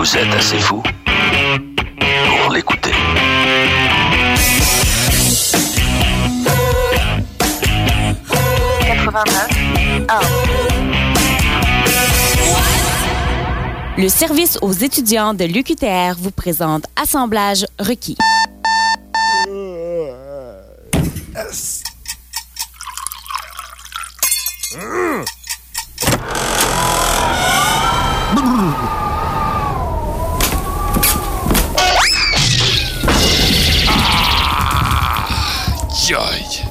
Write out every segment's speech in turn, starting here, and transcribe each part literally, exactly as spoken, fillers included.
Vous êtes assez fou pour l'écouter. quatre-vingt-neuf un. Le service aux étudiants de l'U Q T R vous présente Assemblage requis. Mmh. Aïe.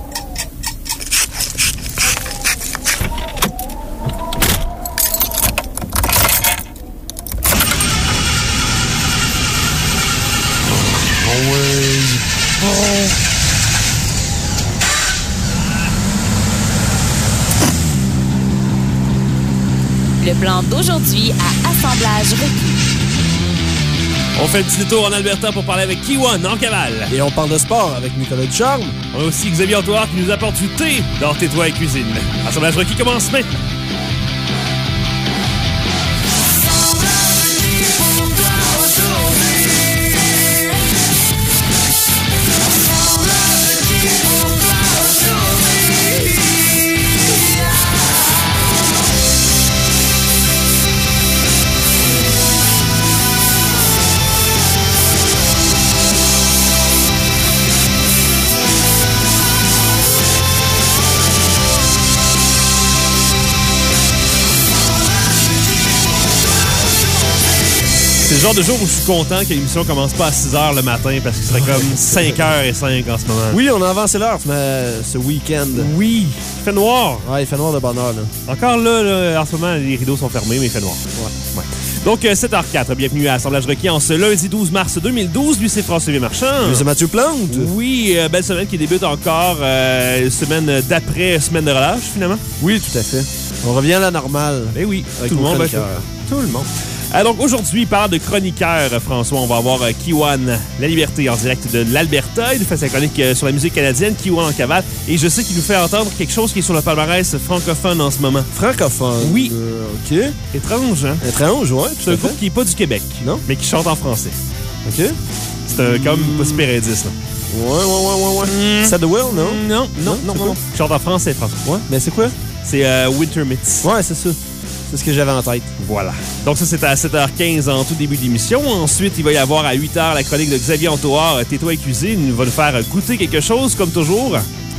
Oh ouais. Oh. Le plan d'aujourd'hui à Assemblage requis. On fait un petit détour en Alberta pour parler avec Kiwan en cavale. Et on parle de sport avec Nicolas Ducharme. On a aussi Xavier Antoine qui nous apporte du thé dans Tais-toi et cuisine. Assemblage requis commence maintenant. C'est le genre de jour où je suis content que l'émission commence pas à six heures le matin parce qu'il serait comme cinq heures cinq en ce moment. Oui, on a avancé l'heure ce week-end. Oui, il fait noir. Ouais, il fait noir de bonne heure. Là. Encore là, là, en ce moment, les rideaux sont fermés, mais il fait noir. Ouais. ouais. Donc, euh, sept heures quatre, bienvenue à Assemblage requis en ce lundi douze mars deux mille douze. Lui, c'est François Marchand. Lui, c'est Mathieu Plante. Oui, euh, belle semaine qui débute encore. Euh, semaine d'après, semaine de relâche, finalement. Oui, tout à fait. On revient à la normale. Eh oui, avec tout le monde. Ben, tout le monde. Euh, donc aujourd'hui, il parle de chroniqueur, François. On va avoir euh, Kiwan La Liberté en direct de l'Alberta. Il nous fait sa chronique euh, sur la musique canadienne, Kiwan en cavale. Et je sais qu'il nous fait entendre quelque chose qui est sur le palmarès francophone en ce moment. Francophone? Oui. Euh, OK. Étrange, hein? Étrange, ouais. C'est un groupe qui n'est pas du Québec. Non? Mais qui chante en français. OK. C'est un, comme pas super indice, là. Ouais, ouais, ouais, ouais, ouais. Mm. Sad Will, non? Non, non, non, non. non. Chante en français, François. Ouais, mais c'est quoi? C'est euh, Winter Myths. Ouais, c'est ça. C'est ce que j'avais en tête. Voilà. Donc ça, c'est à sept heures quinze en tout début d'émission. Ensuite, il va y avoir à huit heures la chronique de Xavier Antoine, Tais-toi et cuisine. Il va nous faire goûter quelque chose, comme toujours.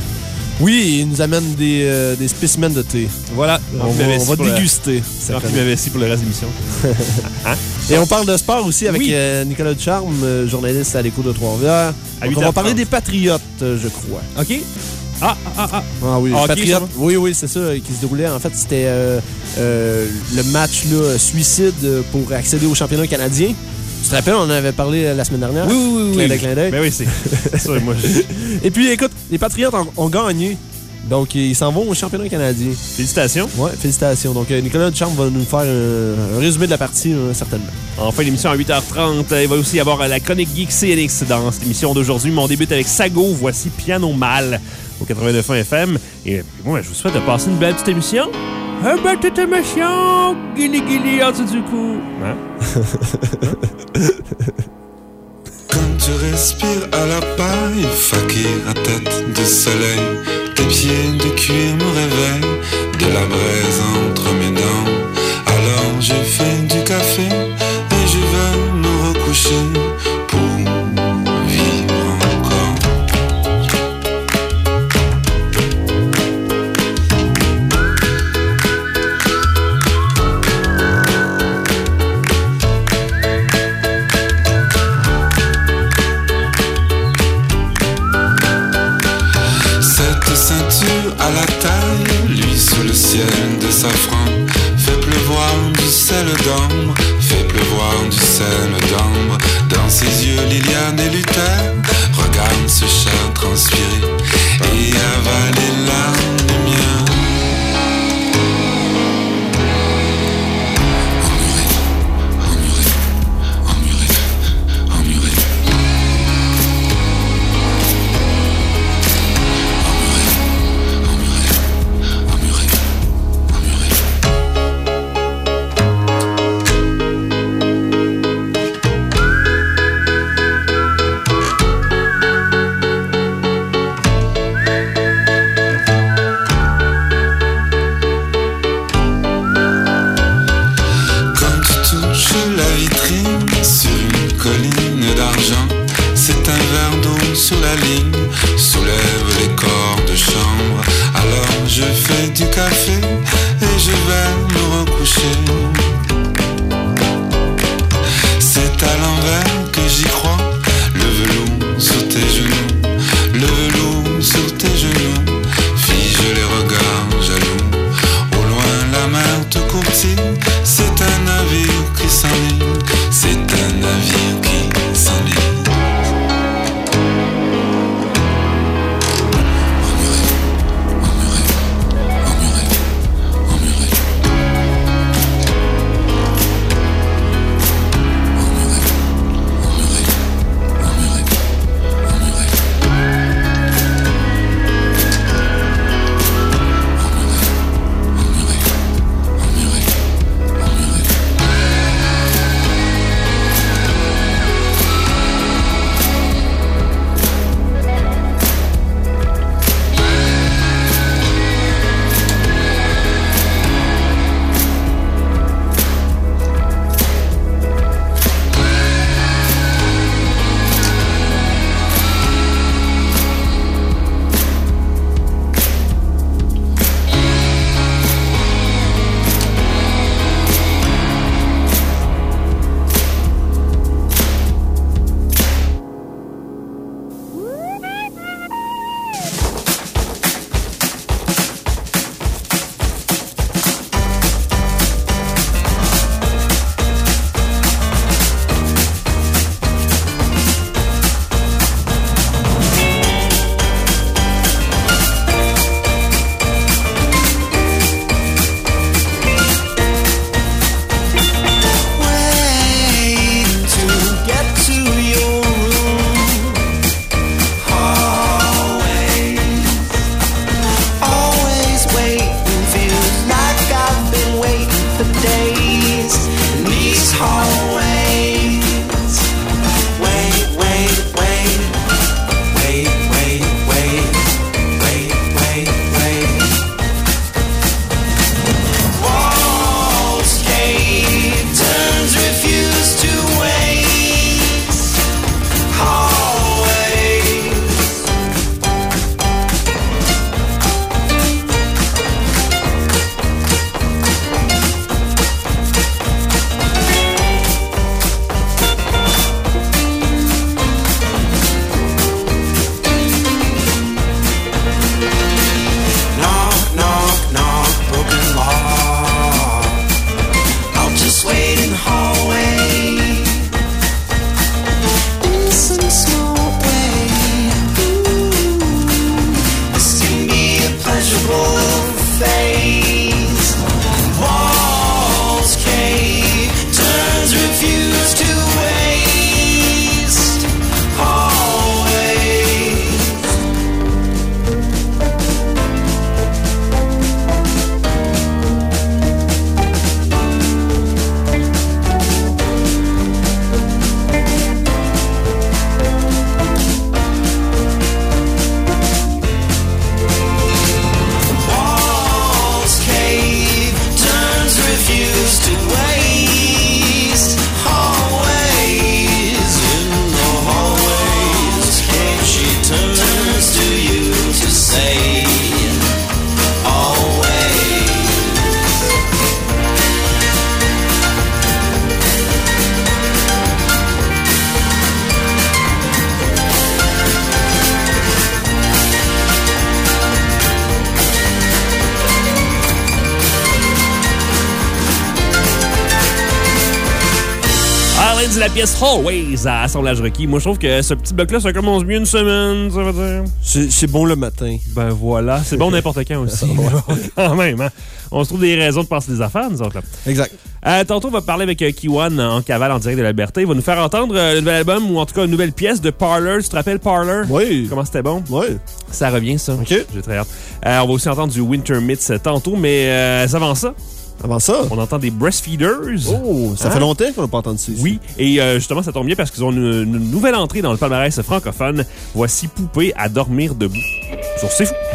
Oui, il nous amène des, euh, des spécimens de thé. Voilà. On va, on va déguster. C'est rempli ma vessie pour le reste de l'émission. hein? Et on parle de sport aussi avec oui. euh, Nicolas Ducharme, euh, journaliste à l'Écho de Trois-Rivières. On va parler des Patriotes, euh, je crois. OK. Ah, ah, ah, ah. Ah oui, ah, Patriotes. Okay, oui, oui, c'est ça qui se déroulait. En fait, c'était euh, euh, le match là, suicide pour accéder au championnat canadien. Tu te rappelles, on en avait parlé la semaine dernière? Oui, oui, oui. Clin d'œil, clin d'œil. Ben oui, c'est ça. Moi, Et puis, écoute, les Patriotes ont, ont gagné. Donc, ils s'en vont au championnat canadien. Félicitations. Oui, félicitations. Donc, Nicolas Ducharme va nous faire un, un résumé de la partie, euh, certainement. En fin d'émission à huit heures trente, il va aussi y avoir la chronique Geek C N X dans cette émission d'aujourd'hui. Mais on débute avec Sago. Voici Piano Mal au quatre-vingt-neuf F M. Et moi, je vous souhaite de passer une belle petite émission. Une belle petite émission. Guili guili en dessous du cou. Hein? Quand tu respires à la paille, fakir à tête de soleil, tes pieds de cuir me réveillent, de la braise entre mes dents. Alors je fais du café et je vais me recoucher pour vivre encore. Ceinture à la taille, lui sous le ciel de safran, fait pleuvoir du sel d'ambre, fait pleuvoir du sel d'ambre. Dans ses yeux Liliane et Luther, regarde ce chat transpirer et avaler la lumière. Collins, la pièce Always à Assemblage requis. Moi, je trouve que ce petit bloc-là, ça commence mieux une semaine, ça veut dire. C'est, c'est bon le matin. Ben voilà. C'est bon n'importe quand aussi. Quand même, hein. On se trouve des raisons de passer des affaires, nous autres, là. Exact. Euh, tantôt, on va parler avec euh, Kiwan en cavale en direct de l'Alberta. Il va nous faire entendre euh, le nouvel album, ou en tout cas une nouvelle pièce de Parler. Tu te rappelles Parler? Oui. Comment c'était bon? Oui. Ça revient, ça. OK. J'ai très hâte. Euh, on va aussi entendre du Winter Myths tantôt, mais euh, avant ça, Avant ça? on entend des Breastfeeders. Oh, ça Hein? fait longtemps qu'on n'a pas entendu ça. ici. Oui, et euh, justement, ça tombe bien parce qu'ils ont une, une nouvelle entrée dans le palmarès francophone. Voici Poupée à dormir debout. Sur C'est Fou.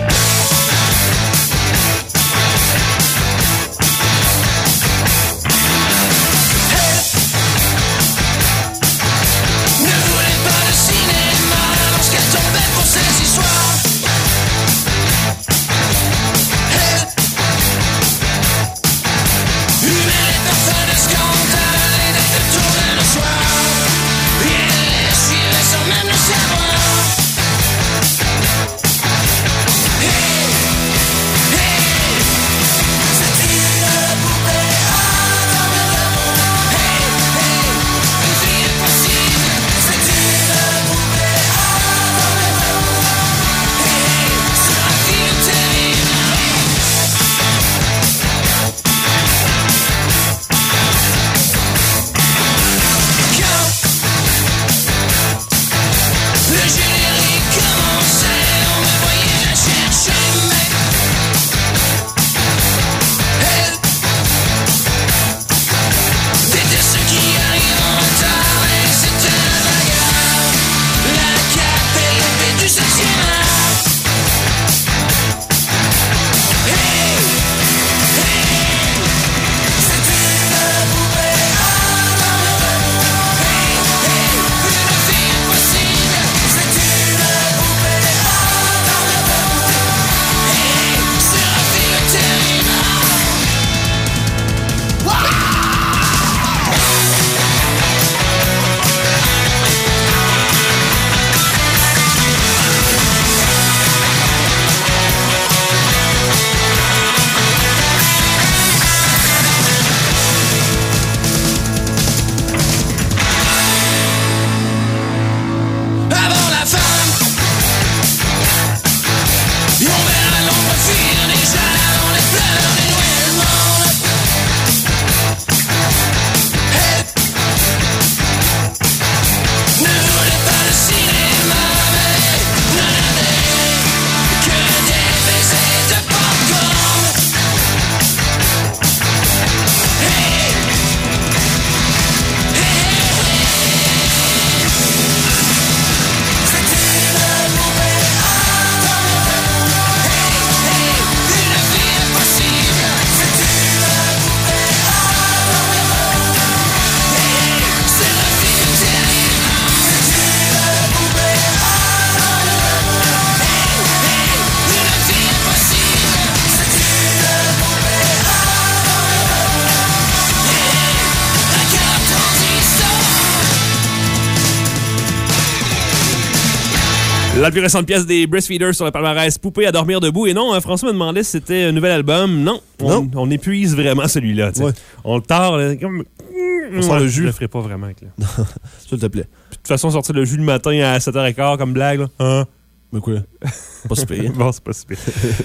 La plus récente pièce des Breastfeeders sur le palmarès, Poupée à dormir debout. Et non, hein, François me demandait si c'était un nouvel album. Non, on, non. on épuise vraiment celui-là. Ouais. On le tord. Là, comme... On sort le jus. Je le ferai pas vraiment. Là. S'il te plaît. Puis, de toute façon, sortir le jus le matin à sept heures quinze comme blague. Là. Hein? Mais quoi? Pas si pire. Bon, c'est pas si pire.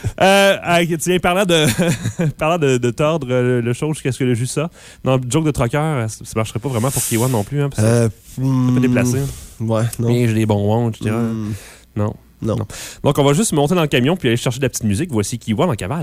euh, tiens, parlant de, parlant de, de tordre le, le chose jusqu'à ce que le jus ça, dans le joke de troqueur, ça, ça marcherait pas vraiment pour Kiwan non plus. Hein, parce euh, ça, mm, ça peut déplacer. Ouais, non. Bien, j'ai des bonbons, et cetera. Mm. Non. non. Non. Donc, on va juste monter dans le camion puis aller chercher de la petite musique. Voici Kiwan en cavale.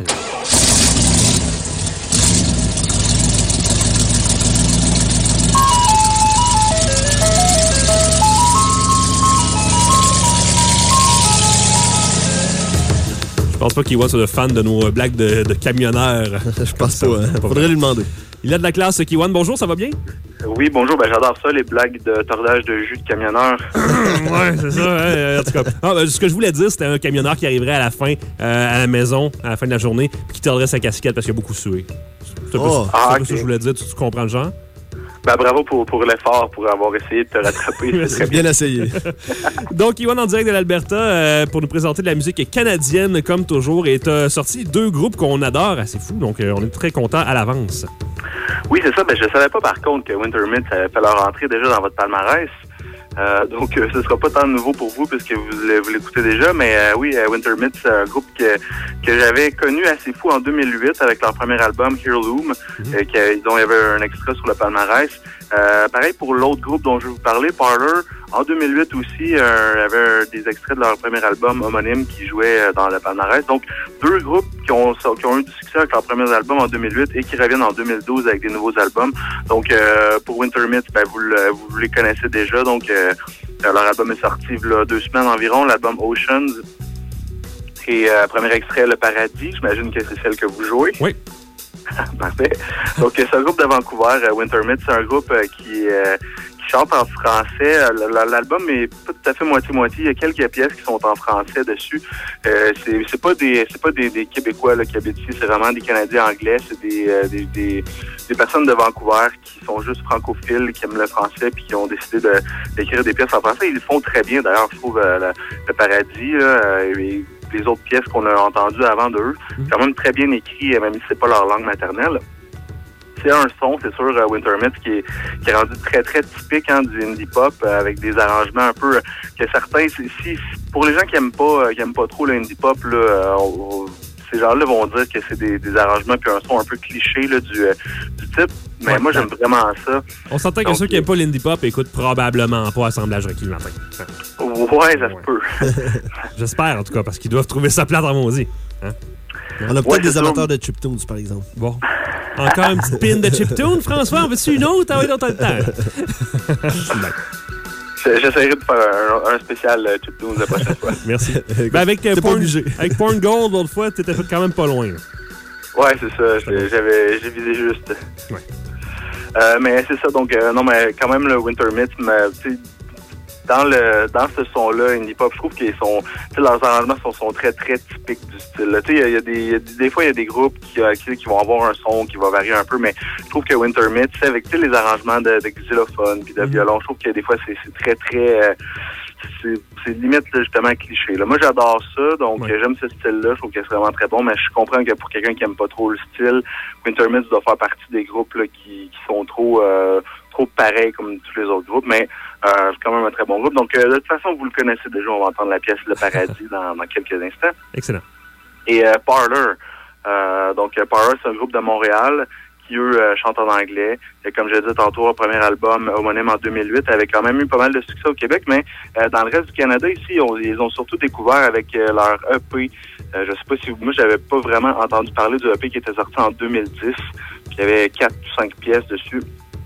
Je pense pas qu'il soit le fan de nos blagues de, de camionneurs. Je pense pas. Hein. Faudrait pas lui demander. Il a de la classe, Kiwan. Bonjour, ça va bien? Oui, bonjour. Ben, j'adore ça, les blagues de tordage de jus de camionneur. Ouais, c'est ça. Hein, en tout cas. Ah, ben, ce que je voulais dire, c'était un camionneur qui arriverait à la fin, euh, à la maison, à la fin de la journée, puis qui tordrait sa casquette parce qu'il a beaucoup sué. C'est un peu, oh. c'est ah, un peu okay. ça que je voulais dire. Tu, tu comprends le genre? Ben, bravo pour, pour l'effort, pour avoir essayé de te rattraper. C'est bien essayé. Donc, Kiwan en direct de l'Alberta euh, pour nous présenter de la musique canadienne, comme toujours. Et tu as sorti deux groupes qu'on adore, assez fou. Donc, euh, on est très contents à l'avance. Oui, c'est ça. Ben, je savais pas, par contre, que Winter Myths avait fait leur entrée déjà dans votre palmarès. Euh, donc, euh, ce sera pas tant nouveau pour vous puisque vous, vous l'écoutez déjà. Mais euh, oui, euh, Winter Myths, c'est un groupe que, que j'avais connu assez fou en deux mille huit avec leur premier album, Heirloom, mm-hmm. euh, qui, dont il y avait un extrait sur le palmarès. Euh, pareil pour l'autre groupe dont je vais vous parler, Parler. En deux mille huit aussi, euh, il y avait un, des extraits de leur premier album homonyme qui jouait euh, dans le palmarès. Donc, deux groupes qui ont, qui ont eu du succès avec leurs premiers albums en deux mille huit et qui reviennent en deux mille douze avec des nouveaux albums. Donc, euh, pour Winter Myths, ben, vous, le, vous les connaissez déjà. Donc, euh, leur album est sorti il y a deux semaines environ, l'album Oceans. Et euh, premier extrait, Le Paradis. J'imagine que c'est celle que vous jouez. Oui. Parfait. Donc, c'est un groupe de Vancouver, Winter Myths. C'est un groupe euh, qui, euh, qui chante en français. L'album est pas tout à fait moitié-moitié. Il y a quelques pièces qui sont en français dessus. Euh, c'est, c'est pas des c'est pas des, des Québécois là, qui habitent ici. C'est vraiment des Canadiens anglais. C'est des, euh, des, des, des personnes de Vancouver qui sont juste francophiles, qui aiment le français puis qui ont décidé de, d'écrire des pièces en français. Ils le font très bien. D'ailleurs, je trouve euh, le, le Paradis, là, euh, et les autres pièces qu'on a entendues avant d'eux, mmh. quand même très bien écrit, même si c'est pas leur langue maternelle. C'est un son, c'est sûr, uh, Winter Myths, qui est, qui est rendu très, très typique hein, du indie pop, euh, avec des arrangements un peu... Euh, que certains... Si, si, pour les gens qui aiment pas euh, qui aiment pas trop le indie pop, là, euh, on, ces gens-là vont dire que c'est des, des arrangements puis un son un peu cliché là, du, euh, du type. Mais ouais, moi, j'aime vraiment ça. On s'entend que Donc, ceux qui n'aiment pas l'indie pop écoutent probablement pas Assemblage Rocky le matin. Ouais, ça se peut. J'espère, en tout cas, parce qu'ils doivent trouver ça plate en maudit. Hein? On a peut-être ouais, des amateurs de chiptunes, par exemple. Bon. Encore une petite pin de chiptune, François? En veux-tu une autre? Ah oui, dans le temps. J'essaierai de faire un, un spécial euh, chiptune la prochaine fois. Merci. Ben avec, euh, porn, avec Porn Gold, l'autre fois, t'étais fait quand même pas loin. Là. Ouais, c'est ça. J'ai, j'avais, j'ai visé juste. Ouais. Euh, mais c'est ça, donc, euh, non, mais quand même, le Winter Myths, dans le dans ce son-là, indie pop, je trouve qu'ils sont, tu sais, leurs arrangements sont, sont très, très typiques du style. Tu sais, il y, y a des, des fois, il y a des groupes qui, qui, qui vont avoir un son qui va varier un peu, mais je trouve que Winter Myths, tu sais, avec, tu sais, les arrangements de, de xylophone puis de mm-hmm. violon, je trouve que des fois, c'est, c'est très, très... Euh, c'est, c'est limite, là, justement, cliché. Là. Moi, j'adore ça, donc ouais. j'aime ce style-là. Je trouve que c'est vraiment très bon, mais je comprends que pour quelqu'un qui aime pas trop le style, Winter Myths doit faire partie des groupes là, qui, qui sont trop... Euh, trop pareil comme tous les autres groupes, mais euh, c'est quand même un très bon groupe. Donc, euh, de toute façon, vous le connaissez déjà. On va entendre la pièce Le Paradis dans, dans quelques instants. Excellent. Et euh, Parler. Euh, donc, euh, Parler, c'est un groupe de Montréal qui, eux, euh, chantent en anglais. Et comme je l'ai dit tantôt, un premier album homonyme en deux mille huit avait quand même eu pas mal de succès au Québec, mais euh, dans le reste du Canada, ici, on, ils ont surtout découvert avec euh, leur E P. Euh, je sais pas si vous... Moi, j'avais pas vraiment entendu parler du E P qui était sorti en deux mille dix. Puis il y avait quatre ou cinq pièces dessus.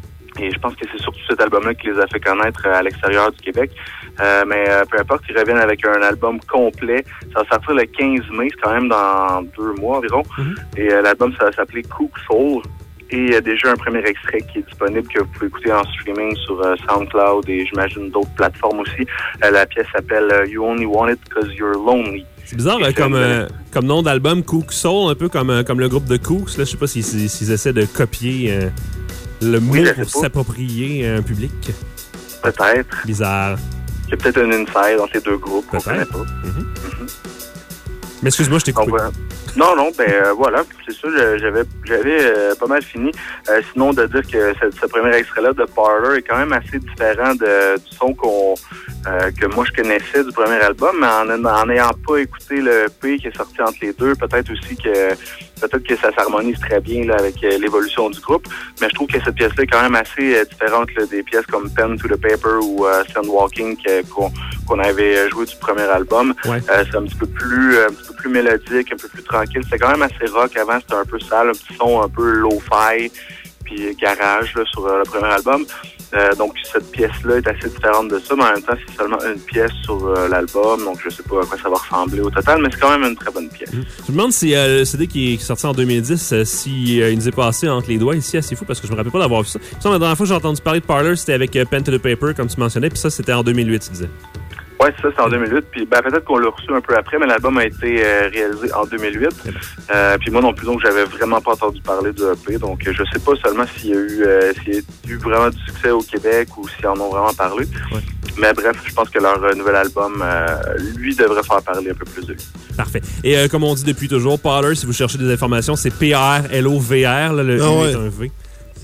Et je pense que c'est surtout cet album-là qui les a fait connaître à l'extérieur du Québec. Euh, mais euh, peu importe, ils reviennent avec un album complet. Ça va sortir le quinze mai, c'est quand même dans deux mois environ. Mm-hmm. Et euh, l'album, ça va s'appeler Cook Soul. Et il y a déjà un premier extrait qui est disponible que vous pouvez écouter en streaming sur euh, SoundCloud et j'imagine d'autres plateformes aussi. Euh, la pièce s'appelle euh, You Only Want It Because You're Lonely. C'est bizarre euh, comme, euh, comme nom d'album, Cook Soul, un peu comme, euh, comme le groupe de Cooks. Là, je sais pas s'ils, s'ils essaient de copier... Euh... Le mot oui, pour s'approprier un public? Peut-être. Bizarre. Il y a peut-être un inside entre les deux groupes qu'on connaît pas. Mm-hmm. Mm-hmm. Mais excuse-moi, je t'ai coupé. Donc, euh, non, non, ben euh, voilà, c'est ça, j'avais j'avais euh, pas mal fini. Euh, sinon, de dire que ce, ce premier extrait-là de Parler est quand même assez différent de, du son qu'on euh, que moi je connaissais du premier album, mais en en n'ayant pas écouté le E P qui est sorti entre les deux, peut-être aussi que peut-être que ça s'harmonise très bien là, avec euh, l'évolution du groupe, mais je trouve que cette pièce-là est quand même assez euh, différente là, des pièces comme Pen to the Paper ou euh, Sandwalking que, qu'on, qu'on avait joué du premier album. Ouais. Euh, c'est un petit peu plus un petit peu plus mélodique, un peu plus tranquille. C'était quand même assez rock avant, c'était un peu sale, un petit son un peu lo-fi puis garage là, sur euh, le premier album. Euh, donc cette pièce-là est assez différente de ça, mais en même temps c'est seulement une pièce sur euh, l'album, donc je sais pas à quoi ça va ressembler au total, mais c'est quand même une très bonne pièce. Mmh. Je me demande si euh, le C D qui est sorti en deux mille dix, euh, si euh, il nous est passé entre les doigts ici, assez fou parce que je me rappelle pas d'avoir vu ça. Ça, la dernière fois que j'ai entendu parler de Parler, c'était avec euh, Pen to the Paper comme tu mentionnais, puis ça c'était en deux mille huit, tu disais. Ouais, c'est ça, c'est en deux mille huit. Puis ben, peut-être qu'on l'a reçu un peu après, mais l'album a été euh, réalisé en deux mille huit. Euh, puis moi non plus, donc j'avais vraiment pas entendu parler du E P. Donc je sais pas seulement s'il y a eu euh, s'il y a eu vraiment du succès au Québec ou s'ils en ont vraiment parlé. Ouais. Mais bref, je pense que leur euh, nouvel album, euh, lui, devrait faire parler un peu plus de lui. Parfait. Et euh, comme on dit depuis toujours, Parler, si vous cherchez des informations, c'est P R L O V R. Là, le ah U ouais. est un V.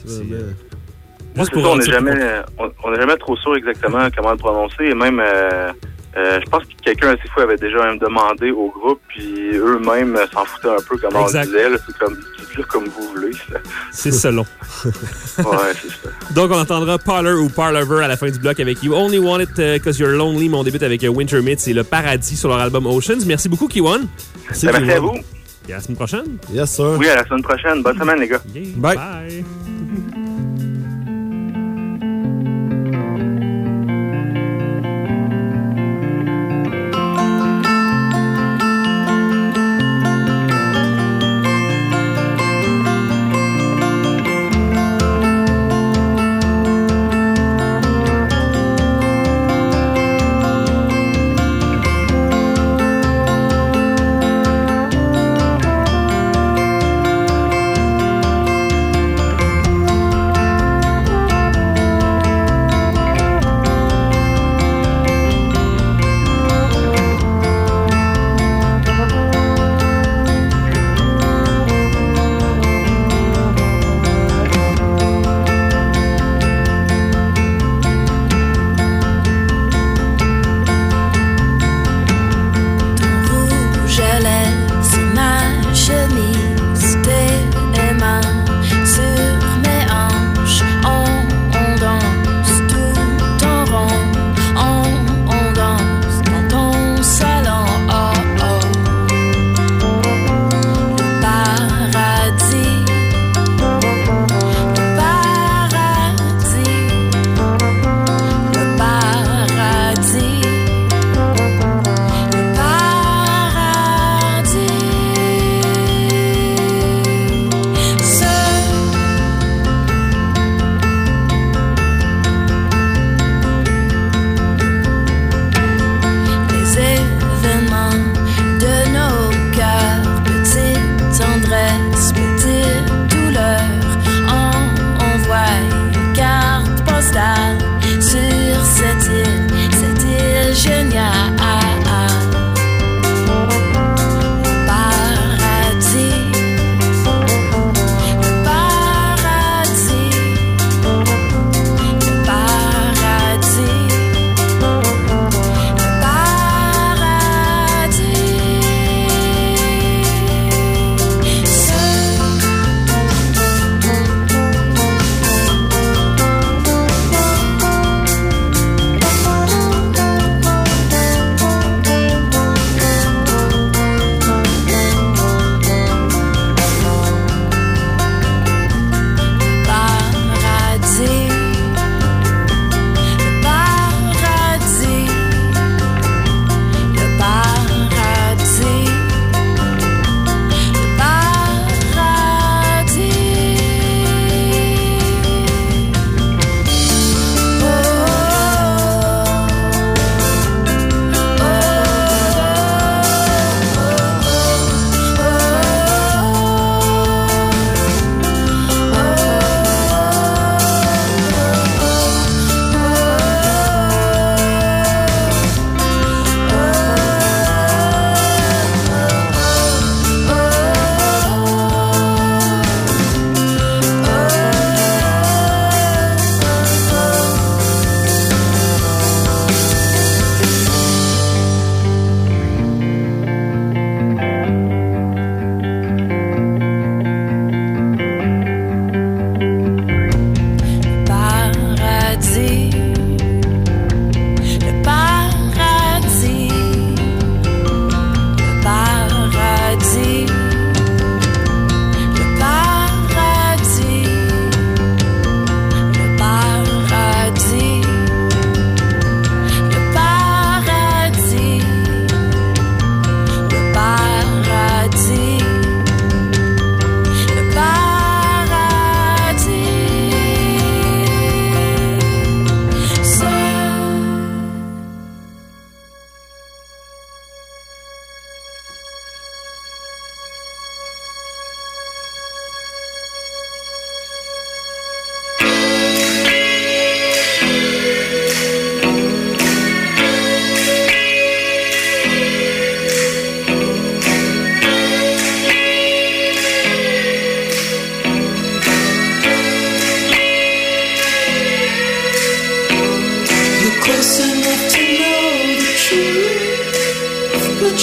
C'est, euh, Juste pour ça, on n'est jamais, on, on n'est jamais trop sûr exactement comment le prononcer. Et même, euh, euh, je pense que quelqu'un, ces fois, avait déjà même demandé au groupe, puis eux-mêmes s'en foutaient un peu comment exact. On disait. Là, c'est comme, dites-le comme vous voulez. Ça. C'est selon. Ouais, c'est ça. Donc, on entendra Parlor ou Parlover à la fin du bloc avec You Only Want It Because You're Lonely. Mais on débute avec Winter Myths et Le Paradis sur leur album Oceans. Merci beaucoup, Kiwan. Merci, merci à vous. Et à la semaine prochaine. Yes, sir. Oui, à la semaine prochaine. Bonne semaine, les gars. Yeah, bye. Bye.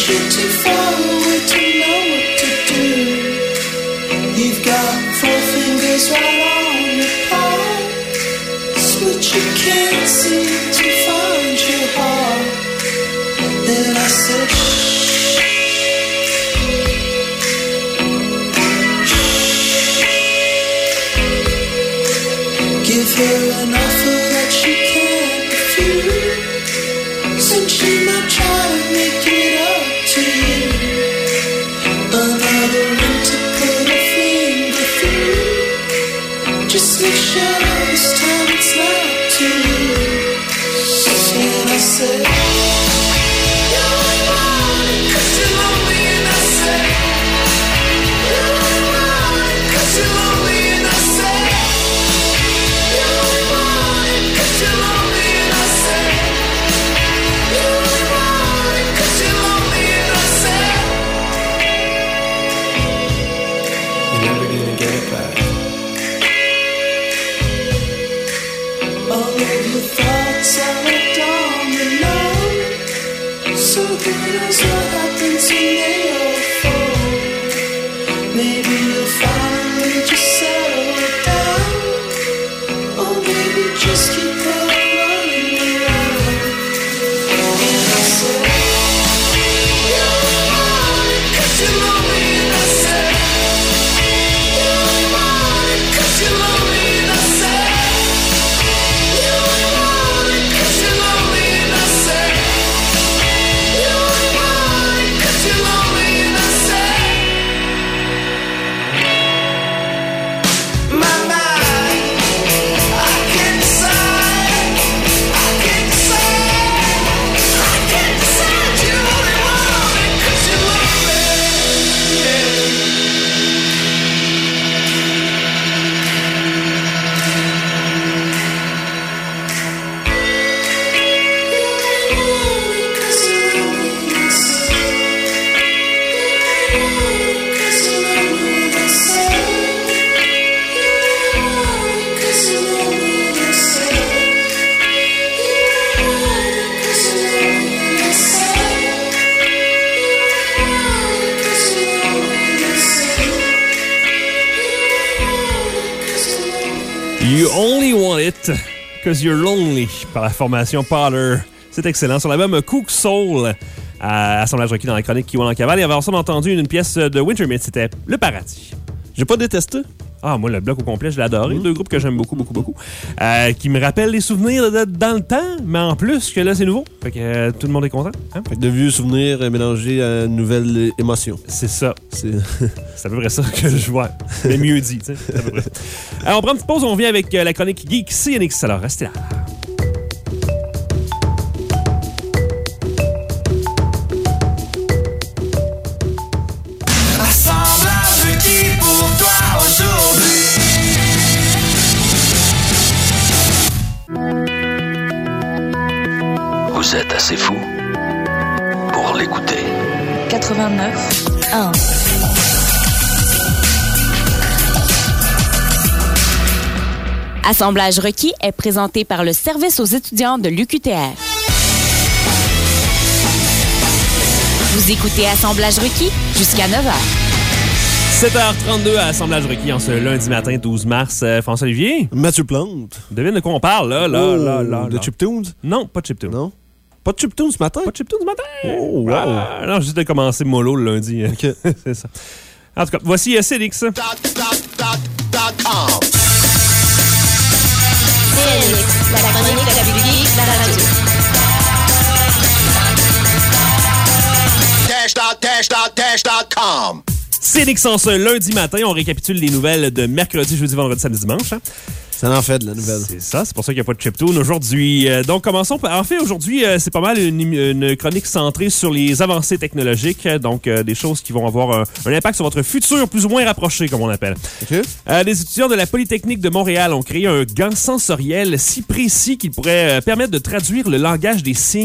you're too far away to know what to do. You've got four fingers right on your palms, but you can't seem to find your heart. Then I said, shh. Give her an offer that she can't refuse, and she might try to make it up to you. Another ring to put a finger through. Just make sure this time it's not to lose. And I said, you ain't want it 'cause you're lonely. And I said, you ain't want it 'cause you're lonely. And I said, you ain't want it 'cause you're lonely. And I said, you ain't want it 'cause you're lonely. And I said, You're never gonna get it back. all of your thoughts are a domino. So who knows what happens when they all fall? Maybe you'll finally just settle down, or maybe just keep on running around. And I said, you ain't want it 'cause you're lonely. And I said, you ain't want it 'cause you're lonely. And I said, you ain't want it 'cause you're lonely. And I said, you ain't want it 'cause you're lonely. And I said, my mind, I can't decide, I can't decide, I can't decide. You only want it 'cause you're lonely. Yeah. You Only Want It 'Cause You're Lonely par la formation Potter. C'est excellent. Sur l'album Cook Soul, à Assemblage requis dans la chronique qui vont en cavale. Et avant ça, on a entendu une pièce de Wintermute, c'était Le Paradis. J'ai pas détesté. Ah, moi, le bloc au complet, je l'ai adoré. Mmh. Deux groupes que j'aime beaucoup, beaucoup, beaucoup. Euh, qui me rappellent les souvenirs de, de- dans le temps, mais en plus que là, c'est nouveau. Fait que euh, tout le monde est content. Hein? Fait que de vieux souvenirs euh, mélangés à une nouvelle émotion. C'est ça. C'est... C'est à peu près ça que je vois. Mais mieux dit, tu sais. C'est à peu près ça. Alors, on prend une petite pause, on revient avec euh, la chronique Geek C N X. Alors, restez là. Assemblage requis pour toi aujourd'hui. Vous êtes assez fou pour l'écouter. quatre-vingt-neuf un. Assemblage requis est présenté par le service aux étudiants de l'U Q T R. Vous écoutez Assemblage requis jusqu'à neuf heures. sept heures trente-deux à Assemblage requis en ce lundi matin douze mars. Euh, François-Olivier, Mathieu Plante. devine de quoi on parle, là, là, Oh, là, là. de là. Chiptunes? Non, pas de chiptune. Non. Pas de Chiptunes ce matin? Pas de chiptune ce matin. Oh, wow. Ah, non, juste de commencer mollo le lundi. OK. C'est ça. En tout cas, voici euh, C N X. C N X, la chronique de la Biblique, la radio. dash dot dash dot dash dot com. C N X en ce lundi matin, on récapitule les nouvelles de mercredi, jeudi, vendredi, samedi, dimanche. Hein? Ça en fait de la nouvelle. C'est ça, c'est pour ça qu'il n'y a pas de chiptune aujourd'hui. Euh, donc, commençons. par- En fait, aujourd'hui, euh, c'est pas mal une, une chronique centrée sur les avancées technologiques, donc euh, des choses qui vont avoir un, un impact sur votre futur plus ou moins rapproché, comme on appelle. OK. Euh, les étudiants de la Polytechnique de Montréal ont créé un gant sensoriel si précis qu'il pourrait euh, permettre de traduire le langage des signes.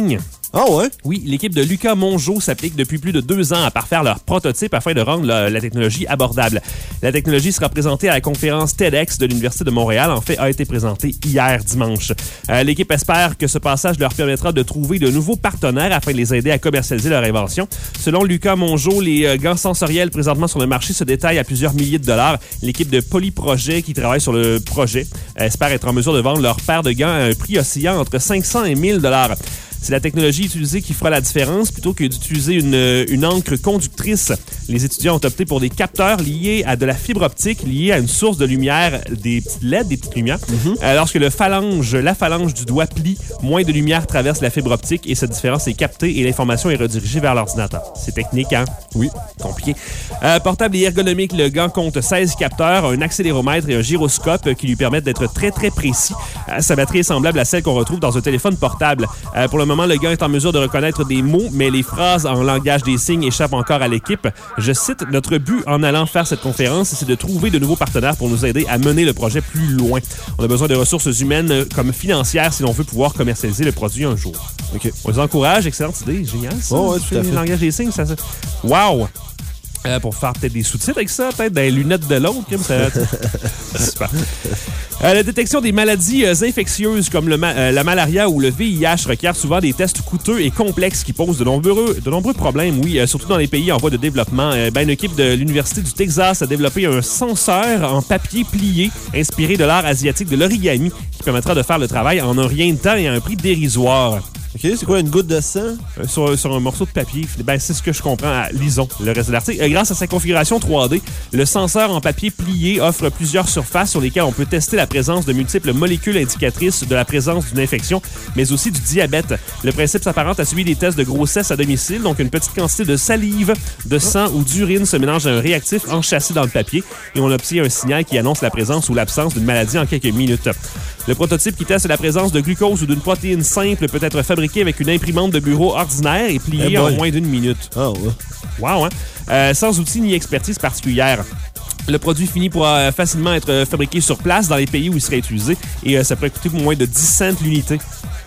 Ah ouais? Oui, l'équipe de Lucas Mongeau s'applique depuis plus de deux ans à parfaire leur prototype afin de rendre la, la technologie abordable. La technologie sera présentée à la conférence TEDx de l'Université de Montréal. En fait, a été présentée hier dimanche. Euh, l'équipe espère que ce passage leur permettra de trouver de nouveaux partenaires afin de les aider à commercialiser leur invention. Selon Lucas Mongeau, les euh, gants sensoriels présentement sur le marché se détaillent à plusieurs milliers de dollars. L'équipe de Polyprojet qui travaille sur le projet euh, espère être en mesure de vendre leur paire de gants à un prix oscillant entre cinq cents et mille dollars. C'est la technologie utilisée qui fera la différence plutôt que d'utiliser une, une encre conductrice. Les étudiants ont opté pour des capteurs liés à de la fibre optique, liés à une source de lumière, des petites L E D, des petites lumières. Mm-hmm. Euh, lorsque le phalange, la phalange du doigt plie, moins de lumière traverse la fibre optique et cette différence est captée et l'information est redirigée vers l'ordinateur. C'est technique, hein? Oui. Compliqué. Euh, portable et ergonomique, le gant compte seize capteurs, un accéléromètre et un gyroscope qui lui permettent d'être très, très précis. Euh, sa batterie est semblable à celle qu'on retrouve dans un téléphone portable. Euh, pour le moment, le gant est en mesure de reconnaître des mots, mais les phrases en langage des signes échappent encore à l'équipe. Je cite, « Notre but en allant faire cette conférence, c'est de trouver de nouveaux partenaires pour nous aider à mener le projet plus loin. On a besoin de ressources humaines comme financières si l'on veut pouvoir commercialiser le produit un jour. » Okay. On les encourage. Excellente idée. Génial, ça. Oh, ouais, tout à fait. Le langage des signes, ça... ça... Wow! Euh, pour faire peut-être des sous-titres avec ça, peut-être dans les lunettes de l'autre. Ça, super. Euh, la détection des maladies euh, infectieuses comme le ma- euh, la malaria ou le V I H requiert souvent des tests coûteux et complexes qui posent de nombreux, de nombreux problèmes, oui, euh, surtout dans les pays en voie de développement. Euh, ben, une équipe de l'Université du Texas a développé un senseur en papier plié inspiré de l'art asiatique de l'origami qui permettra de faire le travail en un rien de temps et à un prix dérisoire. OK, c'est quoi, une goutte de sang? Euh, sur, sur un morceau de papier. Ben, c'est ce que je comprends. À, lisons le reste de l'article. Euh, grâce à sa configuration trois D, le senseur en papier plié offre plusieurs surfaces sur lesquelles on peut tester la présence de multiples molécules indicatrices de la présence d'une infection, mais aussi du diabète. Le principe s'apparente à celui des tests de grossesse à domicile, donc une petite quantité de salive, de sang ou d'urine se mélange à un réactif enchâssé dans le papier et on obtient un signal qui annonce la présence ou l'absence d'une maladie en quelques minutes. Le prototype qui teste la présence de glucose ou d'une protéine simple peut être fabriqué avec une imprimante de bureau ordinaire et plié hey en moins d'une minute. Oh, ouais. Wow, hein? Euh, sans outils ni expertise particulière. Le produit finit pourra facilement être fabriqué sur place dans les pays où il serait utilisé et euh, ça pourrait coûter moins de dix cents l'unité.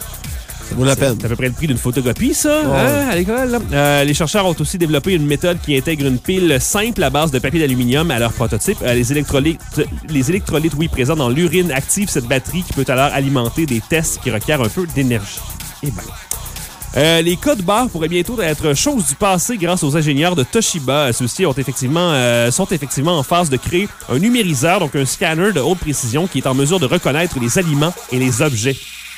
Ça vaut la peine. C'est à peu près le prix d'une photocopie, ça, ouais. hein, à l'école. Euh, les chercheurs ont aussi développé une méthode qui intègre une pile simple à base de papier d'aluminium à leur prototype. Euh, les électrolytes, les électrolytes, oui, présents dans l'urine activent cette batterie qui peut alors alimenter des tests qui requièrent un peu d'énergie. Et ben. Euh, les codes barres pourraient bientôt être chose du passé grâce aux ingénieurs de Toshiba. Ceux-ci ont effectivement, euh, sont effectivement en phase de créer un numériseur, donc un scanner de haute précision qui est en mesure de reconnaître les aliments et les objets.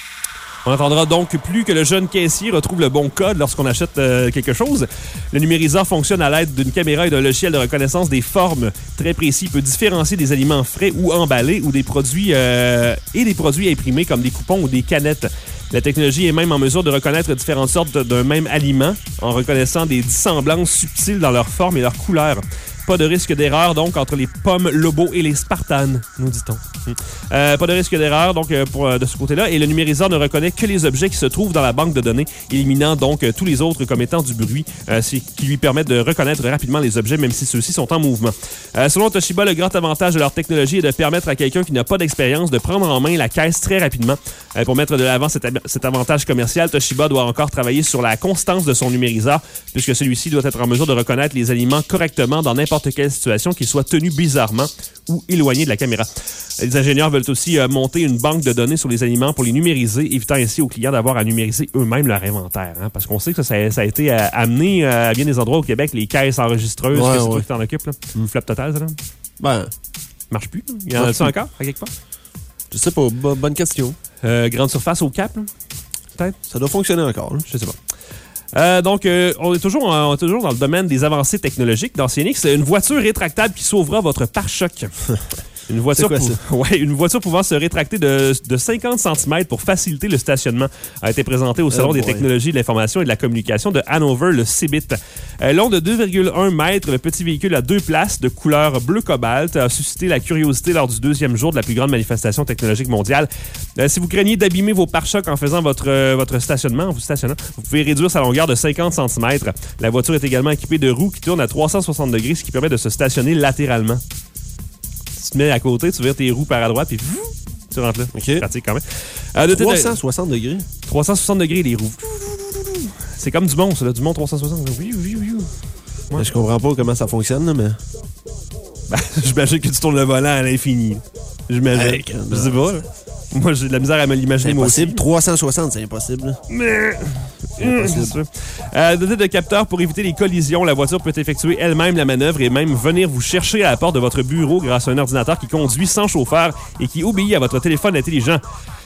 On n'attendra donc plus que le jeune caissier retrouve le bon code lorsqu'on achète euh, quelque chose. Le numériseur fonctionne à l'aide d'une caméra et d'un logiciel de reconnaissance des formes très précis. Il peut différencier des aliments frais ou emballés ou des produits euh, et des produits imprimés comme des coupons ou des canettes. La technologie est même en mesure de reconnaître différentes sortes d'un même aliment en reconnaissant des dissemblances subtiles dans leur forme et leur couleur. Pas de risque d'erreur, donc, entre les pommes Lobo et les Spartans, nous dit-on. Euh, pas de risque d'erreur, donc, pour, euh, de ce côté-là. Et le numériseur ne reconnaît que les objets qui se trouvent dans la banque de données, éliminant donc euh, tous les autres comme étant du bruit, euh, ce qui lui permet de reconnaître rapidement les objets, même si ceux-ci sont en mouvement. Euh, selon Toshiba, le grand avantage de leur technologie est de permettre à quelqu'un qui n'a pas d'expérience de prendre en main la caisse très rapidement. Euh, pour mettre de l'avant cet, cet avantage commercial, Toshiba doit encore travailler sur la constance de son numériseur, puisque celui-ci doit être en mesure de reconnaître les aliments correctement dans n'importe quelle situation, qu'il soit tenu bizarrement ou éloigné de la caméra. Les ingénieurs veulent aussi euh, monter une banque de données sur les aliments pour les numériser, évitant ainsi aux clients d'avoir à numériser eux-mêmes leur inventaire. Hein, parce qu'on sait que ça, ça a été euh, amené euh, à bien des endroits au Québec, les caisses enregistreuses, ouais, que c'est ouais. toi qui t'en occupes. Là. Mm. Flop total, ça. Là. Ben, marche plus. Il y en a-tu encore, à quelque part? Je sais pas. Bo- bonne question. Euh, grande surface au Cap, là? Peut-être? Ça doit fonctionner encore. Là. Je sais pas. Euh, donc, euh, on, est toujours, on est toujours dans le domaine des avancées technologiques. Dans C N X, une voiture rétractable qui sauvera votre pare-choc. Une voiture, quoi, pou- ouais, une voiture pouvant se rétracter de, de cinquante centimètres pour faciliter le stationnement a été présentée au Salon oh des boy. technologies de l'information et de la communication de Hanover, le C B I T. Euh, long de deux virgule un mètres, le petit véhicule à deux places de couleur bleu cobalt a suscité la curiosité lors du deuxième jour de la plus grande manifestation technologique mondiale. Euh, si vous craignez d'abîmer vos pare-chocs en faisant votre, euh, votre stationnement, en vous stationnant, vous pouvez réduire sa longueur de cinquante centimètres. La voiture est également équipée de roues qui tournent à trois cent soixante degrés, ce qui permet de se stationner latéralement. Tu te mets à côté, tu vires tes roues par à droite, puis tu rentres là. OK. Pratique quand même. Euh, de trois cent soixante degrés. trois cent soixante degrés, les roues. C'est comme du Mont, ça, là, du Mont trois cent soixante. Oui, oui, oui. Ouais. Ben, je comprends pas comment ça fonctionne, là, mais... Ben, j'imagine que tu tournes le volant à l'infini. J'imagine. Hey, je sais pas, là. Moi, j'ai de la misère à me l'imaginer, moi aussi. trois cent soixante, c'est impossible. Là. Mais... C'est impossible. Euh, doté de capteurs pour éviter les collisions, la voiture peut effectuer elle-même la manœuvre et même venir vous chercher à la porte de votre bureau grâce à un ordinateur qui conduit sans chauffeur et qui obéit à votre téléphone intelligent.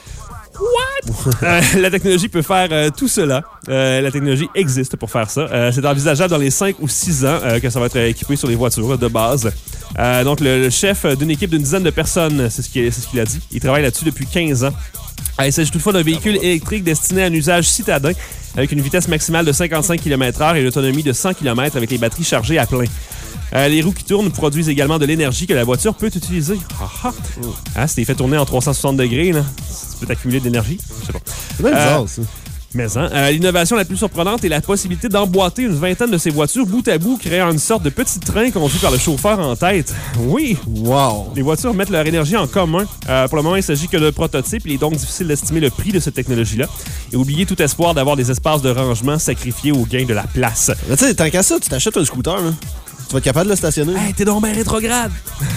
What? euh, la technologie peut faire euh, tout cela. Euh, la technologie existe pour faire ça. Euh, c'est envisageable dans les cinq ou six ans euh, que ça va être équipé sur les voitures de base. Euh, donc, le, le chef d'une équipe d'une dizaine de personnes, c'est ce qu'il c'est ce qu'il a dit. Il travaille là-dessus depuis quinze ans. Euh, il s'agit toutefois d'un véhicule électrique destiné à un usage citadin avec une vitesse maximale de cinquante-cinq kilomètres heure et une autonomie de cent kilomètres avec les batteries chargées à plein. Euh, les roues qui tournent produisent également de l'énergie que la voiture peut utiliser. Ah, ah. Ah, si t'es fait tourner en trois cent soixante degrés, là, tu peux t'accumuler de l'énergie. Je sais pas. C'est bien bizarre, euh, ça. Mais hein, euh, l'innovation la plus surprenante est la possibilité d'emboîter une vingtaine de ces voitures bout à bout, créant une sorte de petit train conduit par le chauffeur en tête. Oui! Wow! Les voitures mettent leur énergie en commun. Euh, pour le moment, il ne s'agit que de prototypes. Il est donc difficile d'estimer le prix de cette technologie-là. Et oublier tout espoir d'avoir des espaces de rangement sacrifiés au gain de la place. Tu sais, tant qu'à ça, tu t'achètes un scooter, là. Tu vas être capable de le stationner. Hey, t'es donc bien rétrograde!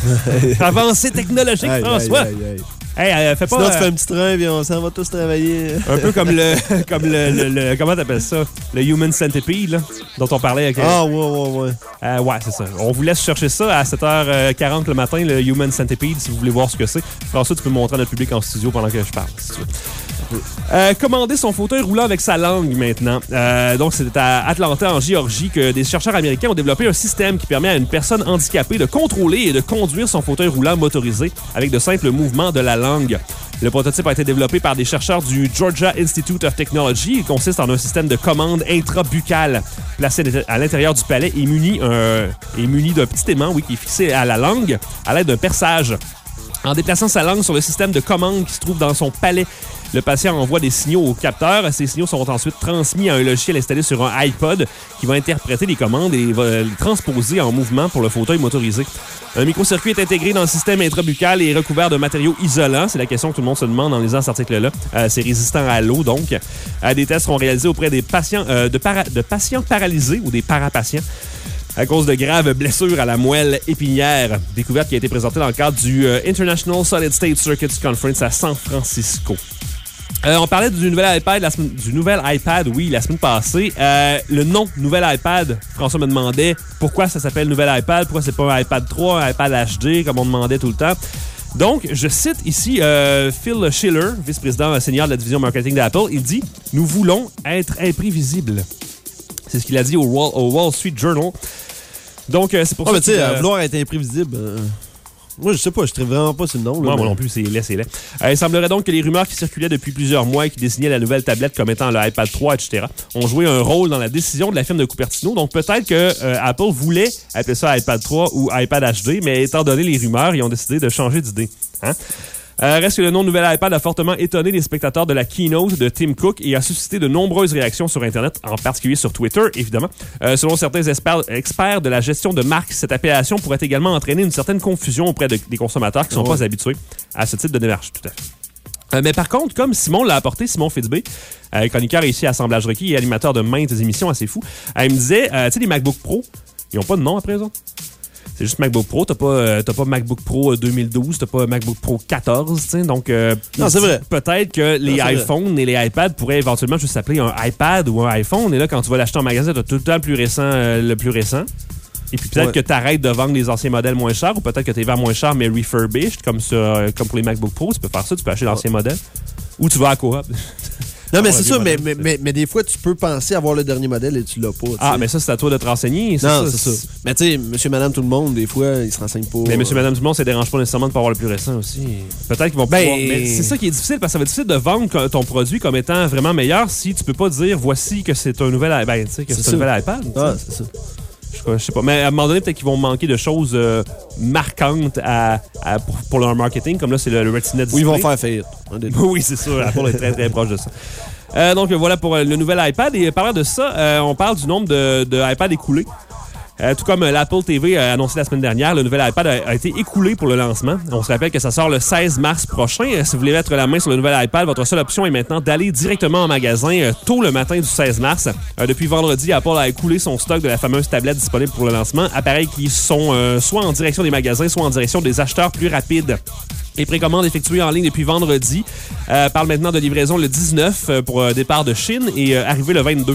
Avancée technologique, aïe, François! Aïe, aïe, aïe. Hey, euh, fais pas, Sinon, euh, tu fais un petit train et on s'en va tous travailler. Un peu comme le... comme le, le, le comment t'appelles ça? Le Human Centipede, là, dont on parlait. Avec, ah, ouais, ouais, ouais. Euh, ouais, c'est ça. On vous laisse chercher ça à sept heures quarante le matin, le Human Centipede, si vous voulez voir ce que c'est. François, tu peux montrer à notre public en studio pendant que je parle, si tu veux. Euh, commander son fauteuil roulant avec sa langue maintenant. Euh, donc, c'est à Atlanta, en Géorgie, que des chercheurs américains ont développé un système qui permet à une personne handicapée de contrôler et de conduire son fauteuil roulant motorisé avec de simples mouvements de la langue. Le prototype a été développé par des chercheurs du Georgia Institute of Technology. Il consiste en un système de commande intrabuccale placé à l'intérieur du palais et muni, euh, et muni d'un petit aimant, oui, qui est fixé à la langue à l'aide d'un perçage. En déplaçant sa langue sur le système de commande qui se trouve dans son palais, le patient envoie des signaux au capteur. Ces signaux sont ensuite transmis à un logiciel installé sur un iPod qui va interpréter les commandes et va les transposer en mouvement pour le fauteuil motorisé. Un microcircuit est intégré dans le système intrabuccal et est recouvert de matériaux isolants. C'est la question que tout le monde se demande en lisant cet article-là. Euh, c'est résistant à l'eau, donc. Euh, des tests seront réalisés auprès des patients, euh, de, para- de patients paralysés ou des parapatients à cause de graves blessures à la moelle épinière. Découverte qui a été présentée dans le cadre du euh, International Solid State Circuits Conference à San Francisco. Euh, on parlait du nouvel iPad, la semaine, du nouvel iPad, oui, la semaine passée. Euh, le nom nouvel iPad, François me demandait pourquoi ça s'appelle nouvel iPad, pourquoi c'est pas un iPad trois, un iPad H D, comme on demandait tout le temps. Donc, je cite ici euh, Phil Schiller, vice-président senior de la division marketing d'Apple. Il dit « Nous voulons être imprévisibles ». C'est ce qu'il a dit au Wall, au Wall Street Journal. Donc, euh, c'est pour oh, ça mais que... tu sais, euh, vouloir être imprévisible... Euh... Moi, je sais pas, je ne vraiment pas sur le nom. Là, moi, mais... moi non plus, c'est laid, c'est laid. Euh, il semblerait donc que les rumeurs qui circulaient depuis plusieurs mois et qui désignaient la nouvelle tablette comme étant le iPad trois, et cetera, ont joué un rôle dans la décision de la firme de Cupertino. Donc, peut-être que euh, Apple voulait appeler ça iPad trois ou iPad H D, mais étant donné les rumeurs, ils ont décidé de changer d'idée. Hein? Euh, reste que le nom nouvel iPad a fortement étonné les spectateurs de la keynote de Tim Cook et a suscité de nombreuses réactions sur Internet, en particulier sur Twitter, évidemment. Euh, selon certains experts, experts de la gestion de marque, cette appellation pourrait également entraîner une certaine confusion auprès de, des consommateurs qui ne sont oh. pas habitués à ce type de démarche, tout à fait. Euh, mais par contre, comme Simon l'a apporté, Simon Fitzbé, euh, chroniqueur ici à Assemblage Requis et animateur de maintes émissions assez fous, euh, il me disait, euh, tu sais, les MacBook Pro, ils n'ont pas de nom à présent. C'est juste MacBook Pro, t'as pas, euh, t'as pas MacBook Pro deux mille douze, t'as pas MacBook Pro quatorze, tu sais, donc euh, non, c'est vrai. Peut-être que les non, iPhones vrai. et les iPads pourraient éventuellement juste s'appeler un iPad ou un iPhone, et là, quand tu vas l'acheter en magasin, t'as tout le temps le plus récent, euh, le plus récent. Et puis peut-être ouais. que t'arrêtes de vendre les anciens modèles moins chers, ou peut-être que t'es vends moins cher, mais refurbished, comme, sur, euh, comme pour les MacBook Pro, tu peux faire ça, tu peux acheter l'ancien modèle. Ou tu vas à Coop. Non, mais c'est ça, mais, mais, mais, mais des fois, tu peux penser avoir le dernier modèle et tu l'as pas. T'sais. Ah, mais ça, c'est à toi de te renseigner. C'est non, ça, c'est ça. Mais tu sais, monsieur, madame, tout le monde, des fois, ils se renseignent pas. Mais monsieur, madame, tout le monde, ça dérange pas nécessairement de pas avoir le plus récent aussi. Peut-être qu'ils vont pouvoir... Ben... Mais c'est ça qui est difficile, parce que ça va être difficile de vendre ton produit comme étant vraiment meilleur si tu peux pas dire, voici que c'est un nouvel, ben, tu sais, que c'est, c'est un nouvel iPad. Ah, c'est ça. Je sais pas. Mais à un moment donné, peut-être qu'ils vont manquer de choses euh, marquantes à, à, pour, pour leur marketing. Comme là, c'est le, le Retina Display. Oui, ils vont faire faillite. Oui, c'est sûr. Apple est très, très proche de ça. Euh, donc, voilà pour euh, le nouvel iPad. Et parlant de ça, euh, on parle du nombre de, de iPad écoulés. Euh, tout comme euh, l'Apple T V a annoncé la semaine dernière, le nouvel iPad a, a été écoulé pour le lancement. On se rappelle que ça sort le seize mars prochain. Euh, si vous voulez mettre la main sur le nouvel iPad, votre seule option est maintenant d'aller directement en magasin euh, tôt le matin du seize mars. Euh, depuis vendredi, Apple a écoulé son stock de la fameuse tablette disponible pour le lancement. Appareils qui sont euh, soit en direction des magasins, soit en direction des acheteurs plus rapides. Les précommandes effectuées en ligne depuis vendredi euh, parlent maintenant de livraison le dix-neuf euh, pour euh, départ de Chine et euh, arrivée le vingt-deux.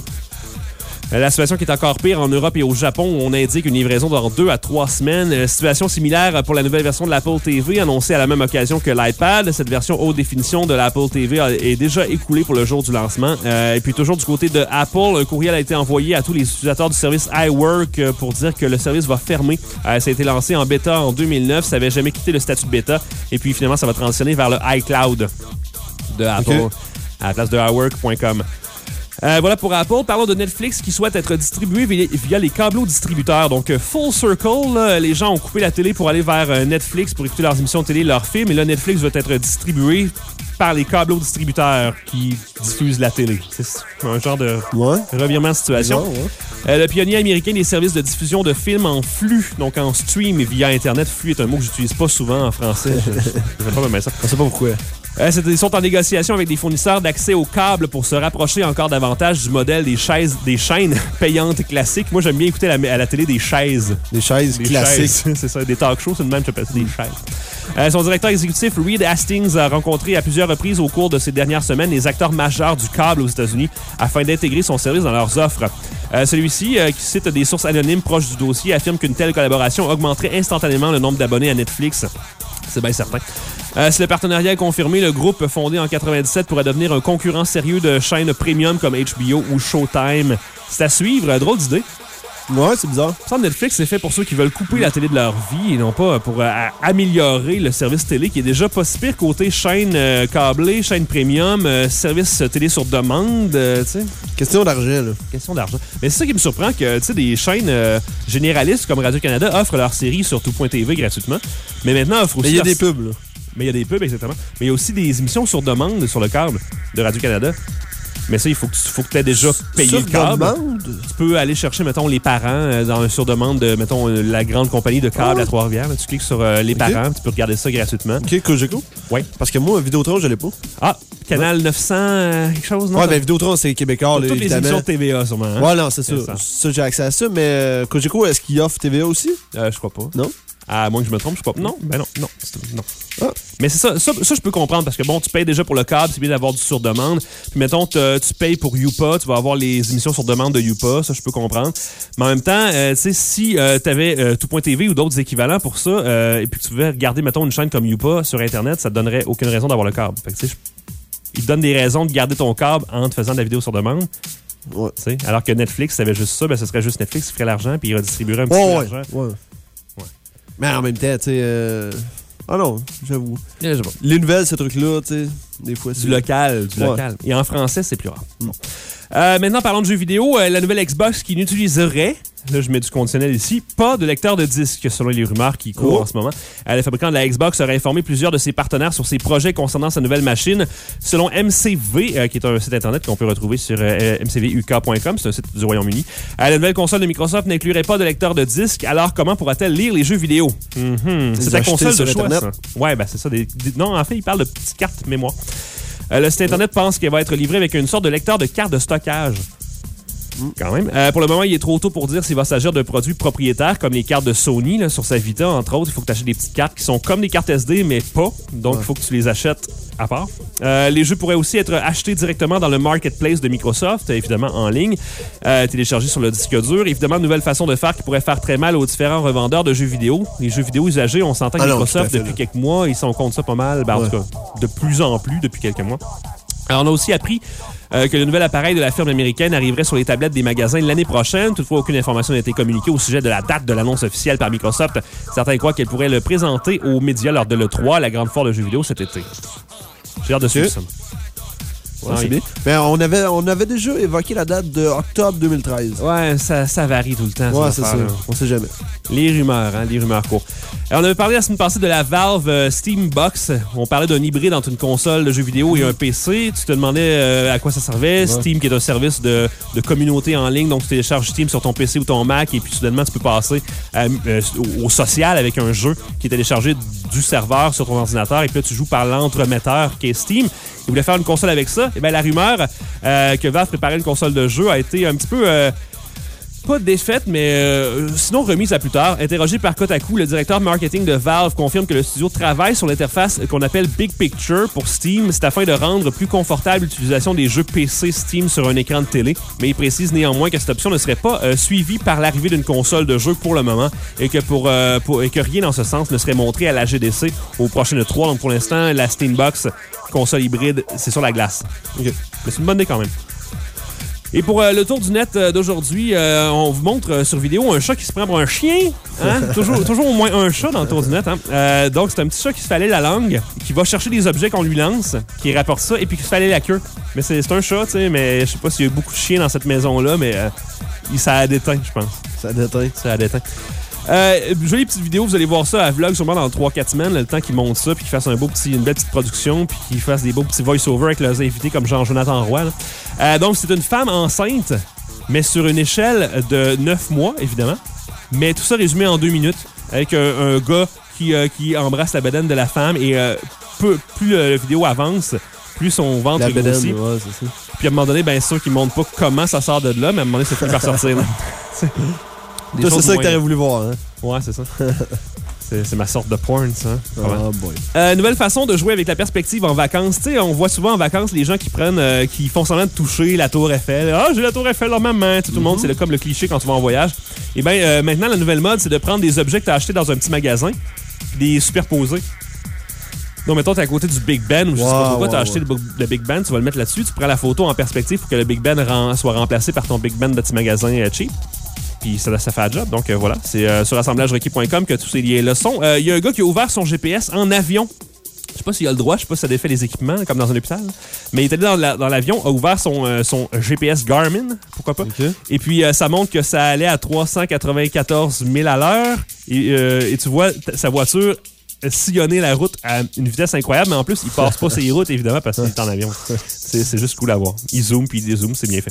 La situation qui est encore pire en Europe et au Japon, où on indique une livraison dans deux à trois semaines. Situation similaire pour la nouvelle version de l'Apple T V, annoncée à la même occasion que l'iPad. Cette version haute définition de l'Apple T V est déjà écoulée pour le jour du lancement. Euh, et puis toujours du côté de Apple, un courriel a été envoyé à tous les utilisateurs du service iWork pour dire que le service va fermer. Euh, ça a été lancé en bêta en deux mille neuf, ça n'avait jamais quitté le statut de bêta. Et puis finalement, ça va transitionner vers le iCloud de Apple, okay, à la place de iWork point com. Euh, voilà pour Apple. Parlons de Netflix qui souhaite être distribué via, via les câbleaux distributeurs. Donc, Full Circle, là, les gens ont coupé la télé pour aller vers euh, Netflix pour écouter leurs émissions de télé, leurs films. Et là, Netflix va être distribué par les câbleaux distributeurs qui diffusent la télé. C'est un genre de ouais. revirement de situation. Ouais, ouais. Euh, le pionnier américain des services de diffusion de films en flux, donc en stream et via Internet. Flux est un mot que j'utilise pas souvent en français. Je ne sais pas même ça. Je sais pas pourquoi. Euh, ils sont en négociation avec des fournisseurs d'accès au câble pour se rapprocher encore davantage du modèle des chaises, des chaînes payantes classiques. Moi, j'aime bien écouter à la, à la télé des chaises. Des chaises des classiques. Chaises. C'est ça, des talk shows, c'est le même, je appelle ça des chaises. Euh, son directeur exécutif, Reed Hastings, a rencontré à plusieurs reprises au cours de ces dernières semaines les acteurs majeurs du câble aux États-Unis afin d'intégrer son service dans leurs offres. Euh, celui-ci, euh, qui cite des sources anonymes proches du dossier, affirme qu'une telle collaboration augmenterait instantanément le nombre d'abonnés à Netflix. C'est bien certain. Euh, si le partenariat est confirmé, le groupe fondé en quatre-vingt-dix-sept pourrait devenir un concurrent sérieux de chaînes premium comme H B O ou Showtime. C'est à suivre. Drôle d'idée. Ouais, c'est bizarre. Ça, Netflix, c'est fait pour ceux qui veulent couper la télé de leur vie et non pas pour euh, améliorer le service télé qui est déjà pas si pire côté chaîne euh, câblée, chaîne premium, euh, service télé sur demande, euh, tu sais. Question d'argent, là. Question d'argent. Mais c'est ça qui me surprend que, tu sais, des chaînes euh, généralistes comme Radio-Canada offrent leurs séries sur tout point t v gratuitement, mais maintenant offrent aussi... Mais il y a leur... des pubs, là. Mais il y a des pubs, exactement. Mais il y a aussi des émissions sur demande sur le câble de Radio-Canada. Mais ça, il faut que tu faut que aies déjà payé sur le câble. Demande? Tu peux aller chercher, mettons, les parents euh, dans, sur demande de, mettons, euh, la grande compagnie de câble oh. à Trois-Rivières. Là, tu cliques sur euh, les okay. parents, tu peux regarder ça gratuitement. OK, Cogeco? Oui. Parce que moi, Vidéotron, je l'ai pas. Ah, Canal ouais. neuf cents, euh, quelque chose, non? Ouais, ben Vidéotron, c'est québécois, là, toutes évidemment. les émissions de T V A, sûrement. Hein? Ouais, non, c'est ça. ça. Ça, j'ai accès à ça. Mais euh, Cogeco, est-ce qu'il offre T V A aussi? Euh, je crois pas. Non? À moins que je me trompe, je sais pas. Non, ben non, non. non. Ah. Mais c'est ça, ça, ça, je peux comprendre parce que bon, tu payes déjà pour le câble, c'est bien d'avoir du sur-demande. Puis mettons, tu payes pour Youpa, tu vas avoir les émissions sur demande de Youpa, ça je peux comprendre. Mais en même temps, euh, tu sais, si euh, tu avais euh, tout point t v ou d'autres équivalents pour ça, euh, et puis que tu pouvais regarder, mettons, une chaîne comme Youpa sur Internet, ça te donnerait aucune raison d'avoir le câble. Fait que tu sais, ils te donnent des raisons de garder ton câble en te faisant de la vidéo sur demande. Ouais. T'sais, alors que Netflix, si t'avais juste ça, ben ce serait juste Netflix qui ferait l'argent puis il redistribuerait un petit oh, peu ouais. l'argent. Ouais. Ouais. Mais en même temps, tu sais... Euh... Ah non, j'avoue. Yeah, j'avoue. Les nouvelles, ce truc-là, tu sais, des fois, c'est... Du local, du ouais. local. Et en français, c'est plus rare. Bon. Euh, maintenant, parlons de jeux vidéo. Euh, la nouvelle Xbox qui n'utiliserait, là je mets du conditionnel ici, pas de lecteur de disque, selon les rumeurs qui courent oh. en ce moment. Euh, le fabricant de la Xbox aurait informé plusieurs de ses partenaires sur ses projets concernant sa nouvelle machine. Selon M C V, euh, qui est un site internet qu'on peut retrouver sur euh, m c v u k point com, c'est un site du Royaume-Uni, euh, la nouvelle console de Microsoft n'inclurait pas de lecteur de disque, alors comment pourra-t-elle lire les jeux vidéo? Mm-hmm. C'est ta console de choix, ça. Ouais, ben c'est ça. Des, des... Non, en fait, il parle de petites cartes mémoire. Euh, le site Internet pense qu'elle va être livrée avec une sorte de lecteur de carte de stockage. Mm. Quand même. Euh, pour le moment, il est trop tôt pour dire s'il va s'agir de produits propriétaires comme les cartes de Sony là, sur sa Vita, entre autres. Il faut que tu achètes des petites cartes qui sont comme des cartes S D, mais pas. Donc, il ouais. faut que tu les achètes à part. Euh, les jeux pourraient aussi être achetés directement dans le marketplace de Microsoft, évidemment en ligne, euh, téléchargés sur le disque dur. Évidemment, une nouvelle façon de faire qui pourrait faire très mal aux différents revendeurs de jeux vidéo. Les jeux vidéo usagés, on s'entend que ah Microsoft, non, depuis fait, depuis quelques mois, ils s'en comptent ça pas mal. Ben, ouais. En tout cas, de plus en plus depuis quelques mois. Alors, on a aussi appris euh, que le nouvel appareil de la firme américaine arriverait sur les tablettes des magasins l'année prochaine. Toutefois, aucune information n'a été communiquée au sujet de la date de l'annonce officielle par Microsoft. Certains croient qu'elle pourrait le présenter aux médias lors de l'E trois, la grande foire de jeux vidéo cet été. J'ai hâte de suivre ça. Ouais, c'est bien. Mais on avait, on avait déjà évoqué la date de octobre deux mille treize. Ouais, ça, ça varie tout le temps. Ouais, c'est ça. Là. On sait jamais. Les rumeurs, hein, les rumeurs courent. Alors, on avait parlé la semaine passée de la Valve euh, Steam Box. On parlait d'un hybride entre une console de jeux vidéo et un P C. Tu te demandais euh, à quoi ça servait. Ouais. Steam, qui est un service de, de communauté en ligne. Donc, tu télécharges Steam sur ton P C ou ton Mac et puis soudainement, tu peux passer euh, euh, au, au social avec un jeu qui est téléchargé du serveur sur ton ordinateur. Et puis là, tu joues par l'entremetteur qui est Steam. Ils voulaient faire une console avec ça. Et bien, la rumeur euh, que Valve préparait une console de jeu a été un petit peu... Euh, Pas défaite, mais euh, sinon remise à plus tard. Interrogé par Kotaku, le directeur marketing de Valve confirme que le studio travaille sur l'interface qu'on appelle Big Picture pour Steam. C'est afin de rendre plus confortable l'utilisation des jeux P C Steam sur un écran de télé. Mais il précise néanmoins que cette option ne serait pas euh, suivie par l'arrivée d'une console de jeu pour le moment et que, pour, euh, pour, et que rien dans ce sens ne serait montré à la G D C au prochain E trois. Donc pour l'instant, la Steambox, console hybride, c'est sur la glace. Okay. Mais c'est une bonne idée quand même. Et pour euh, le tour du net euh, d'aujourd'hui, euh, on vous montre euh, sur vidéo un chat qui se prend pour un chien. Hein? toujours, toujours au moins un chat dans le tour du net. Hein? Euh, donc, c'est un petit chat qui se fait aller la langue, qui va chercher des objets qu'on lui lance, qui rapporte ça, et puis qui se fait aller la queue. Mais c'est, c'est un chat, tu sais, mais je sais pas s'il y a beaucoup de chiens dans cette maison-là, mais euh, ça a déteint, je pense. Ça a déteint. Ça a déteint. Euh, jolie petite vidéo, vous allez voir ça à vlog sûrement dans trois quatre semaines, là, le temps qu'ils montent ça, puis qu'ils fassent un beau petit, une belle petite production, puis qu'ils fassent des beaux petits voice-over avec leurs invités comme Jean-Jonathan Roy. Euh, donc, c'est une femme enceinte, mais sur une échelle de neuf mois, évidemment. Mais tout ça résumé en deux minutes, avec un, un gars qui, euh, qui embrasse la bedaine de la femme, et euh, peu, plus le, la vidéo avance, plus son ventre grossit. Ouais, c'est ça. Puis à un moment donné, bien sûr qu'ils ne montrent pas comment ça sort de là, mais à un moment donné, c'est fini par sortir. Toi, c'est ça moins... que t'aurais voulu voir, hein? Ouais, c'est ça. c'est, c'est ma sorte de porn, ça. Oh boy. Euh, nouvelle façon de jouer avec la perspective en vacances. Tu sais, on voit souvent en vacances les gens qui prennent, euh, qui font semblant de toucher la tour Eiffel. Ah, j'ai la tour Eiffel dans ma main. Tout mm-hmm. le monde, c'est le, comme le cliché quand tu vas en voyage. Et bien, euh, maintenant, la nouvelle mode, c'est de prendre des objets que t'as achetés dans un petit magasin, puis les superposer. Donc, mettons, t'es à côté du Big Ben, ou je sais wow, pas pourquoi, wow, t'as acheté wow. le, le Big Ben, tu vas le mettre là-dessus, tu prends la photo en perspective pour que le Big Ben rend, soit remplacé par ton Big Ben de petit magasin euh, cheap. Puis ça, ça fait un job. Donc euh, voilà, c'est euh, sur assemblage requis point com que tous ces liens-là sont. Il euh, y a un gars qui a ouvert son G P S en avion. Je sais pas s'il a le droit, je sais pas si ça défait les équipements comme dans un hôpital. Mais il est allé dans, la, dans l'avion, a ouvert son, euh, son G P S Garmin, pourquoi pas. Okay. Et puis euh, ça montre que ça allait à trois cent quatre-vingt-quatorze mille à l'heure. Et, euh, et tu vois t- sa voiture sillonner la route à une vitesse incroyable, mais en plus, il passe pas ses routes, évidemment, parce qu'il est en avion. C'est, c'est juste cool à voir. Il zoome puis il dézoome, c'est bien fait.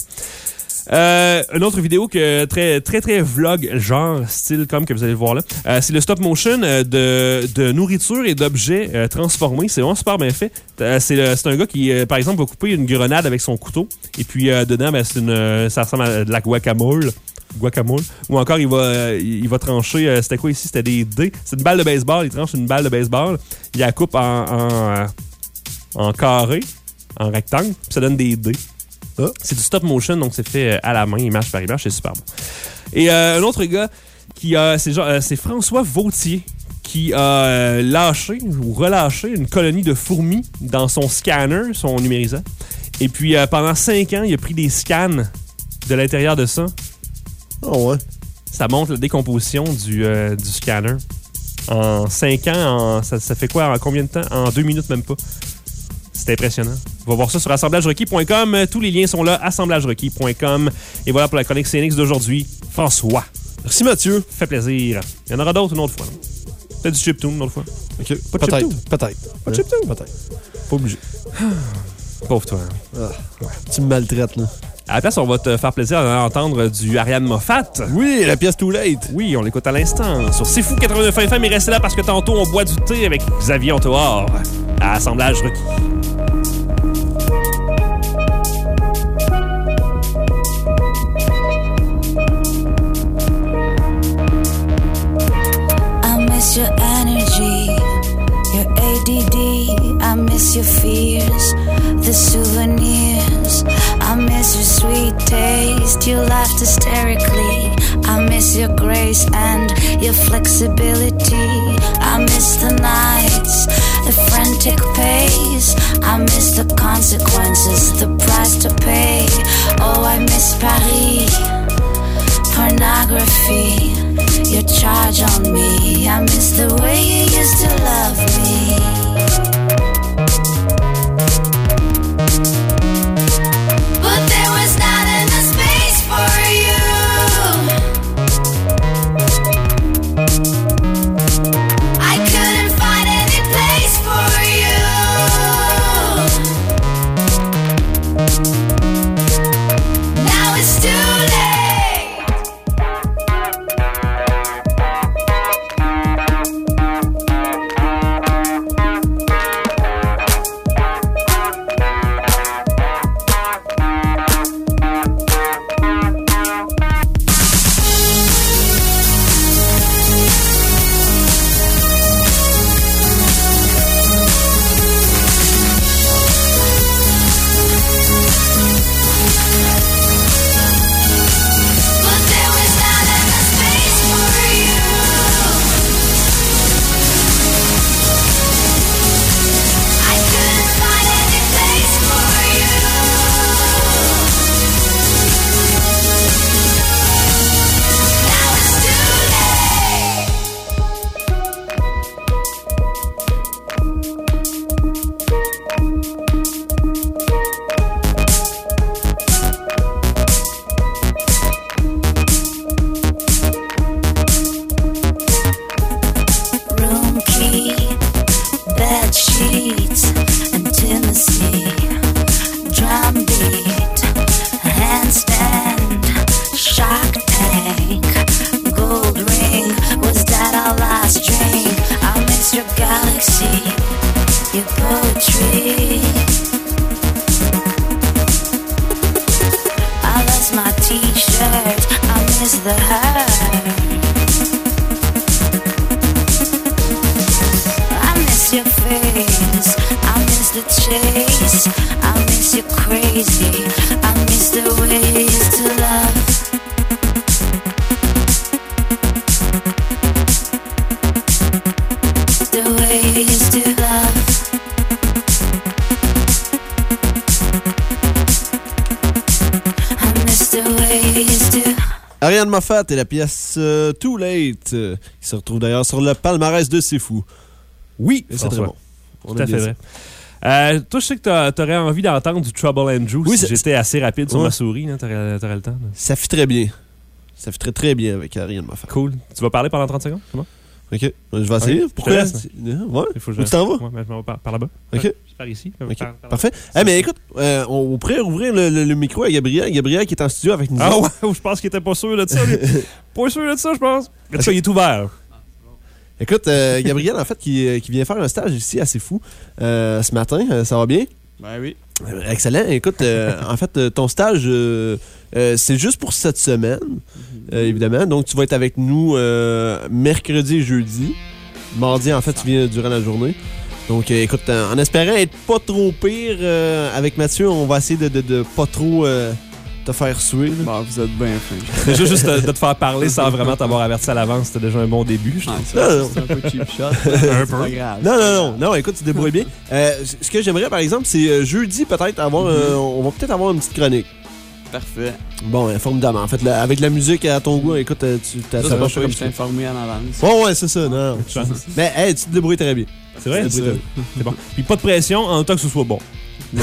Euh, une autre vidéo que très très très vlog genre style comme que vous allez voir là, euh, c'est le stop motion euh, de de nourriture et d'objets euh, transformés. C'est vraiment super bien fait. Euh, c'est le, c'est un gars qui euh, par exemple va couper une grenade avec son couteau et puis euh, dedans ben, c'est une euh, ça ressemble à de la guacamole. Guacamole. Ou encore, il va, euh, il va trancher... Euh, c'était quoi ici? C'était des dés. C'est une balle de baseball. Il tranche une balle de baseball. Il la coupe en, en, euh, en carré, en rectangle. Puis ça donne des dés. Ah. C'est du stop motion, donc c'est fait à la main, image par image. C'est super bon. Et euh, un autre gars, qui a, c'est, genre, euh, c'est François Vautier, qui a euh, lâché ou relâché une colonie de fourmis dans son scanner, son numérisant. Et puis, euh, pendant cinq ans, il a pris des scans de l'intérieur de ça. Oh ouais. Ça montre la décomposition du, euh, du scanner. En cinq ans, en, ça, ça fait quoi? En combien de temps? En deux minutes, même pas. C'est impressionnant. On va voir ça sur assemblage requis point com. Tous les liens sont là, assemblage requis point com. Et voilà pour la chronique C N X d'aujourd'hui. François. Merci Mathieu. Fait plaisir. Il y en aura d'autres une autre fois. Peut-être du chiptune une autre fois. OK. Pas de peut-être. chiptune. Peut-être. Pas de chiptune. Peut-être. Pas obligé. Pauvre toi. Ah, ouais. Tu me maltraites, là. À la place, on va te faire plaisir d'entendre du Ariane Moffat. Oui, la pièce Too Late. Oui, on l'écoute à l'instant. Sur C'est Fou quatre-vingt-neuf F M, et restez là parce que tantôt, on boit du thé avec Xavier Antoine à assemblage requis. I miss your energy, your A D D. I miss your fears, the souvenirs. I miss your sweet taste, you laughed hysterically. I miss your grace and your flexibility. I miss the nights, the frantic pace. I miss the consequences, the price to pay. Oh, I miss Paris, pornography, your charge on me. I miss the way you used to love me. But there was not enough space for you. face. I miss you crazy. I miss the way you used to love. The way you used to love. I miss the way you used to. Ariane Moffat et la pièce euh, Too Late, euh, qui se retrouve d'ailleurs sur le palmarès de C'est Fou. Oui, c'est très bon. Tout à fait vrai. Euh, toi, je sais que tu aurais envie d'entendre du Trouble Andrew oui, si j'étais assez rapide sur ouais. ma souris. Tu aurais le temps. Là. Ça fit très bien. Ça fit très, très bien avec Ariane Moffat. Cool. Tu vas parler pendant trente secondes? Comment? OK. Je vais essayer. Okay. Pourquoi? Ouais. Il faut que je... Où tu t'en vas? Ouais, je m'en vais par, par là-bas. OK. Ouais, je pars ici. Okay. Par, par Parfait. Hey, mais écoute, euh, on pourrait ouvrir le, le, le micro à Gabriel. Gabriel qui est en studio avec nous. Ah ouais, je pense qu'il était pas sûr de ça. Pas sûr de ça, je pense. En tout cas, il est ouvert. Écoute, euh, Gabriel, en fait, qui, qui vient faire un stage ici assez fou euh, ce matin. Euh, ça va bien? Ben oui. Euh, excellent. Écoute, euh, en fait, euh, ton stage, euh, euh, c'est juste pour cette semaine, euh, évidemment. Donc, tu vas être avec nous euh, mercredi et jeudi. Mardi, en fait, tu viens durant la journée. Donc, euh, écoute, euh, en espérant être pas trop pire, euh, avec Mathieu, on va essayer de, de, de pas trop... Euh, te faire suer. Bon, vous êtes bien fin. Déjà, juste de, de te faire parler sans vraiment t'avoir averti à l'avance, c'était déjà un bon début. Je ah, trouve. Ça, non, c'est un peu cheap shot. un peu. Pas grave. Non, non, non, non, écoute, tu te débrouilles bien. Euh, ce que j'aimerais, par exemple, c'est euh, jeudi, peut-être, avoir, mm-hmm. euh, on va peut-être avoir une petite chronique. Parfait. Bon, euh, formidable. En fait, là, avec la musique à ton goût, écoute, tu t'as ça. Ça va pas juste informé en avance. Ouais, ouais, c'est ça. Non, non. Mais, hey, tu te débrouilles très bien. C'est vrai? C'est, c'est bon. Puis pas de pression, en autant que ce soit bon. Non,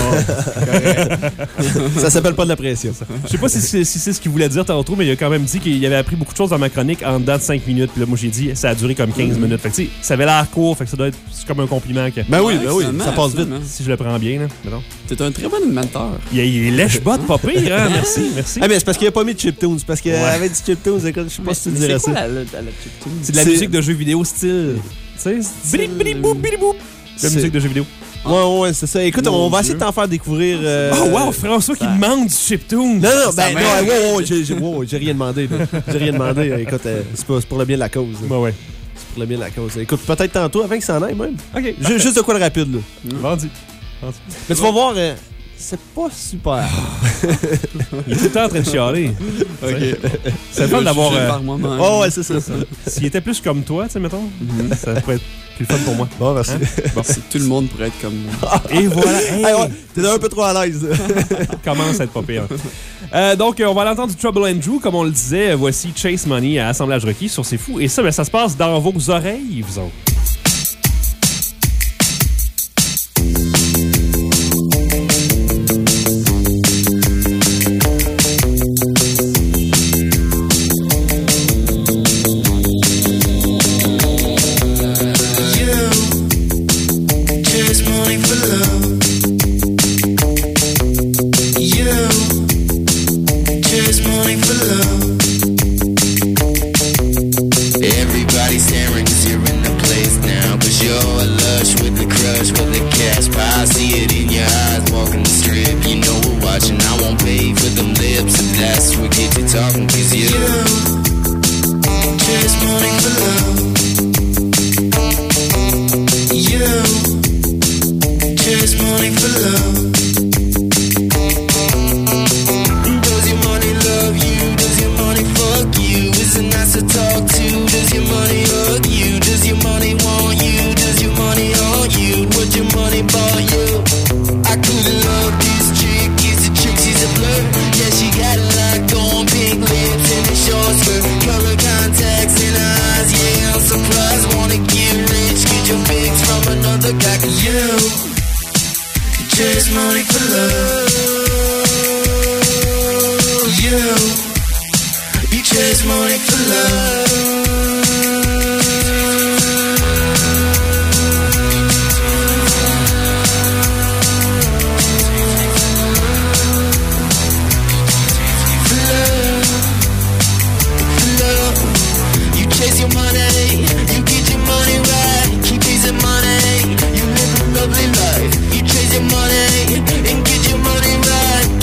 ça s'appelle pas de la pression. Je sais pas si c'est, si c'est ce qu'il voulait dire tantôt, mais il a quand même dit qu'il avait appris beaucoup de choses dans ma chronique en dedans de cinq minutes. Puis là, moi, j'ai dit, ça a duré comme quinze minutes. Fait que, tu sais, ça avait l'air court, fait que ça doit être c'est comme un compliment. Que... Ben oui, ben oui, ça passe vite. Si je le prends bien, là. Mettons. T'es un très bon animateur. Il, il est lèche-botte, pas pire, hein. Merci, merci. Ah, mais c'est parce qu'il a pas mis de chiptunes. Parce qu'avec ouais. du chiptunes, écoute, je sais pas si tu dirais ça. C'est quoi la, la, la chiptune? C'est de la c'est... musique de jeux vidéo style. Tu sais, bidi bidi boum bidi boum. La musique de jeux vidéo. Ouais, ouais, c'est ça. Écoute, on va essayer de t'en faire découvrir. Euh... Oh, wow, François ça... qui demande du chiptune. Non, non, ben, non, ouais, ouais, ouais, j'ai, j'ai, ouais, j'ai rien demandé. Là. J'ai rien demandé. Écoute, euh, c'est, pas, c'est pour le bien de la cause. Ouais, ouais. C'est pour le bien de la cause. Écoute, peut-être tantôt, avant que ça en aille, même. OK. Juste, juste de quoi le rapide, là. Vendu. Vendu. Mais tu vas voir, euh, c'est pas super. Il est tout le temps en train de chialer. OK. C'est le fun d'avoir. Euh... Par moi-même. Oh, ouais, c'est ça. ça. S'il était plus comme toi, tu sais, mettons, mm-hmm. ça pourrait être plus fun pour moi. Bon, merci. Hein? Bon, si tout le monde pourrait être comme moi. Et voilà. Hey. Hey, ouais, t'es un peu trop à l'aise. Commence à être pas pire. Euh, donc, on va l'entendre du Trouble Andrew. Comme on le disait, voici Chase Money à Assemblage Requis sur C'est Fou. Et ça, ben, ça se passe dans vos oreilles, vous autres.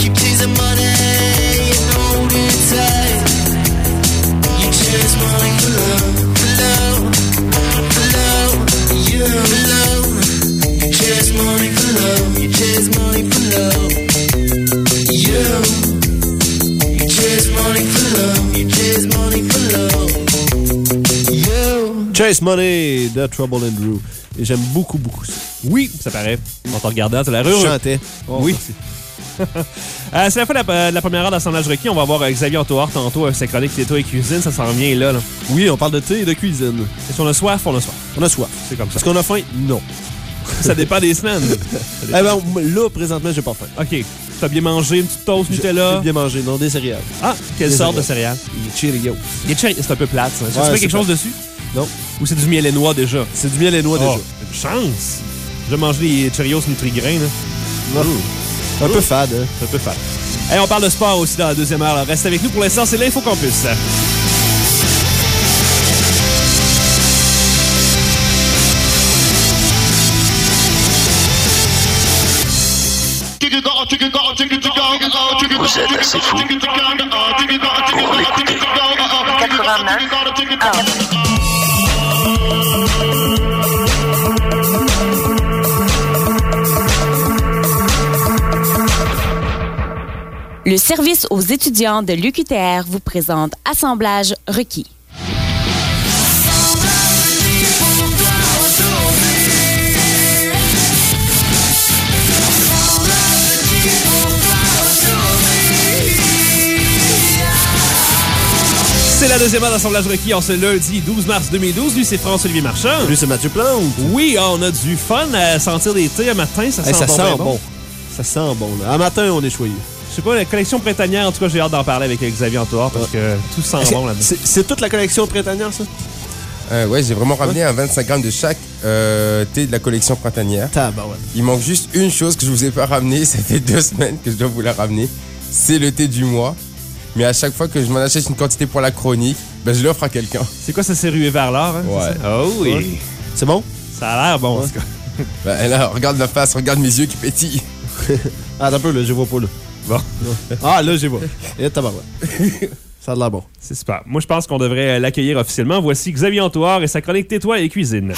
Money for Chase Money de Trouble Andrew. Et j'aime beaucoup, beaucoup ça. Oui, ça paraît. On t'en regardant, t'as l'air heureux. Je chantais. Oh, oui. euh, c'est la fin de la, de la première heure d'assemblage requis. On va voir euh, Xavier Antoine tantôt avec sa chronique Této et cuisine. Ça s'en vient là, là. Oui, on parle de thé et de cuisine. Et si on a soif, on a soif. On a soif. C'est comme ça. Est-ce qu'on a faim? Non. Ça dépend des semaines. Eh ben, là, présentement, j'ai pas faim. OK. T'as bien mangé, une petite toast Nutella? J'ai bien mangé, non, des céréales. Ah, quelle Des sorte de céréales. céréales? Des Cheerios. Des Cheerios, c'est un peu plate, ça. Tu Ouais, mets c'est quelque chose plate. dessus? Non. Ou c'est du miel et noix déjà? C'est du miel et noix Oh, déjà. une chance! J'ai mangé des Cheerios Nutri-Grain, là. Non. Un peu fade, hein? C'est un peu fade. Hey, on parle de sport aussi dans la deuxième heure. là. Reste avec nous. Pour l'instant, c'est l'Info Campus. Vous êtes assez fou pour l'écouter. Le service aux étudiants de l'U Q T R vous présente Assemblage requis. C'est la deuxième heure d'assemblage requis en ce lundi douze mars deux mille douze. Lui, c'est François-Olivier Marchand. Lui, c'est Mathieu Plante. Oui, ah, on a du fun à sentir des thés un matin. Ça sent Hey, ça bon. sent ben bon. Ça sent bon, là. Un matin, on est choyé. Je sais pas, la collection printanière, en tout cas, j'ai hâte d'en parler avec Xavier Antoine parce que tout sent Est-ce bon que là-dedans. C'est c'est toute la collection printanière, ça? Euh, ouais, j'ai vraiment ramené un vingt-cinq grammes de chaque euh, thé de la collection printanière. Tabarouette. Il manque juste une chose que je vous ai pas ramenée. Ça fait deux semaines que je dois vous la ramener. C'est le thé du mois. Mais à chaque fois que je m'en achète une quantité pour la chronique, ben je l'offre à quelqu'un. C'est quoi, ça s'est rué vers l'or? Hein, Ouais. c'est ça? Oh oui. Ouais. C'est bon? Ça a l'air bon, en tout cas. Ben là, regarde ma face, regarde mes yeux qui pétillent. Ah, attends un peu, là, je vois pas, là. Bon. Ah, là, je vois. Et tabarouette. Ça a l'air bon. C'est super. Moi, je pense qu'on devrait l'accueillir officiellement. Voici Xavier Antoine et sa chronique Tais-toi et cuisine.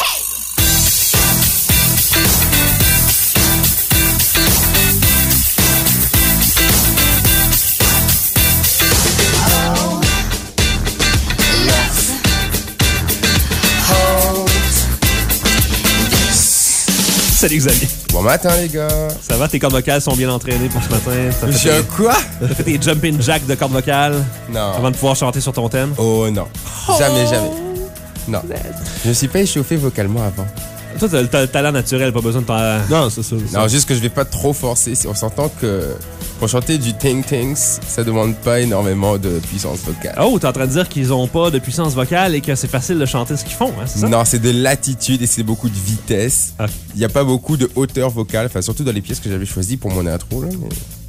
Salut Xavier. Bon matin les gars. Ça va, tes cordes vocales sont bien entraînées pour ce matin? T'as fait J'ai un tes- quoi? T'as fait tes jumping jacks de cordes vocales Non. avant de pouvoir chanter sur ton thème? Oh non. Jamais, jamais. Non. Je me suis pas échauffé vocalement avant. Toi, t'as t'as le talent naturel, pas besoin de t'en... Non, c'est ça. Non, juste que je vais pas trop forcer. On s'entend que pour chanter du Ting Tings, ça demande pas énormément de puissance vocale. Oh, t'es en train de dire qu'ils ont pas de puissance vocale et que c'est facile de chanter ce qu'ils font, hein, c'est ça? Non, c'est de l'attitude et c'est beaucoup de vitesse. Il Ah. n'y a pas beaucoup de hauteur vocale, enfin surtout dans les pièces que j'avais choisies pour mon intro. Là, mais...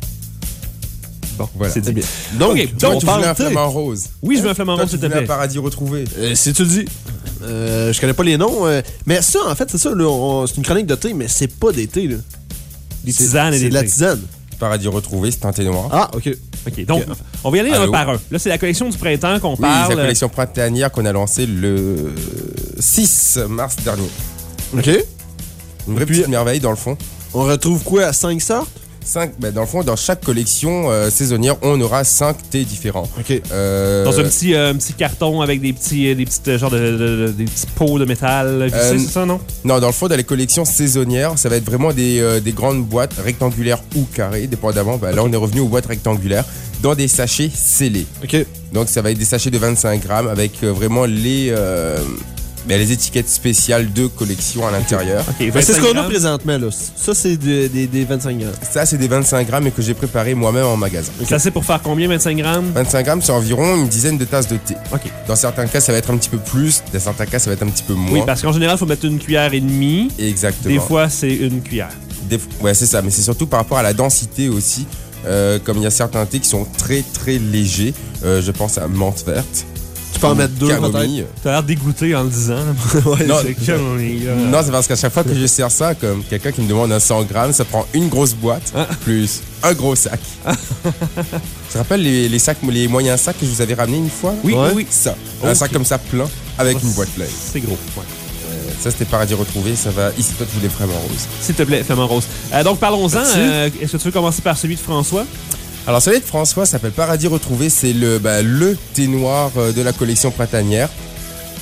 Bon, Voilà. c'est dit. bien. Donc, Ok, Toi, donc, tu on voulais parle un thé. flamant rose. Oui, je veux un flamant Toi, rose, tu s'il te voulais un plaît. paradis retrouvé. Euh, si tu le dis. Euh, je connais pas les noms. euh, mais ça, en fait, c'est ça. là, on- C'est une chronique de thé, mais c'est pas des thés. Là. Des C'est- tisanes et C'est des de la thés. tisane. Paradis retrouvé, c'est un thé noir. Ah, OK. OK, donc, Ok. on va y aller Allô? un par un. Là, c'est la collection du printemps qu'on Oui, parle. c'est la collection printanière qu'on a lancée le six mars dernier. OK. Une vraie Puis- petite merveille dans le fond. On retrouve quoi à cinq sortes? Cinq, ben, dans le fond, dans chaque collection euh, saisonnière, on aura cinq thés différents. OK. Euh, Dans un petit, euh, un petit carton avec des petits, des petites, euh, genre de, de- de- des petits pots de métal vissés, Euh, c'est ça, non? Non, dans le fond, dans les collections saisonnières, ça va être vraiment des, euh, des grandes boîtes rectangulaires ou carrées, dépendamment. Ben, Là, on est revenu aux boîtes rectangulaires dans des sachets scellés. OK. Donc, ça va être des sachets de vingt-cinq grammes avec euh, vraiment les, euh, ben, les étiquettes spéciales de collection à l'intérieur. OK, Ben, c'est ce vingt-cinq qu'on a grammes. présentement. Là. Ça, c'est de- des, des vingt-cinq grammes. Ça, c'est des vingt-cinq grammes et que j'ai préparé moi-même en magasin. Ça, c'est pour faire combien, vingt-cinq grammes? vingt-cinq grammes, c'est environ une dizaine de tasses de thé. OK. Dans certains cas, ça va être un petit peu plus. Dans certains cas, ça va être un petit peu moins. Oui, parce qu'en général, il faut mettre une cuillère et demie. Exactement. Des fois, c'est une cuillère. Des f- Ouais, c'est ça. Mais c'est surtout par rapport à la densité aussi. Euh, comme il y a certains thés qui sont très, très légers. Euh, je pense à menthe verte. Tu peux en mettre deux, camomille. T'as l'air dégoûté en le disant. Ouais, Non, C'est camomille, là. Non, c'est parce qu'à chaque fois que je sers ça, comme quelqu'un qui me demande un cent grammes, ça prend une grosse boîte Ah. plus un gros sac. Tu te rappelles les, les sacs, les moyens sacs que je vous avais ramenés une fois? Oui, Ouais. oui, oui. Ça. Un Ok. sac comme ça plein avec Oh, une boîte pleine. C'est gros. Ouais. Ça, c'était paradis retrouvé. Ça va. Ici, toi, tu voulais vraiment rose. S'il te plaît, fais-moi rose. Euh, donc, parlons-en. Merci. Euh, Est-ce que tu veux commencer par celui de François? Alors, celui de François s'appelle Paradis retrouvé. C'est le, bah, le thé noir euh, de la collection printanière.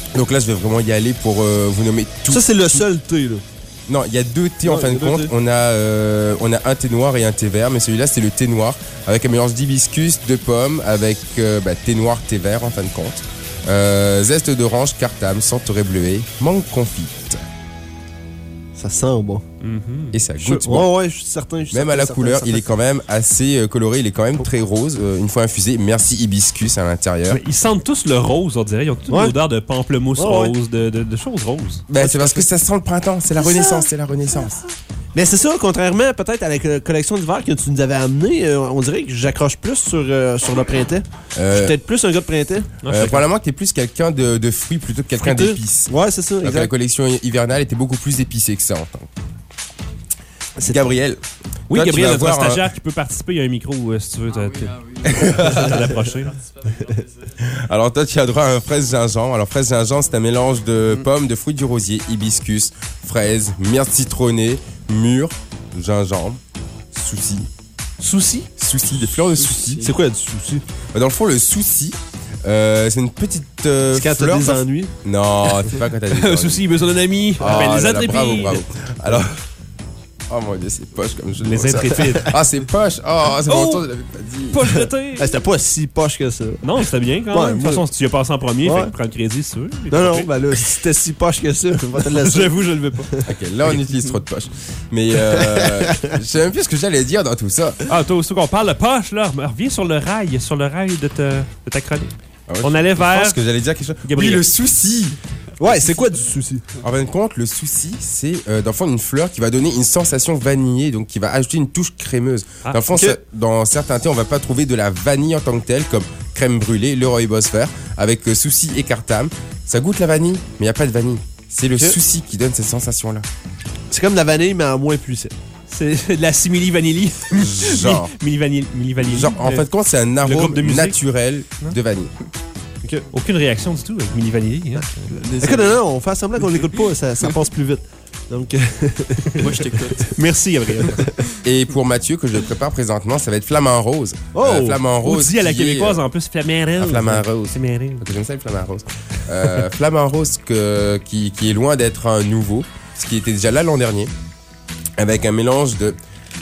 Donc là, je vais vraiment y aller pour euh, vous nommer tout. Ça, c'est le tout. seul thé, là. Non, il y a deux thés en Ouais, fin il y de a deux compte. thés. On a, euh, on a un thé noir et un thé vert, mais celui-là, c'est le thé noir avec un mélange d'hibiscus, de pommes, avec euh, bah, thé noir, thé vert en fin de compte. Euh, zeste d'orange, cartame, centaurée bleuée, mangue confite. Ça sent bon. Mm-hmm. Et ça Je- goûte bon. Ouais, ouais, je suis certain. je suis Même certain, à la certain, couleur, certain. il est quand même assez euh, coloré, il est quand même très rose. euh, une fois infusé, merci hibiscus à l'intérieur. Ils sentent tous le rose, on dirait. Ils ont toute Ouais. une odeur de pamplemousse Ouais, ouais. rose, de, de, de choses roses. Ben, c'est parce que ça sent le printemps, c'est la C'est ça. renaissance, c'est la renaissance. Mais c'est ça, contrairement peut-être à la co- collection d'hiver que tu nous avais amené, euh, on dirait que j'accroche plus sur, euh, sur le printemps. Je Euh, suis peut-être plus un gars de printemps. euh, probablement que t'es plus quelqu'un de, de fruits plutôt que quelqu'un Friteux. d'épices. Ouais, c'est ça, Donc la exact. collection hivernale était beaucoup plus épicée que ça. En tant. C'est Gabriel. Oui, Toi, tu Gabriel, vas notre avoir un- stagiaire qui peut participer, il y a un micro euh, si tu veux. Ah t'as- oui, t'as- ah oui. t'as l'approcher, là. Alors toi, tu as droit à un fraise gingembre. Alors fraise gingembre, c'est un mélange de Mm. pommes, de fruits du rosier, hibiscus, fraises, myrte citronnée, mûre, gingembre, souci. Souci? Souci, des fleurs de souci. C'est quoi du souci? Dans le fond, le souci, euh, c'est une petite euh, C'est quand t'as fleur. des ennuis. Non, c'est pas quand t'as des Un ennuis. souci, il a besoin d'un ami. On Ah, appelle les là, là, intrépides. bravo, bravo. Alors, oh mon dieu, c'est poche comme je Les vois ça. intrépides. Ah, c'est poche. Oh, c'est Oh! longtemps, je l'avais pas dit. Poche de thé. Ah, c'était pas si poche que ça. Non, c'était bien quand Ouais, même. De toute moi- façon, si tu y as passé en premier, Ouais. fait que prends le crédit si tu veux. Non, non, ben là, si c'était si poche que ça, je vais pas te le laisser. J'avoue, je le veux pas. Ok, là, on utilise trop de poche. Mais euh, je sais même plus ce que j'allais dire dans tout ça. Ah, toi aussi qu'on parle de poche, là. Reviens sur le rail, sur le rail de ta, de ta chronique. Ah ouais, On je- allait Je vers. pense que j'allais dire quelque chose. Gabriel. Oui, le souci. Ouais, c'est quoi du souci? En fin de compte, le souci, c'est euh, dans le fond une fleur qui va donner une sensation vanillée, donc qui va ajouter une touche crémeuse. Ah, dans le fond, ok. ça- dans certains thés, on va pas trouver de la vanille en tant que telle, comme crème brûlée, le rooibos vert, avec euh, souci et cartame. Ça goûte la vanille, mais il n'y a pas de vanille. C'est le Ok. souci qui donne cette sensation-là. C'est comme de la vanille, mais en moins puissant. C'est de la simili vanilli. Genre. Mili vanille. Mili vanille. Genre, en Euh, fin de compte, c'est un groupe arôme de musique. naturel de vanille. Aucune réaction du tout avec Mili vanilli. Hein. Écoute, non, non, on fait semblant qu'on l'écoute pas, ça, ça passe plus vite. Donc, euh, Moi, je t'écoute. Merci, Gabriel. Et pour Mathieu, que je prépare présentement, ça va être flamant rose. Oh! Euh, flamant On rose. dit à la qui est, québécoise euh, en plus, flamant rose. un flamant rose. Flamant rose. Ok, j'aime ça le flamant rose. Euh, flamant rose que, qui, qui est loin d'être un nouveau, ce qui était déjà là l'an dernier, avec un mélange de,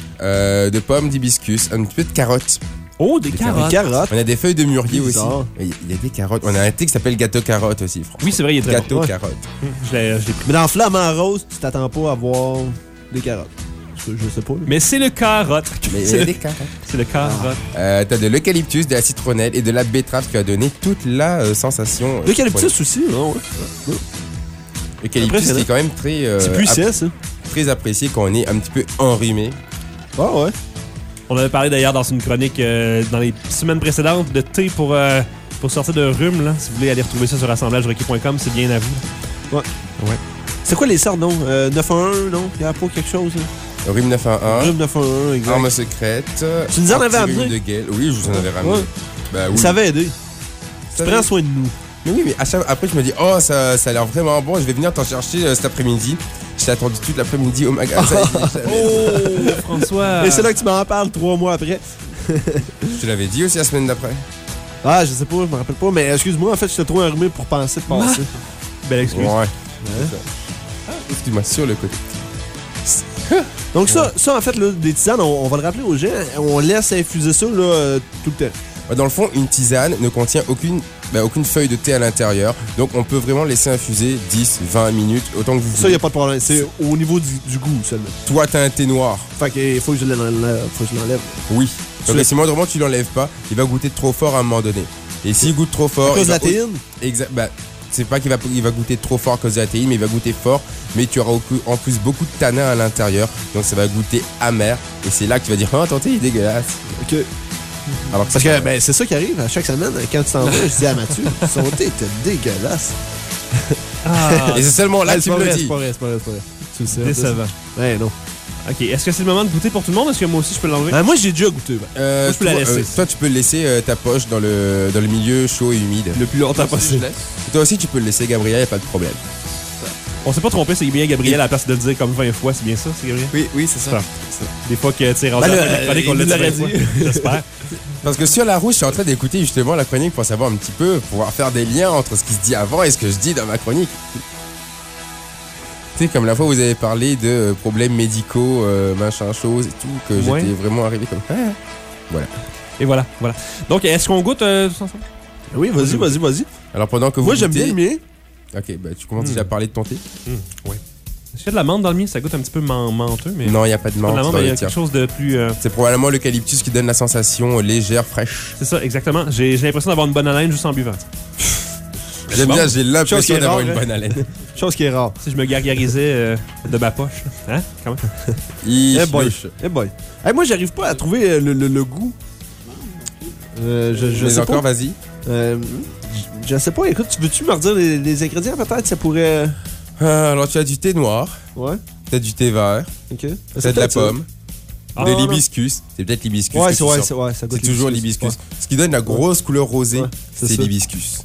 euh, de pommes, d'hibiscus, un petit peu de carottes. Oh, des des carottes. carottes. On a des feuilles de mûrier aussi. Bizarre. Il y a des carottes. On a un thé qui s'appelle gâteau carotte aussi, François. Oui, c'est vrai, il est très Gâteau bon. Ouais. carotte. Je l'ai je l'ai pris. Mais dans Flamand Rose, tu t'attends pas à voir des carottes. Je, je sais pas. là. Mais c'est le carotte. Mais il y C'est a le, des carottes. c'est le carotte. Euh, T'as de l'eucalyptus, de la citronnelle et de la betterave qui va donner toute la euh, sensation. euh, L'eucalyptus aussi, non? Ouais. citronnée. Eucalyptus qui est quand même très, euh, C'est puissant, ça. ap- très apprécié quand on est un petit peu enrhumé. Ah ouais. On avait parlé d'ailleurs dans une chronique euh, dans les semaines précédentes de thé pour, euh, pour sortir de rhume. Là. Si vous voulez aller retrouver ça sur assemblage requis point com, c'est bien à vous. C'est quoi les sortes, non? Euh, neuf un un, non? Il y a pas quelque chose, là? Rhume neuf un un. Rhume neuf un un, exact. Arme secrète. Tu nous en avais anti-rhume amené? de Gale. Oui, je vous en avais ramené. Ouais. Ben oui. Ça va aider. Ça Tu va- prends soin de nous. Mais oui, mais à chaque- après, je me dis, oh, ça, ça a l'air vraiment bon. Je vais venir t'en chercher euh, cet après-midi. Je t'ai attendu toute l'après-midi au magasin. Oh, François! Et c'est là que tu m'en parles trois mois après. Je te l'avais dit aussi la semaine d'après. Ah, je sais pas, je me rappelle pas, mais excuse-moi, en fait, j'étais trop enrhumé pour penser de passer. Belle excuse. Ouais. C'est ça. Ah, excuse-moi, sur le côté. Donc ça, ça, en fait, là, des tisanes, on, on va le rappeler aux gens, on laisse infuser ça là, euh, tout le temps. Dans le fond, une tisane ne contient aucune, ben, aucune feuille de thé à l'intérieur. Donc, on peut vraiment laisser infuser dix, vingt minutes, autant que vous Ça, voulez. y a pas de problème. C'est au niveau du, du goût seulement. Toi, t'as un thé noir. Fait qu'il faut que je l'enlève. Faut que je l'enlève. Oui. Donc, Tu- si moindrement tu l'enlèves pas, il va goûter trop fort à un moment donné. Et s'il goûte trop fort. À cause il de la va- théine? Exact. Bah, c'est pas qu'il va, il va goûter trop fort à cause de la théine, mais il va goûter fort. Mais tu auras au- en plus beaucoup de tanin à l'intérieur. Donc, ça va goûter amer. Et c'est là que tu vas dire, oh, ton thé il est dégueulasse. Ok. Alors que Parce que ben, c'est ça qui arrive à chaque semaine. Quand tu t'en vas, je dis à Mathieu, son thé était dégueulasse. Ah, Et c'est seulement là Ah, que c'est tu pas me le vrai, dis. c'est pas vrai, c'est pas vrai, c'est pas vrai. Tu le sais. décevant. Ouais, non. OK, est-ce que c'est le moment de goûter pour tout le monde? Est-ce que moi aussi, je peux l'enlever? Ben, moi, j'ai déjà goûté. Ben. Euh, Moi, je peux la toi, laisser. euh, toi, tu peux laisser euh, ta poche dans le, dans le milieu chaud et humide. Le plus longtemps Je possible. laisse. Toi aussi, tu peux le laisser, Gabriel, y a pas de problème. On s'est pas trompé, c'est bien Gabriel à la place de le dire comme vingt fois, c'est bien ça, c'est Gabriel? Oui, oui, c'est ça. Des fois que tu sais, rendu Ben à la là, fin de la chronique, il on l'a nous dit l'aurait vingt fois. dit. J'espère. Parce que sur la route, je suis en train d'écouter justement la chronique pour savoir un petit peu, pour pouvoir faire des liens entre ce qui se dit avant et ce que je dis dans ma chronique. Tu sais, comme la fois où vous avez parlé de euh, problèmes médicaux, euh, machin, chose et tout, que Ouais. j'étais vraiment arrivé comme... Ah, voilà. Et voilà, voilà. Donc, est-ce qu'on goûte euh, tous ensemble? Oui, vas-y, vas-y, vas-y. Alors pendant que vous Moi, j'aime bien goûtez- le mien. Ok, bah tu commences Mm. déjà à parler de ton thé? Mmh, oui. Est-ce qu'il y a de la menthe dans le mien? Ça goûte un petit peu men- menteux, mais... Non, il n'y a pas de Pas menthe de la menthe, dans mais il y le a tien. quelque chose de plus... euh, C'est probablement l'eucalyptus qui donne la sensation euh, légère, fraîche. C'est ça, exactement. J'ai j'ai l'impression d'avoir une bonne haleine juste en buvant. J'aime bon. bien, j'ai Chose qui l'impression est d'avoir rare, une hein. bonne haleine. Chose qui est rare. Si je me gargarisais euh, de ma poche. Hein? Comment? Ish, Eh boy. louche. Eh boy. Hey, moi, j'arrive pas à trouver euh, le, le- le goût. Euh, je je Mais sais encore, pas. vas-y. Euh, je je sais pas. Écoute, tu veux-tu me redire les, les ingrédients peut-être? Ça pourrait. Ah, alors tu as du thé noir, Ouais. tu as du thé vert, Ok. tu C'est as de la peut-être ça. pomme, Ah, de non. l'hibiscus. C'est peut-être l'hibiscus. Ouais, que c'est tu ouais, sens. c'est ouais, ça goûte C'est toujours l'hibiscus. Ouais. Ce qui donne la grosse couleur rosée, Ouais, c'est c'est ça. l'hibiscus.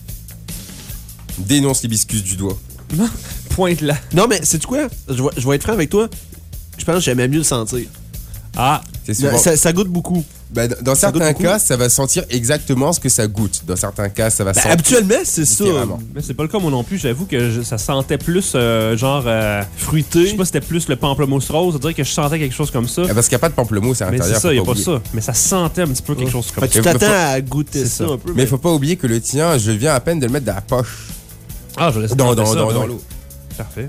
Dénonce l'hibiscus du doigt. Pointe là. Non, mais sais-tu quoi? Je vais, je vais être franc avec toi. Je pense que j'aimais mieux le sentir. Ah, C'est souvent... Ça, ça goûte beaucoup. Ben, dans dans ça goûte certains beaucoup. cas, ça va sentir exactement ce que ça goûte. Dans certains cas, ça va Ben, sentir habituellement, c'est ça. différemment. mais c'est pas le cas moi non plus. J'avoue que je- ça sentait plus euh, genre... euh, je Fruité. sais pas si c'était plus le pamplemousse rose. C'est-à-dire que je sentais quelque chose comme ça. Ah, Parce qu'il n'y a pas de pamplemousse à Mais l'intérieur. c'est ça, il faut a pas oublier. ça. Mais ça sentait un petit peu quelque chose comme Fait que ça. tu Mais t'attends faut- à goûter c'est ça, ça. un peu. Mais il faut pas oublier que le tien, je viens à peine de le mettre dans la poche. Ah, je laisse Dans, tenter dans, ça, dans, ben dans oui. l'eau. Parfait.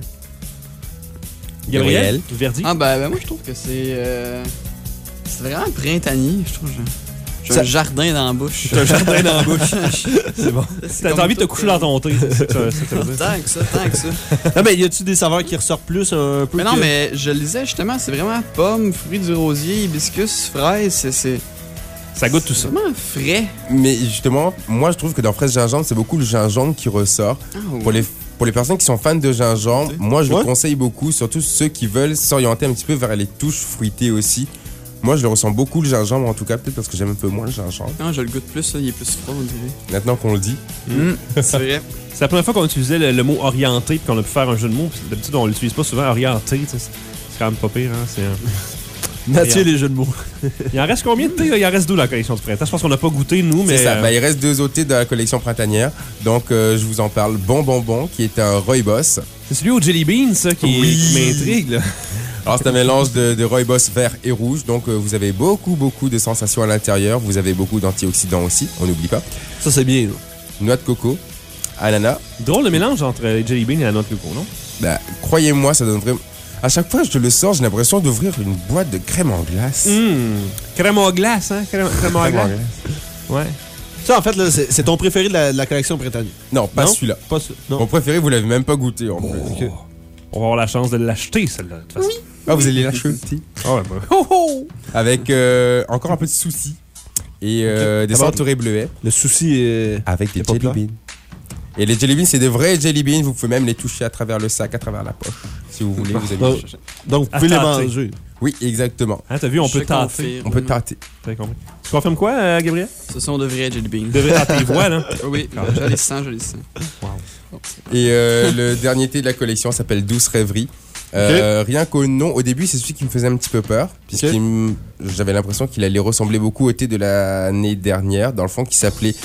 Gabriel. Gabriel, Verdi. Ah, ben, ben, moi, je trouve que c'est. euh, c'est vraiment printanier, je trouve. J'ai- J'ai Ça- un jardin dans la bouche. T'as un jardin dans la bouche. C'est bon. C'est T'as comme t'as envie de te tout, coucher euh, dans ton thé. C'est ça que ça- ça que ça veut dire. Tant que ça, tant que ça. Non, mais y a-tu des saveurs qui ressortent plus un peu? Mais non, que- mais je le disais justement, c'est vraiment pommes, fruits du rosier, hibiscus, fraises, c'est- c'est Ça goûte tout c'est ça. vraiment frais. Mais justement, moi, je trouve que dans fraise gingembre, c'est beaucoup le gingembre qui ressort. Ah, Pour les, pour les personnes qui sont fans de gingembre, Ok. moi, je Ouais. le conseille beaucoup, surtout ceux qui veulent s'orienter un petit peu vers les touches fruitées aussi. Moi, je le ressens beaucoup, le gingembre, en tout cas, peut-être parce que j'aime un peu moins le gingembre. Non, je le goûte plus, là, il est plus froid, on dirait. Maintenant qu'on le dit. Hum, c'est vrai. C'est la première fois qu'on utilisait le, le mot orienté puis qu'on a pu faire un jeu de mots. Puis D'habitude, on l'utilise pas souvent, orienté. tu sais, C'est c'est quand même pas pire. Hein? C'est, euh, Mathieu, les jeux de mots. Il en reste combien de thé? Là? Il en reste deux la collection du printemps. Je pense qu'on n'a pas goûté, nous, mais. C'est ça. euh, Bah, il reste deux autres thés de la collection printanière. Donc, euh, je vous en parle. Bon Bon Bon, qui est un rooibos. C'est celui au Jelly Bean, ça, qui, Oui. qui m'intrigue. là. Alors, c'est un mélange de, de rooibos vert et rouge. Donc, euh, vous avez beaucoup, beaucoup de sensations à l'intérieur. Vous avez beaucoup d'antioxydants aussi, on n'oublie pas. Ça, c'est bien. là. Noix de coco, ananas. Drôle le mélange entre les Jelly Bean et la noix de coco, non? Bah, croyez-moi, ça donne vraiment... À chaque fois que je le sors, j'ai l'impression d'ouvrir une boîte de crème en glace. Hum. Crème à glace, hein? Crème, crème à Crème en glace. Ouais. Ça, en fait, là, c'est c'est ton préféré de la, de la collection printanière. Non, pas Non? celui-là. Pas ça. Mon Non. préféré, vous l'avez même pas goûté en plus. Oh. On va avoir la chance de l'acheter, celle-là. de toute façon. Ah, vous allez lâcher petit. Ah ouais, bah. Oh, oh. Avec euh, encore un peu de soucis. Et euh, des D'abord- centaurés bleuets. Le souci est. Avec des C'est pas jelly plat. beans. Et les jelly beans, c'est des vrais jelly beans. Vous pouvez même les toucher à travers le sac, à travers la poche. Si vous voulez, vous Donc, avez... donc, vous À pouvez les tâter. manger. Oui, exactement. Hein, t'as vu, on Je peut tâter. confirme. On peut tâter. T'as compris. Tu confirmes quoi, euh, Gabriel? Ce sont de vrais jelly beans. Tu devrais à tes voix, là. Oui, je les sens, je les sens. Wow. Et euh, le dernier thé de la collection s'appelle Douce Rêverie. Euh, Rien qu'au nom, au début, c'est celui qui me faisait un petit peu peur, puisque Ok. j'avais l'impression qu'il allait ressembler beaucoup au thé de l'année dernière, dans le fond, qui s'appelait.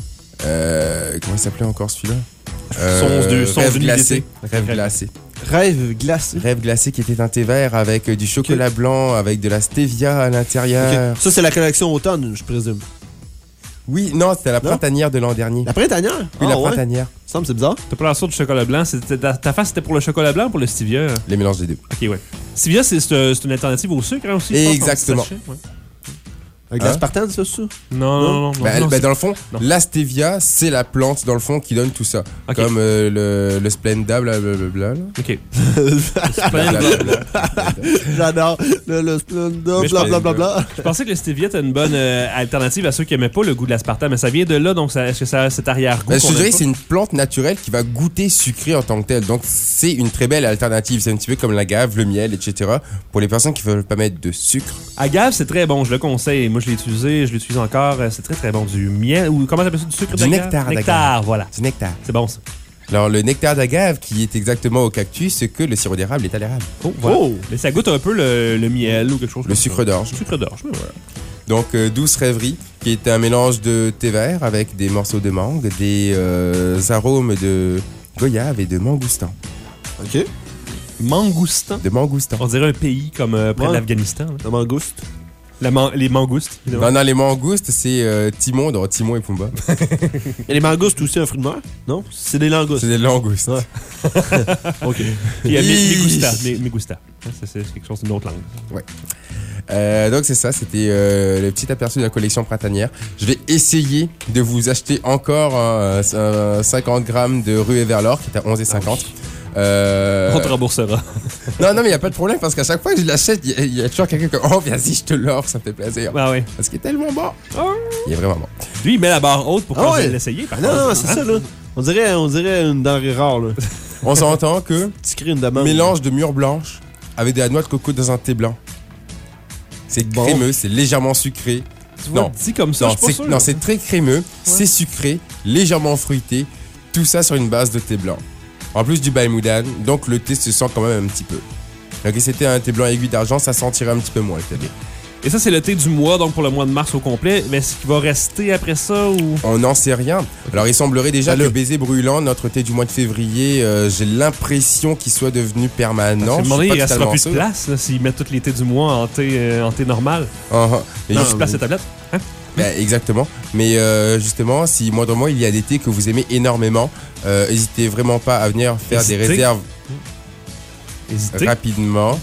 Euh, comment il s'appelait encore celui-là Songe de- songe Rêve d'une glacé. idée. Rêve Rêve. glacé. Rêve glacé. Rêve glacé qui était un thé vert avec euh, du chocolat blanc, avec de la stevia à l'intérieur. Ok. Ça, c'est la collection automne, je présume. Oui, non, c'était la Non? printanière de l'an dernier. La printanière? Oui, Ah, la ouais. printanière. Ça me semble c'est bizarre. T'as pas l'air sûr du chocolat blanc. C'était- Ta, ta face, c'était pour le chocolat blanc ou pour le stevia? Les mélanges des deux. Ok, ouais. Stevia, c'est c'est- c'est une alternative au sucre, hein, aussi? je pense, Exactement. en petit sachet, ouais. Avec Hein? l'aspartame, c'est ça? Non, non, non. non, Bah, non, bah, c'est- dans le fond, non. la stevia, c'est la plante dans le fond qui donne tout ça. Ok. Comme euh, le, le Splenda, blablabla. là. Ok. Blablabla. J'adore. Le, le Splenda, Mais je blablabla. Je pensais que le stevia était une bonne euh, alternative à ceux qui aimaient pas le goût de l'aspartame, mais ça vient de là, donc ça- est-ce que ça a cet arrière-goût? Bah, je qu'on te dirais aime que c'est pas? une plante naturelle qui va goûter sucré en tant que telle. Donc, c'est une très belle alternative. C'est un petit peu comme l'agave, le miel, et cetera. Pour les personnes qui veulent pas mettre de sucre. Agave, c'est très bon, je le conseille. Moi, je l'ai utilisé, je l'utilise encore. euh, C'est très très bon. Du miel, ou comment t'appelles ça? Du sucre Du d'agave? nectar d'agave. Nectar, voilà. Du nectar. C'est bon, ça. Alors, le nectar d'agave qui est exactement au cactus, ce que le sirop d'érable est à l'érable. Oh, voilà. Oh! Mais ça goûte un peu le, le miel ou quelque chose Le comme sucre ça. d'orge. Le sucre d'orge, mais voilà. Donc, euh, Douce Rêverie, qui qui est un mélange de thé vert avec des morceaux de mangue, des euh, arômes de goyave et de mangoustan. OK. Mangoustan? De mangoustan. On dirait un pays comme euh, près Ouais. de l'Afghanistan. là. La mangouste. La man- les mangoustes. Non, non, les mangoustes, c'est euh, Timon dans Timon et Pumba. Et les mangoustes aussi un fruit de mer? Non? C'est des langoustes. C'est des langoustes. Ouais. OK. Il y a Hi. Migusta. Migusta. Ça, c'est quelque chose d'une autre langue. Ouais. Euh, donc c'est ça, c'était euh, le petit aperçu de la collection printanière. Je vais essayer de vous acheter encore un, un cinquante grammes de Ruée vers l'or qui est à onze virgule cinquante. Euh... On te remboursera. Non, non, mais il n'y a pas de problème parce qu'à chaque fois que je l'achète, il y, y a toujours quelqu'un qui oh, vas-y, je te l'offre, ça me fait plaisir. Ah oui. Parce qu'il est tellement bon. Oh. Il est vraiment bon. Lui, il met la barre haute pour Ah quand ouais. je vais l'essayer. par Non, contre. non, c'est ça, là. On dirait, on dirait une denrée rare, là. On s'entend que Tu crées une demande. mélange de mûre blanche avec de la noix de coco dans un thé blanc. C'est Bon. crémeux, c'est légèrement sucré. Tu vois, Non. dit comme ça, Non, je suis pas c'est, sûr. non, c'est très crémeux, c'est sucré, légèrement fruité, tout ça sur une base de thé blanc. En plus du Balmoudan, donc le thé se sent quand même un petit peu. Donc si c'était un thé blanc aiguille d'argent, ça sentirait un petit peu moins le thé. Et ça, c'est le thé du mois, donc pour le mois de mars au complet. Mais est-ce qu'il va rester après ça ou... On n'en sait rien. Alors il semblerait déjà Allô. que Baiser Brûlant, notre thé du mois de février, euh, j'ai l'impression qu'il soit devenu permanent. À un Je moment suis donné, pas il restera totalement plus de sûr. place là, s'ils mettent tous les thés du mois en thé, euh, en thé normal. Ah, ah. Il Et y a juste- juste place à tablette. Hein? Ben, exactement. Mais euh, justement, si moindre mois il y a des thés que vous aimez énormément, euh, n'hésitez vraiment pas à venir faire Hésitez. des réserves Hésitez. rapidement.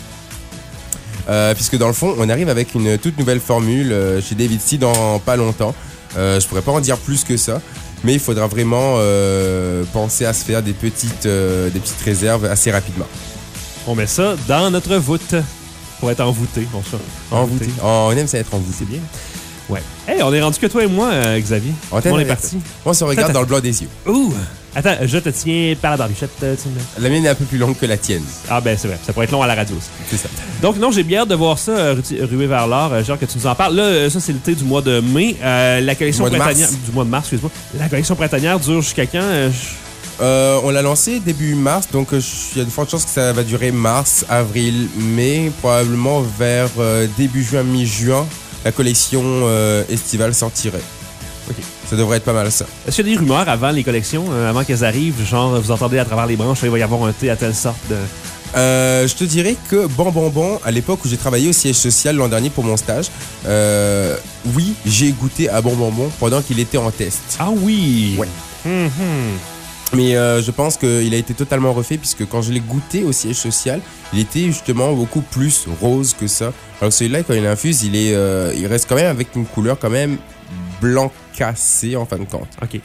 Euh, puisque dans le fond, on arrive avec une toute nouvelle formule euh, chez David C dans pas longtemps. Euh, je pourrais pas en dire plus que ça, mais il faudra vraiment euh, penser à se faire des petites, euh, des petites réserves assez rapidement. On met ça dans notre voûte pour être envoûté. Bon, ça. Envoûté. On aime ça être envoûté. C'est bien. Ouais. Hey, on est rendu que toi et moi, euh, Xavier. On on est avec parti. ça. On se regarde dans le blanc des yeux. Ouh! Attends, je te tiens par la barbichette. euh, tu me- La mienne est un peu plus longue que la tienne. Ah ben c'est vrai, ça pourrait être long à la radio aussi. C'est ça. Donc non, j'ai bien hâte de voir ça, euh, ruti- rué vers l'or, euh, genre que tu nous en parles. Là, euh, ça c'est le thé du mois de mai. Euh, la collection Mois de printanière... mars. Du mois de mars, excuse-moi. La collection printanière dure jusqu'à quand? euh, je- Euh, on l'a lancé début mars, donc euh, il y a de fortes chances que ça va durer mars, avril, mai, probablement vers euh, début juin, mi-juin, la collection euh, estivale sortirait. Ok. Ça devrait être pas mal ça. Est-ce qu'il y a des rumeurs avant les collections, euh, avant qu'elles arrivent? Genre, vous entendez à travers les branches, il va y avoir un thé à telle sorte de... Euh, je te dirais que Bon Bon Bon, à l'époque où j'ai travaillé au siège social l'an dernier pour mon stage, euh, oui, j'ai goûté à Bon Bon Bon pendant qu'il était en test. Ah oui! Ouais. Mhm. Mais euh, je pense qu'il a été totalement refait puisque quand je l'ai goûté au siège social, il était justement beaucoup plus rose que ça. Alors que celui-là, quand il infuse, il, est, euh, il reste quand même avec une couleur quand même blanc cassé en fin de compte. OK.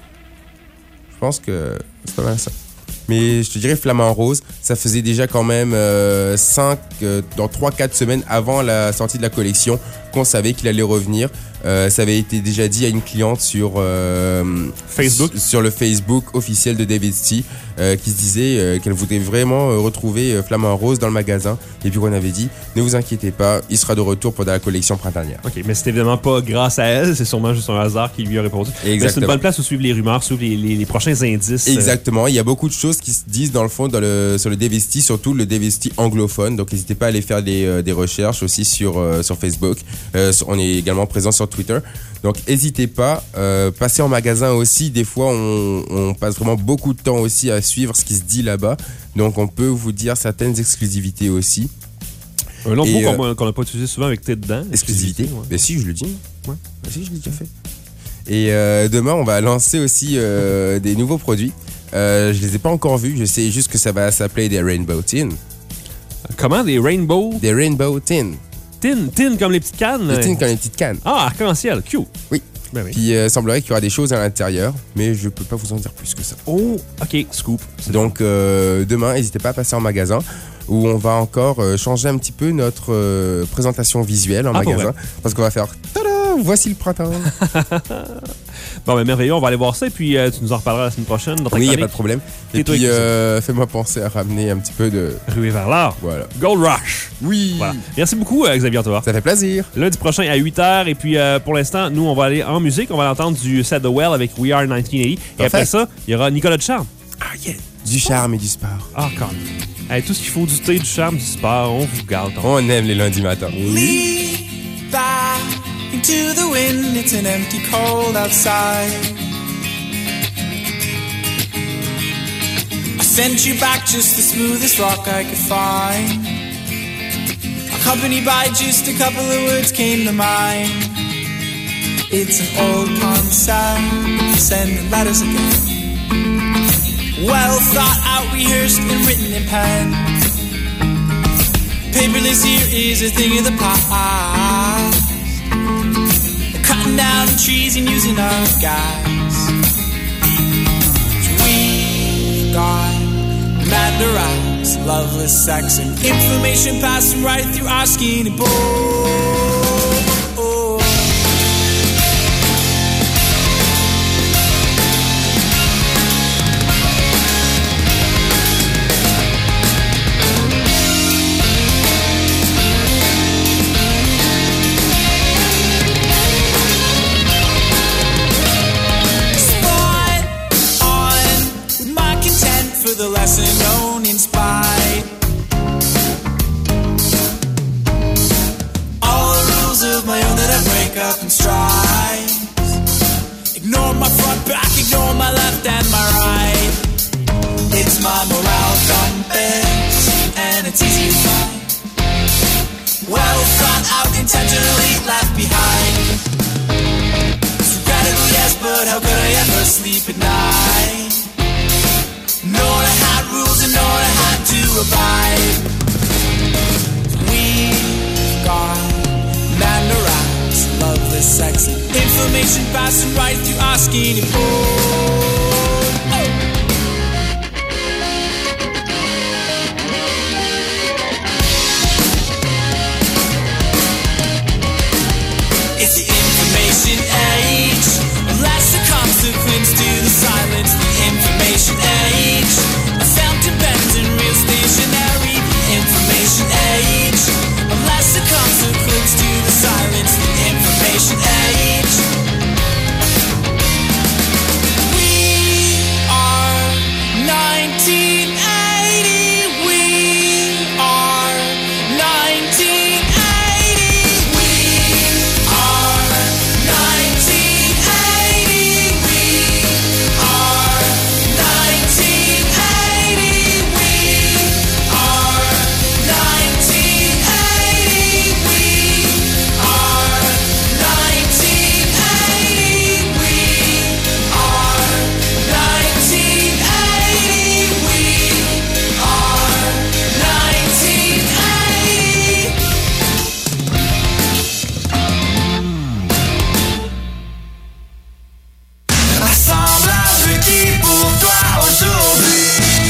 Je pense que c'est pas mal ça. Mais je te dirais Flamand Rose, ça faisait déjà quand même euh, cinq, euh, dans trois quatre semaines avant la sortie de la collection qu'on savait qu'il allait revenir. Euh, ça avait été déjà dit à une cliente sur euh, Facebook. s- sur le Facebook officiel de David C euh, qui se disait euh, qu'elle voudrait vraiment euh, retrouver euh, Flamand Rose dans le magasin. Et puis on avait dit ne vous inquiétez pas, il sera de retour pour la collection printanière. OK, mais c'est évidemment pas grâce à elle, c'est sûrement juste un hasard qui lui a répondu. Mais c'est une Exactement. bonne place où suivre les rumeurs, suivre les, les- les prochains indices. euh, Exactement, il y a beaucoup de choses qui se disent dans le fond dans le, sur le David C, surtout le David C anglophone. Donc n'hésitez pas à aller faire des, euh, des recherches aussi sur, euh, sur Facebook. Euh, on est également présent sur Twitter. Donc n'hésitez pas, euh, passez en magasin aussi. Des fois, on, on passe vraiment beaucoup de temps aussi à suivre ce qui se dit là-bas. Donc on peut vous dire certaines exclusivités aussi. Un long Et, mot euh, qu'on qu'on n'a pas utilisé souvent avec thé dedans. Exclusivité. ouais. Ben si, je le dis. Ouais. Ben si, je l'ai déjà fait. Et euh, demain, on va lancer aussi euh, des nouveaux produits. Euh, je les ai pas encore vus. Je sais juste que ça va s'appeler des Rainbow Tin. Comment? Des rainbow? Des Rainbow Tin. Tin, tin comme les petites cannes? Des tins comme les petites cannes. Ah, arc-en-ciel, cute. Oui. Ben oui. Puis euh, semblerait qu'il y aura des choses à l'intérieur, mais je peux pas vous en dire plus que ça. Oh, OK, scoop. C'est Donc euh, demain, n'hésitez pas à passer en magasin où on va encore euh, changer un petit peu notre euh, présentation visuelle en Ah, pour magasin. Parce qu'on va faire tada, voici le printemps. Bon, ben merveilleux, on va aller voir ça et puis euh, tu nous en reparleras la semaine prochaine dans ta Oui, il n'y a chronique. pas de problème. Et Et toi, puis Guy, euh, fais-moi penser à ramener un petit peu de... Ruée vers l'or. Voilà. Gold Rush. Oui. Voilà. Merci beaucoup, euh, Xavier Antoine. Ça fait plaisir. Lundi prochain à huit heures. Et puis, euh, pour l'instant, nous, on va aller en musique. On va entendre du Set the Well avec We Are dix-neuf quatre-vingt. Et Parfait. après ça, il y aura Nicolas Ducharme. Ah yeah. Du charme et du sport. Ah, quand même. Hey, tout ce qu'il faut, du thé, du charme, du sport, on vous garde. On aime les lundis matins. Lead by into the wind, it's an empty cold outside. I sent you back just the smoothest rock I could find. Accompanied by just a couple of words came to mind. It's an old concept, sending letters again. Well thought out, rehearsed and written in pen. Paperless here is a thing of the past. Cutting down trees and using our gas. We've got mad arouse, loveless sex and information passing right through our skin and bones. The lesson known in spite. All the rules of my own that I break up in strides. Ignore my front, back, ignore my left and my right. It's my morale compass, and it's easy to find. Well thought out, intentionally left behind. Regrettable, yes, but how could I ever sleep at night? Know I had rules and know I had to abide. We've got man arouse, loveless sex and information passing right through our skinny bones. It's the information age, less the consequence to the silence. The information age, a fountain pens and real stationery. The information age, less the consequence to the silence. The information age. We are nineteen eighty. We are nineteen eighty. We are nineteen eighty. We are nineteen eighty. We are nineteen eighty. We are nineteen eighty. We are nineteen eighty. We are nineteen eighty. Assemblage requis pour toi aujourd'hui.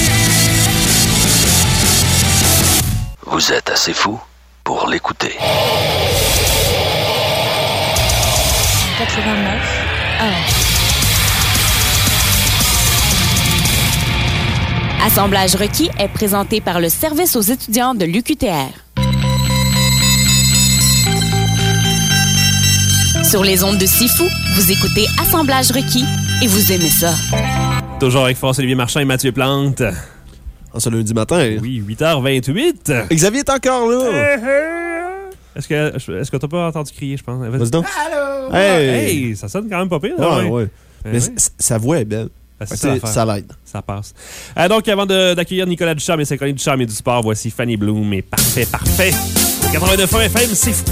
Vous êtes assez fou pour l'écouter. quatre-vingt-neuf un. Assemblage requis est présenté par le service aux étudiants de l'U Q T R. Sur les ondes de Sifu, vous écoutez Assemblage requis et vous aimez ça. Toujours avec François-Olivier Marchand et Mathieu Plante. En ce lundi matin. Oui, huit heures vingt-huit. Xavier est encore là. Est-ce que, est-ce que t'as pas entendu crier, je pense? Vas-y donc. Allô? Hey! Hey, ça sonne quand même pas pire. Ouais, hein, ouais. Ben Mais oui. c- sa voix est belle. Ben, c'est Fait ça que, l'affaire. ça l'aide. Ça passe. Euh, donc, avant de- d'accueillir Nicolas Ducharme et ses chroniques du charme et du sport, voici Fanny Bloom et Parfait, Parfait. quatre-vingt-neuf F M, c'est fou.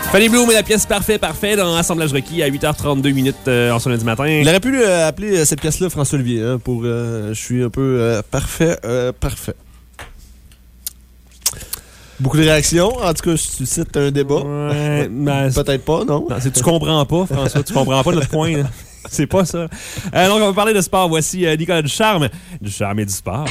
Fanny Bloom et la pièce Parfait, Parfait dans Assemblage requis à huit heures trente-deux minutes euh, en ce lundi matin. Il aurait pu euh, appeler euh, cette pièce-là François Olivier, hein, pour euh, je suis un peu euh, parfait, euh, parfait. Beaucoup de réactions. En tout cas, je suscite un débat. Ouais, ben, peut-être pas, non? Non, c'est tu comprends pas, François. Tu comprends pas notre point. Là. C'est pas ça. Euh, donc, on va parler de sport. Voici euh, Nicolas Ducharme. Du charme et du sport.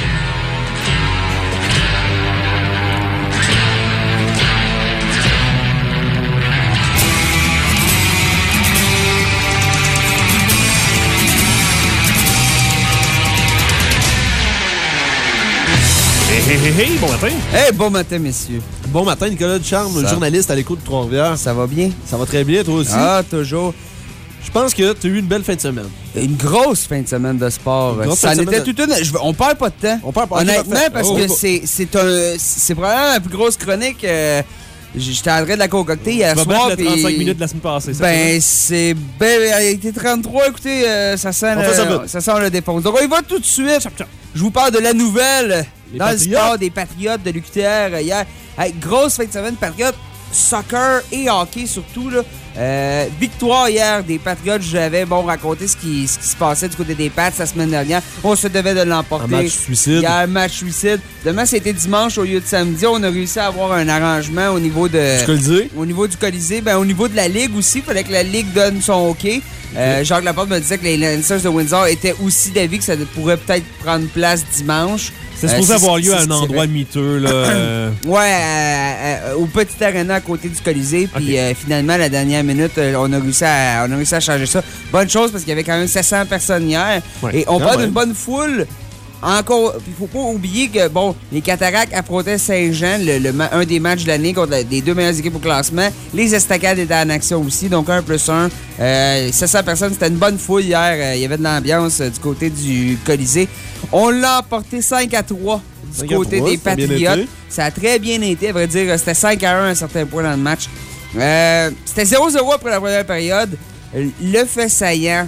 Hey, hey, hey, bon matin. Hey, bon matin, messieurs. Bon matin, Nicolas Ducharme, Ça... journaliste à l'écoute de Trois-Rivières. Ça va bien? Ça va très bien, toi aussi? Ah, toujours. Je pense que tu as eu une belle fin de semaine. Une grosse fin de semaine de sport. Ça en était de... toute une... Je... On perd pas de temps. On perd pas de temps. Honnêtement, parce oh, que oh. c'est, c'est, un... c'est probablement la plus grosse chronique... Euh... J'étais en train de la concocter hier soir. Tu vas soir. battre le trente-cinq minutes de la semaine passée. Ça ben, c'est... Ben, il a été trente-trois. Écoutez, euh, ça, sent le... ça, ça sent le défonce. Donc, on y va tout de suite. Je vous parle de la nouvelle Les dans Patriotes. le sport des Patriotes de l'U Q T R hier. Hey, grosse fin de semaine, Patriotes, soccer et hockey surtout. Là. Euh, victoire hier des Patriotes. J'avais bon raconté ce qui, ce qui se passait du côté des Pats la semaine dernière. On se devait de l'emporter. Un match suicide. Hier, un match suicide. Demain, c'était dimanche au lieu de samedi. On a réussi à avoir un arrangement au niveau de... Du Colisée. Au niveau du Colisée. Ben, au niveau de la Ligue aussi. Il fallait que la Ligue donne son OK. Okay. Euh, Jacques Laporte me disait que les Lancers de Windsor étaient aussi d'avis que ça pourrait peut-être prendre place dimanche. C'est supposé euh, avoir lieu à un endroit miteux, là. Euh... ouais, euh, euh, au petit aréna à côté du Colisée. Puis okay. euh, finalement, la dernière minute, euh, on, a réussi à, on a réussi à changer ça. Bonne chose parce qu'il y avait quand même sept cents personnes hier. Ouais. Et on ah, parle ouais. d'une bonne foule. Encore, il faut pas oublier que, bon, les Cataractes affrontaient Saint-Jean, le, le, un des matchs de l'année contre la, les deux meilleures équipes au classement. Les Estacades étaient en action aussi, donc un plus un. Euh, sept cents personnes, c'était une bonne foule hier. Euh, il y avait de l'ambiance euh, du côté du Colisée. On l'a emporté cinq à trois du côté trois, des Patriotes. Ça a très bien été, à vrai dire. C'était cinq à un à un certain point dans le match. Euh, c'était zéro zéro après la première période. Le fait saillant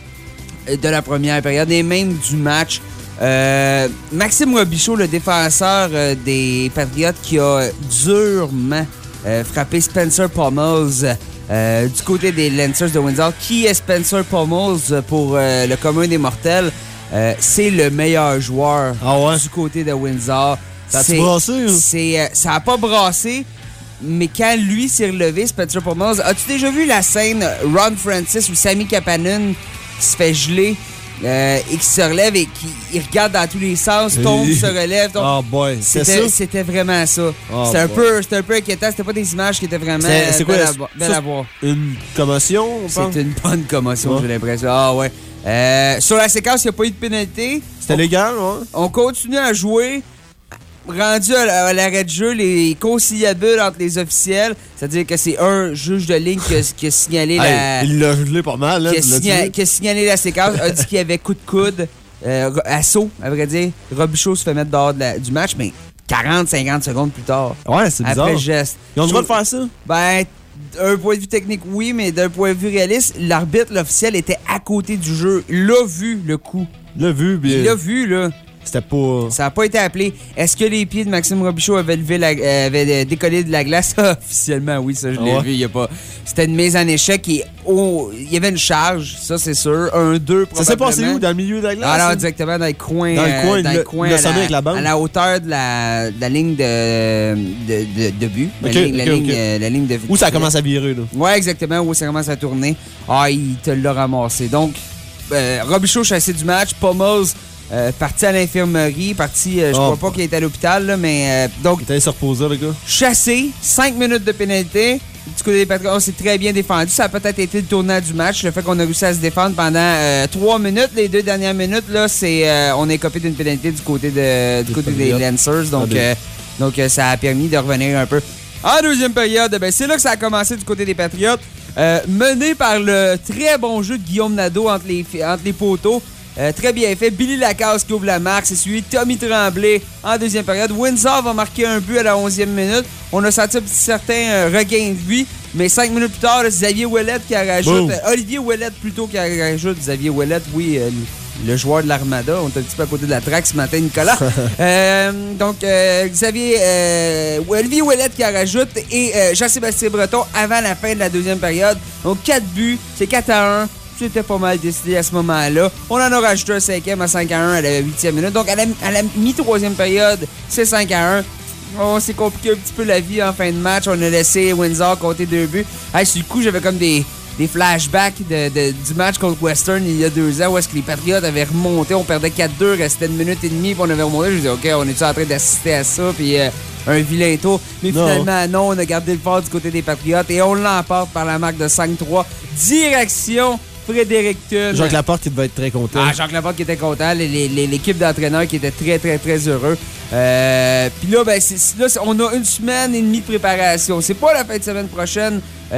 de la première période et même du match. Euh, Maxime Robichaud, le défenseur euh, des Patriotes, qui a durement euh, frappé Spencer Pommels euh, du côté des Lancers de Windsor. Qui est Spencer Pommels pour euh, le commun des mortels? Euh, c'est le meilleur joueur ah ouais? du côté de Windsor. Ça a-tu brassé? C'est, euh, ça n'a pas brassé, mais quand lui s'est relevé, Spencer Pommels, as-tu déjà vu la scène Ron Francis ou Sami Kapanen qui se fait geler? Euh, et qui se relève et qui il regarde dans tous les sens, tombe, se relève. Tombe. Oh boy, c'était, c'est ça? C'était vraiment ça. Oh c'était, un boy. peu, c'était un peu inquiétant. C'était pas des images qui étaient vraiment c'est, c'est quoi, belles, à, belles ça, à voir. Une commotion? On c'est pense? une bonne commotion, ouais. j'ai l'impression. Ah ouais. Euh, sur la séquence, il n'y a pas eu de pénalité. C'était on, légal, ouais? On continue à jouer. Rendu à l'arrêt de jeu, les conciliabules entre les officiels, c'est-à-dire que c'est un juge de ligne qui a, qui a signalé hey, la... Il l'a gelé pas mal, là. Qui a, signa, qui a signalé la séquence, a dit qu'il y avait coup de coude, euh, assaut, à vrai dire. Robichaud se fait mettre dehors de la, du match, mais quarante à cinquante secondes plus tard. Ouais, c'est bizarre. Après geste. Ils ont le droit de faire ça? Ben, d'un point de vue technique, oui, mais d'un point de vue réaliste, l'arbitre, l'officiel, était à côté du jeu. Il l'a vu, le coup. Il l'a vu, bien. Il l'a vu, là. C'était pas... Ça n'a pas été appelé. Est-ce que les pieds de Maxime Robichaud avaient, levé la, euh, avaient décollé de la glace? Officiellement, oui, ça, je l'ai ah ouais. vu. Il y a pas... C'était une mise en échec. Et oh, il y avait une charge, ça, c'est sûr. Un, deux, probablement. Ça s'est passé où? Dans le milieu de la glace? Alors, hein? Directement dans le coin. Dans le coin, euh, dans le, le coin le à, la, avec la bande. à la hauteur de la, de la ligne de, de, de, de but. Okay, la, ligne, okay, la, okay. ligne, euh, la ligne de Où ça commence à virer, là. Ouais, exactement. Où ça commence à tourner. Ah, il te l'a ramassé. Donc, euh, Robichaud chassé du match. Pommels... Euh, parti à l'infirmerie, parti, euh, je oh, crois pas qu'il était à l'hôpital, là, mais euh, donc... Il était allé se reposer, le gars. Chassé, cinq minutes de pénalité. Du côté des Patriots, on s'est très bien défendu. Ça a peut-être été le tournant du match, le fait qu'on a réussi à se défendre pendant euh, trois minutes. Les deux dernières minutes, là, c'est euh, on est copé d'une pénalité du côté, de, du côté des Lancers. Donc, ah, euh, donc euh, ça a permis de revenir un peu. En deuxième période, ben, c'est là que ça a commencé du côté des Patriots. Euh, mené par le très bon jeu de Guillaume Nadeau entre les, entre les poteaux. Euh, très bien fait. Billy Lacasse qui ouvre la marque. C'est suivi Tommy Tremblay en deuxième période. Windsor va marquer un but à la onzième minute. On a senti un petit certain euh, regain de vie. Mais cinq minutes plus tard, là, Xavier Ouellette qui rajoute... Euh, Olivier Ouellette plutôt qui rajoute. Xavier Ouellette, oui, euh, le joueur de l'Armada. On est un petit peu à côté de la traque ce matin, Nicolas. euh, donc, euh, Xavier... Euh, Olivier Ouellette qui en rajoute et euh, Jean-Sébastien Breton avant la fin de la deuxième période. Donc, quatre buts. C'est quatre à un. C'était pas mal décidé à ce moment-là. On en a rajouté un cinquième à cinq à un à la huitième minute. Donc, à la, à la mi-troisième période, c'est cinq à un. On s'est compliqué un petit peu la vie en fin de match. On a laissé Windsor compter deux buts. Hey, sur le coup, j'avais comme des, des flashbacks de, de, du match contre Western il y a deux ans où est-ce que les Patriotes avaient remonté. On perdait quatre deux, restait une minute et demie, puis on avait remonté. Je me disais, OK, on est-tu en train d'assister à ça? Puis euh, un vilain tour. Mais non. Finalement, non, on a gardé le fort du côté des Patriotes et on l'emporte par la marque de cinq trois. Direction Fredericton. Jacques Laporte qui devait être très content. Ah, Jacques Laporte qui était content. Les, les, l'équipe d'entraîneurs qui était très, très, très heureux. Euh, Puis là, ben, c'est, là, on a une semaine et demie de préparation. C'est pas la fin de semaine prochaine,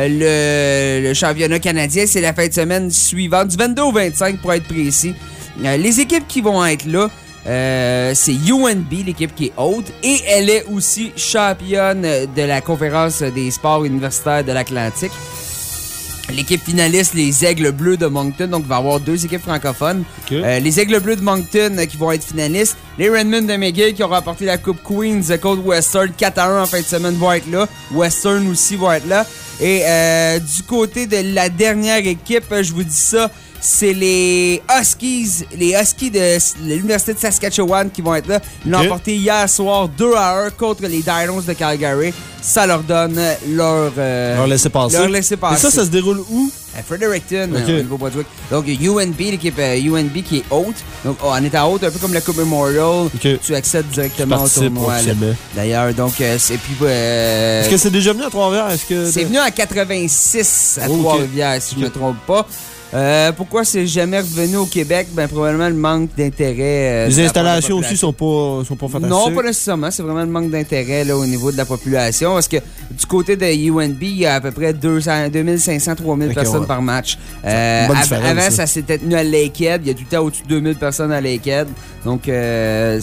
euh, le, le championnat canadien. C'est la fin de semaine suivante, du vingt-deux au vingt-cinq pour être précis. Euh, les équipes qui vont être là, Euh, c'est U N B, l'équipe qui est haute, et elle est aussi championne de la conférence des sports universitaires de l'Atlantique. L'équipe finaliste, les Aigles Bleus de Moncton, donc il va y avoir deux équipes francophones. Okay. Euh, les Aigles Bleus de Moncton euh, qui vont être finalistes. Les Redmond de McGill qui ont remporté la Coupe Queens contre Western quatre à un en fin de semaine vont être là. Western aussi vont être là. Et euh, du côté de la dernière équipe, je vous dis ça, c'est les Huskies, les Huskies de l'Université de Saskatchewan qui vont être là. Ils l'ont okay. emporté hier soir deux à un contre les Dinos de Calgary. Ça leur donne leur... Euh, leur laisser passer. Leur laisser passer. Et ça, ça se déroule où? À Fredericton, okay. euh, au Nouveau-Brunswick. Donc, U N B, l'équipe euh, U N B qui est haute. Donc, oh, en étant haute, un peu comme la Coupe Memorial, okay. tu accèdes directement au tournoi. D'ailleurs, donc, euh, c'est puis... Euh, Est-ce que c'est déjà venu à Trois-Rivières? Est-ce que c'est venu en quatre-vingt-six à oh, Trois-Rivières, okay. si okay. je ne me trompe pas. Euh, pourquoi c'est jamais revenu au Québec? Ben, probablement le manque d'intérêt. Euh, Les installations aussi sont pas, sont pas fantastiques? Non, pas nécessairement. C'est vraiment le manque d'intérêt là, au niveau de la population. Parce que du côté de U N B, il y a à peu près deux mille cinq cents à trois mille okay, personnes ouais. par match. Euh, av- avant, ça, ça s'était tenu à Lakehead. Il y a tout le temps au-dessus de deux mille personnes à Lakehead. Donc, euh,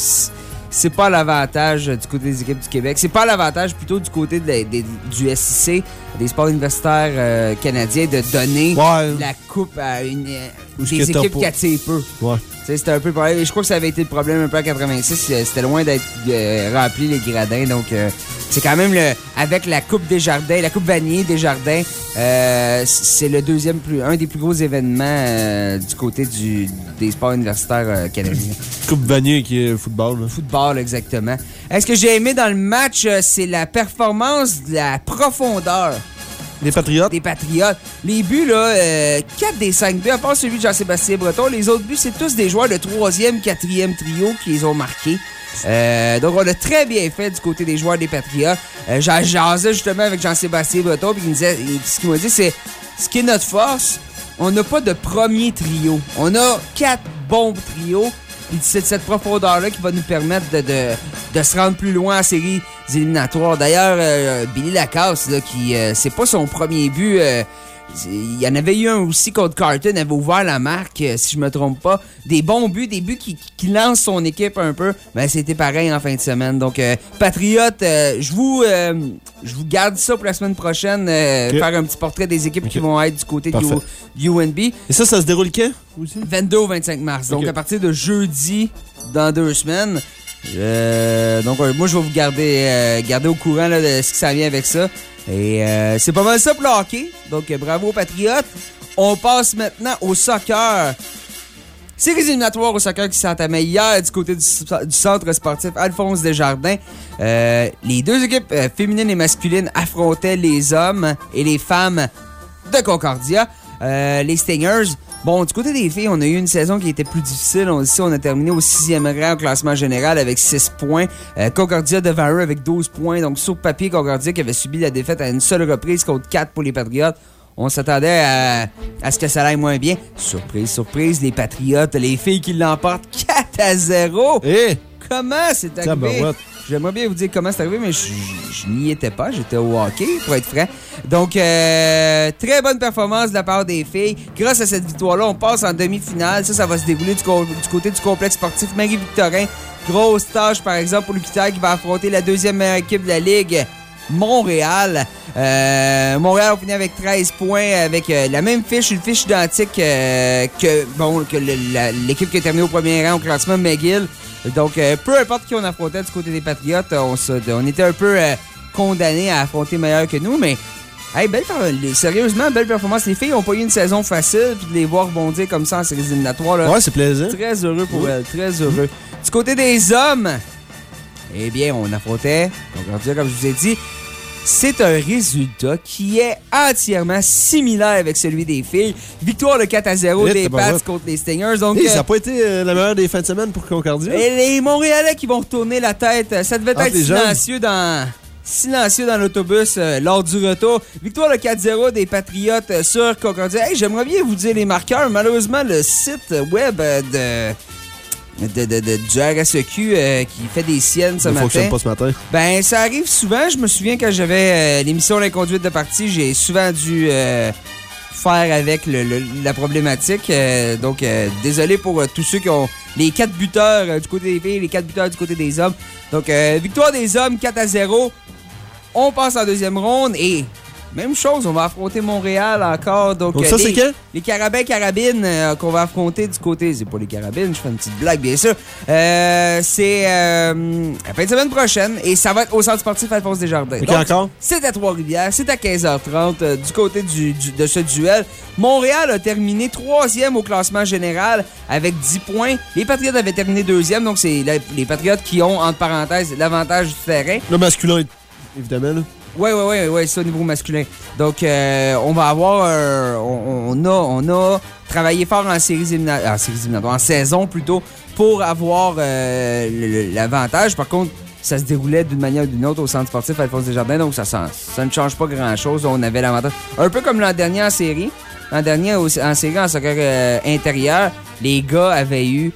c'est pas l'avantage du côté des équipes du Québec. C'est pas l'avantage plutôt du côté de la, de, du S I C, des sports universitaires euh, canadiens, de donner ouais. la coupe à une, euh, des équipes qui attirent peu. Ouais. C'était un peu pareil. Et je crois que ça avait été le problème un peu en quatre-vingt-six. C'était loin d'être euh, rempli, les gradins. Donc, euh, c'est quand même le avec la Coupe Desjardins, la Coupe Vanier Desjardins, euh, c'est le deuxième plus, un des plus gros événements euh, du côté du, des sports universitaires euh, canadiens. Coupe Vanier qui est football. Là. Football, exactement. Ce que j'ai aimé dans le match, c'est la performance de la profondeur. Des Patriotes? Des Patriotes. Les buts, là, euh, quatre des cinq buts, à part celui de Jean-Sébastien Breton, les autres buts, c'est tous des joueurs de troisième, quatrième trio qui les ont marqués. Euh, donc, on a très bien fait du côté des joueurs des Patriotes. Euh, j'en jasais justement avec Jean-Sébastien Breton, puis il me disait, ce qu'il m'a dit, c'est ce qui est notre force, on n'a pas de premier trio. On a quatre bons trios. Puis c'est cette profondeur-là qui va nous permettre de, de, de se rendre plus loin en séries éliminatoires. D'ailleurs, euh, Billy Lacasse, là, qui euh, c'est pas son premier but. Euh, il y en avait eu un aussi contre Carton, il avait ouvert la marque, euh, si je me trompe pas. Des bons buts, des buts qui, qui lancent son équipe un peu. Ben, c'était pareil en fin de semaine. Donc, euh, Patriotes, euh, je vous euh, je vous garde ça pour la semaine prochaine. Euh, okay. Faire un petit portrait des équipes okay. qui vont être du côté du U N B. Et ça, ça se déroule quand? vingt-deux au vingt-cinq mars. Okay. Donc, à partir de jeudi, dans deux semaines. Euh, donc, euh, moi, je vais vous garder, euh, garder au courant là, de ce qui s'en vient avec ça. Et euh, c'est pas mal ça pour le hockey. Donc, euh, bravo aux Patriotes. On passe maintenant au soccer. Séries éliminatoires au soccer qui s'entamaient hier du côté du, du centre sportif Alphonse Desjardins. Euh, les deux équipes euh, féminines et masculines affrontaient les hommes et les femmes de Concordia. Euh, les Stingers. Bon, du côté des filles, on a eu une saison qui était plus difficile. On, ici, on a terminé au sixième rang au classement général avec six points. Euh, Concordia devant eux avec douze points. Donc, sur papier, Concordia qui avait subi la défaite à une seule reprise contre quatre pour les Patriotes. On s'attendait à, à ce que ça aille moins bien. Surprise, surprise, les Patriotes, les filles qui l'emportent quatre à zéro. Hey. Comment c'est arrivé? J'aimerais bien vous dire comment c'est arrivé, mais je, je, je n'y étais pas. J'étais au hockey, pour être franc. Donc, euh, très bonne performance de la part des filles. Grâce à cette victoire-là, on passe en demi-finale. Ça, ça va se dérouler du, co- du côté du complexe sportif Marie-Victorin. Grosse tâche, par exemple, pour l'U Q T R qui va affronter la deuxième meilleure équipe de la Ligue, Montréal. Euh, Montréal a fini avec treize points, avec euh, la même fiche, une fiche identique euh, que, bon, que le, la, l'équipe qui a terminé au premier rang au classement, McGill. Donc, euh, peu importe qui on affrontait du côté des Patriotes, on, se, on était un peu euh, condamnés à affronter meilleur que nous, mais hey, belle, sérieusement, belle performance. Les filles ont pas eu une saison facile, puis de les voir rebondir comme ça en séries éliminatoires. Là, ouais, c'est plaisant. Très heureux pour elles, très heureux. Du côté des hommes, eh bien, on affrontait, donc, comme je vous ai dit, c'est un résultat qui est entièrement similaire avec celui des filles. Victoire de quatre à zéro Et des Pats ouais. contre les Stingers. Donc, hey, euh, ça n'a pas été euh, la meilleure des fins de semaine pour Concordia. Et les Montréalais qui vont retourner la tête, ça devait ah, être silencieux dans... Silencieux dans l'autobus euh, lors du retour. Victoire de quatre zéro des Patriotes euh, sur Concordia. Hey, j'aimerais bien vous dire les marqueurs. Malheureusement, le site web euh, de, de, de, de, du R S E Q euh, qui fait des siennes ce Ça matin. fonctionne pas ce matin. Ben, ça arrive souvent. Je me souviens quand j'avais euh, l'émission L'Inconduite de partie, j'ai souvent dû euh, faire avec le, le, la problématique. Euh, donc, euh, désolé pour euh, tous ceux qui ont les quatre buteurs euh, du côté des filles, les quatre buteurs du côté des hommes. Donc, euh, victoire des hommes, quatre à zéro. On passe en deuxième ronde et même chose, on va affronter Montréal encore. Donc, donc euh, ça, les, c'est quand? Les Carabins-Carabines euh, qu'on va affronter du côté... C'est pas les Carabines, je fais une petite blague, bien sûr. Euh, c'est euh, la fin de semaine prochaine et ça va être au Centre sportif Alphonse Desjardins. OK, donc, encore? C'est à Trois-Rivières, c'est à quinze heures trente euh, du côté du, du, de ce duel. Montréal a terminé troisième au classement général avec dix points. Les Patriotes avaient terminé deuxième, donc c'est la, les Patriotes qui ont, entre parenthèses, l'avantage du terrain. Le masculin, évidemment, là. Oui, oui, oui, oui, c'est au niveau masculin. Donc, euh, on va avoir... Euh, on, on, a, on a travaillé fort en séries éliminatoires, en séries éliminatoires, en saison plutôt, pour avoir euh, le, l'avantage. Par contre, ça se déroulait d'une manière ou d'une autre au centre sportif Alphonse Desjardins, donc ça, ça, ça ne change pas grand-chose. On avait l'avantage. Un peu comme l'an dernier en série. L'an dernier, en série, en soccer euh, intérieur, les gars avaient eu...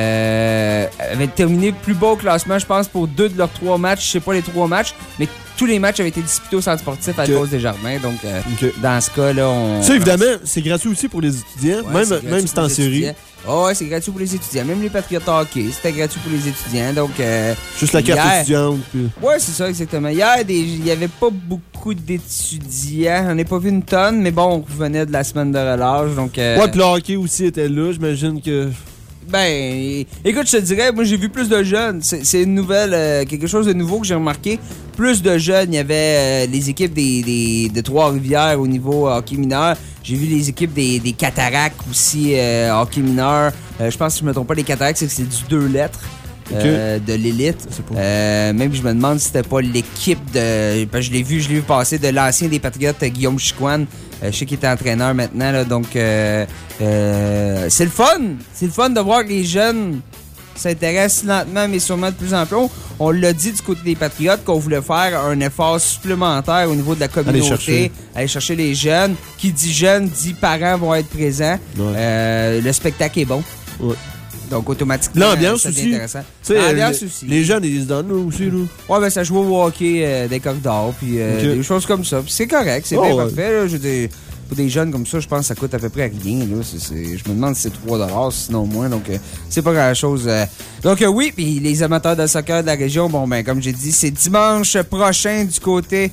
Euh, avaient terminé plus bas au classement, je pense, pour deux de leurs trois matchs. Je sais pas les trois matchs, mais tous les matchs avaient été disputés au centre sportif à okay. cause des Jardins. Donc, euh, okay. dans ce cas-là, on... Ça, évidemment, c'est gratuit aussi pour les étudiants, ouais, même, même si c'est en série. Oh, ouais, c'est gratuit pour les étudiants. Même les Patriotes hockey, c'était gratuit pour les étudiants. Donc, euh, juste la carte hier... étudiante. Puis... Ouais, c'est ça, exactement. Hier, il n'y avait pas beaucoup d'étudiants. J'en ai pas vu une tonne, mais bon, on revenait de la semaine de relâche. Donc, euh... ouais, puis le hockey aussi était là. J'imagine que... Ben, écoute, je te dirais, moi j'ai vu plus de jeunes. C'est, c'est une nouvelle, euh, quelque chose de nouveau que j'ai remarqué. Plus de jeunes, il y avait euh, les équipes des, des, de Trois-Rivières au niveau hockey mineur. J'ai vu les équipes des, des Cataractes aussi, euh, hockey mineur. Euh, je pense que si je me trompe pas, les Cataractes, c'est que c'est du deux lettres. Euh, okay. De l'élite. Euh, même je me demande si c'était pas l'équipe de... Ben, je l'ai vu, je l'ai vu passer de l'ancien des Patriotes, Guillaume Chicoine. Euh, je sais qu'il est entraîneur maintenant, là, donc euh, euh, c'est le fun. C'est le fun de voir que les jeunes s'intéressent lentement, mais sûrement de plus en plus. On, on l'a dit du côté des Patriotes qu'on voulait faire un effort supplémentaire au niveau de la communauté. Aller chercher, aller chercher les jeunes. Qui dit jeunes, dit parents vont être présents. Ouais. Euh, le spectacle est bon. Ouais. Donc, automatiquement, l'ambiance ça aussi. intéressant. L'ambiance les, aussi. Les jeunes, ils se donnent aussi, là. Ouais, ben ça joue au hockey euh, des corridors, puis euh, okay. des choses comme ça. Puis c'est correct, c'est oh, bien ouais. parfait. Là, je veux dire, pour des jeunes comme ça, je pense que ça coûte à peu près rien. Là. C'est, c'est, je me demande si c'est trois dollars, sinon moins. Donc, euh, c'est pas grand-chose. Euh. Donc, euh, oui, puis les amateurs de soccer de la région, bon, ben comme j'ai dit, c'est dimanche prochain du côté...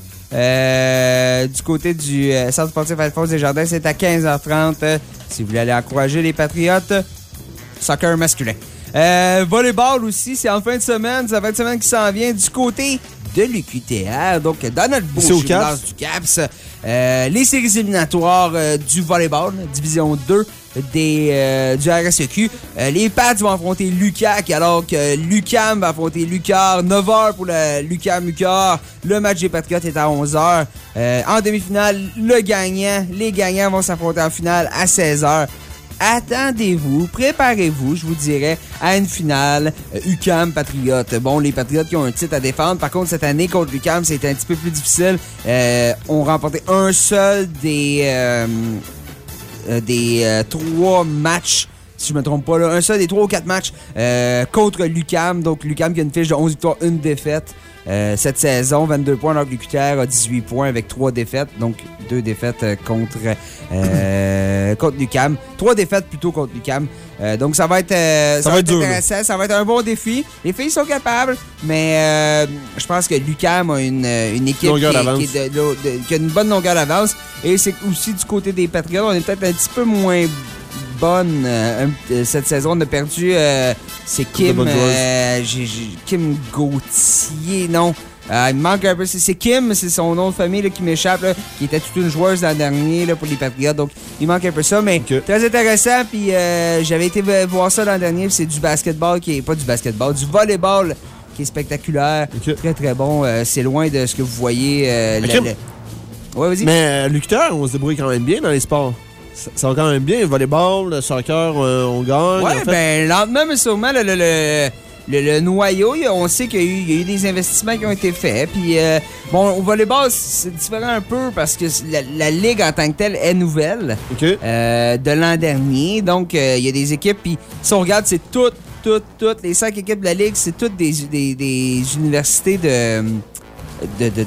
Euh, du côté du euh, Centre sportif Alphonse Desjardins, c'est à quinze heures trente. Euh, si vous voulez aller encourager les Patriotes, soccer masculin. Euh, volleyball aussi, c'est en fin de semaine. C'est en fin de semaine qui s'en vient du côté de l'U Q T R. Donc, dans notre beau gymnase du CAPS, euh, les séries éliminatoires euh, du volleyball, division deux des, euh, du R S E Q. Euh, les Pats vont affronter l'U Q A C, alors que l'U Q A M va affronter l'U Q A R. neuf heures pour le l'U Q A M-U Q A R. Le match des Patriotes est à onze heures. Euh, en demi-finale, le gagnant. Les gagnants vont s'affronter en finale à seize heures. Attendez-vous, préparez-vous, je vous dirais, à une finale euh, U Q A M Patriotes. Bon, les Patriotes qui ont un titre à défendre. Par contre, cette année, contre l'U Q A M, c'était un petit peu plus difficile. Euh, on remporté un seul des, euh, euh, des euh, trois matchs si je me trompe pas, là, un seul des trois ou quatre matchs euh, contre l'UQAM. Donc, l'UQAM qui a une fiche de onze victoires, une défaite. Euh, cette saison, vingt-deux points, alors que l'U Q T R a dix-huit points avec trois défaites. Donc, deux défaites euh, contre, euh, contre l'UQAM. Trois défaites plutôt contre l'UQAM. Euh, donc, ça va être, euh, ça ça va être intéressant. Dur, ça va être un bon défi. Les filles sont capables, mais euh, je pense que l'UQAM a une, une équipe qui, qui, est de, de, de, qui a une bonne longueur d'avance. Et c'est aussi du côté des Patriotes, on est peut-être un petit peu moins bonne euh, cette saison. On a perdu, euh, c'est Kim, euh, j'ai, j'ai, Kim Gauthier, non. Euh, il manque un peu, c'est, c'est Kim, c'est son nom de famille là, qui m'échappe, là, qui était toute une joueuse l'an dernier là, pour les Patriotes. Donc, il manque un peu ça, mais okay. Très intéressant. Puis, euh, j'avais été voir ça l'an dernier. C'est du basketball qui est pas du basketball, du volleyball qui est spectaculaire, okay. Très très bon. Euh, c'est loin de ce que vous voyez. Euh, okay. le, le... Ouais, vas-y. Mais euh, l'U Q T R, on se débrouille quand même bien dans les sports. Ça, ça va quand même bien. Le volleyball, le soccer, euh, on gagne. Ouais, en fait. ben lentement, mais sûrement, le, le, le, le, le noyau, on sait qu'il y a, eu, il y a eu des investissements qui ont été faits. Puis, euh, bon, au volleyball, c'est différent un peu parce que la, la ligue en tant que telle est nouvelle. Okay. Euh, de l'an dernier. Donc, euh, il y a des équipes. Puis, si on regarde, c'est toutes, toutes, toutes. Les cinq équipes de la ligue, c'est toutes des, des, des universités de, de, de, de,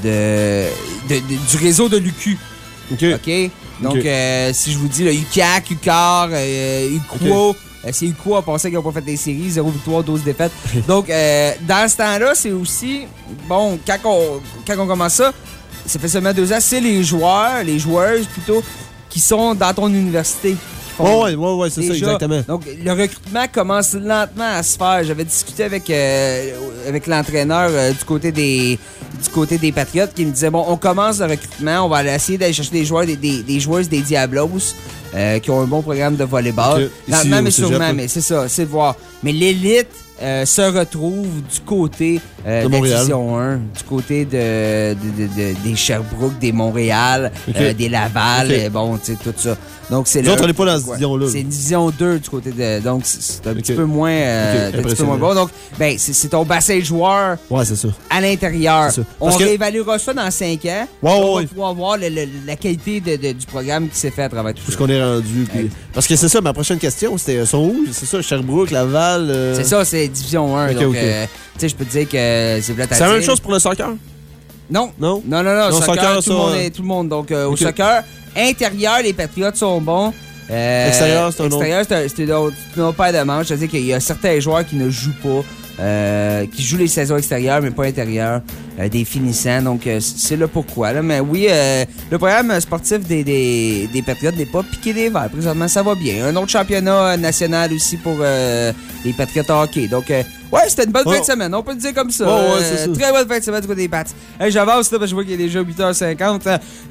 de, de du réseau de l'U Q. OK. OK? Donc, okay. euh, si je vous dis, le U C A C, U C A R, euh, U Q O, okay. euh, c'est U Q O à penser qu'ils n'ont pas fait des séries, zéro victoire, douze défaites. Donc, euh, dans ce temps-là, c'est aussi, bon, quand on, quand on commence ça, ça fait seulement deux ans, c'est les joueurs, les joueuses plutôt, qui sont dans ton université. Oh, ouais, ouais, ouais, c'est déjà. Ça, exactement. Donc, le recrutement commence lentement à se faire. J'avais discuté avec, euh, avec l'entraîneur euh, du côté des du côté des Patriotes qui me disait, bon, on commence le recrutement, on va aller essayer d'aller chercher des joueurs, des, des, des joueuses des Diablos euh, qui ont un bon programme de volleyball. Okay. Lentement, mais sûrement, mais c'est ça, c'est de voir. Mais l'élite euh, se retrouve du côté euh, de, de la Division un, du côté de, de, de, de, des Sherbrooke, des Montréal, okay. euh, des Laval, okay. euh, bon, tu sais, tout ça. Donc, c'est là. On n'est pas dans cette division-là. C'est une division deux du côté de. Donc, c'est un okay. petit peu moins, euh, okay. un petit peu moins bon. Donc, ben, c'est, c'est ton bassin de joueurs. Ouais, c'est ça. À l'intérieur. C'est ça. On que... réévaluera ça dans cinq ans. Ouais, on ouais. va pouvoir voir le, le, la qualité de, de, du programme qui s'est fait à travers tout ça. Parce qu'on est rendu. Puis... Ouais. Parce que c'est ça, ma prochaine question, c'était sont où? C'est ça, Sherbrooke, Laval. Euh... C'est ça, c'est division un. Okay, donc, okay. euh, tu sais, je peux te dire que c'est plate à C'est la même chose pour le soccer? Non. Non? Non, non, non. non soccer, soccer tout, ça, le monde est, tout le monde. Donc, euh, okay. Au soccer, intérieur, les Patriotes sont bons. Euh, extérieur, c'est un autre. Extérieur, c'est, c'est une autre, une autre paire de manches. C'est-à-dire qu'il y a certains joueurs qui ne jouent pas, euh, qui jouent les saisons extérieures, mais pas intérieures, euh, des finissants. Donc, euh, c'est là pourquoi. Là. Mais oui, euh, le programme sportif des, des, des Patriotes n'est pas piqué des verres. Présentement, ça va bien. Un autre championnat national aussi pour euh, les Patriotes hockey. Donc, euh, ouais, c'était une bonne oh. fin de semaine. On peut le dire comme ça. Oh, ouais, euh, c'est ça. Très bonne fin de semaine du côté des Pats. Hey, j'avance là, parce que je vois qu'il est déjà huit heures cinquante.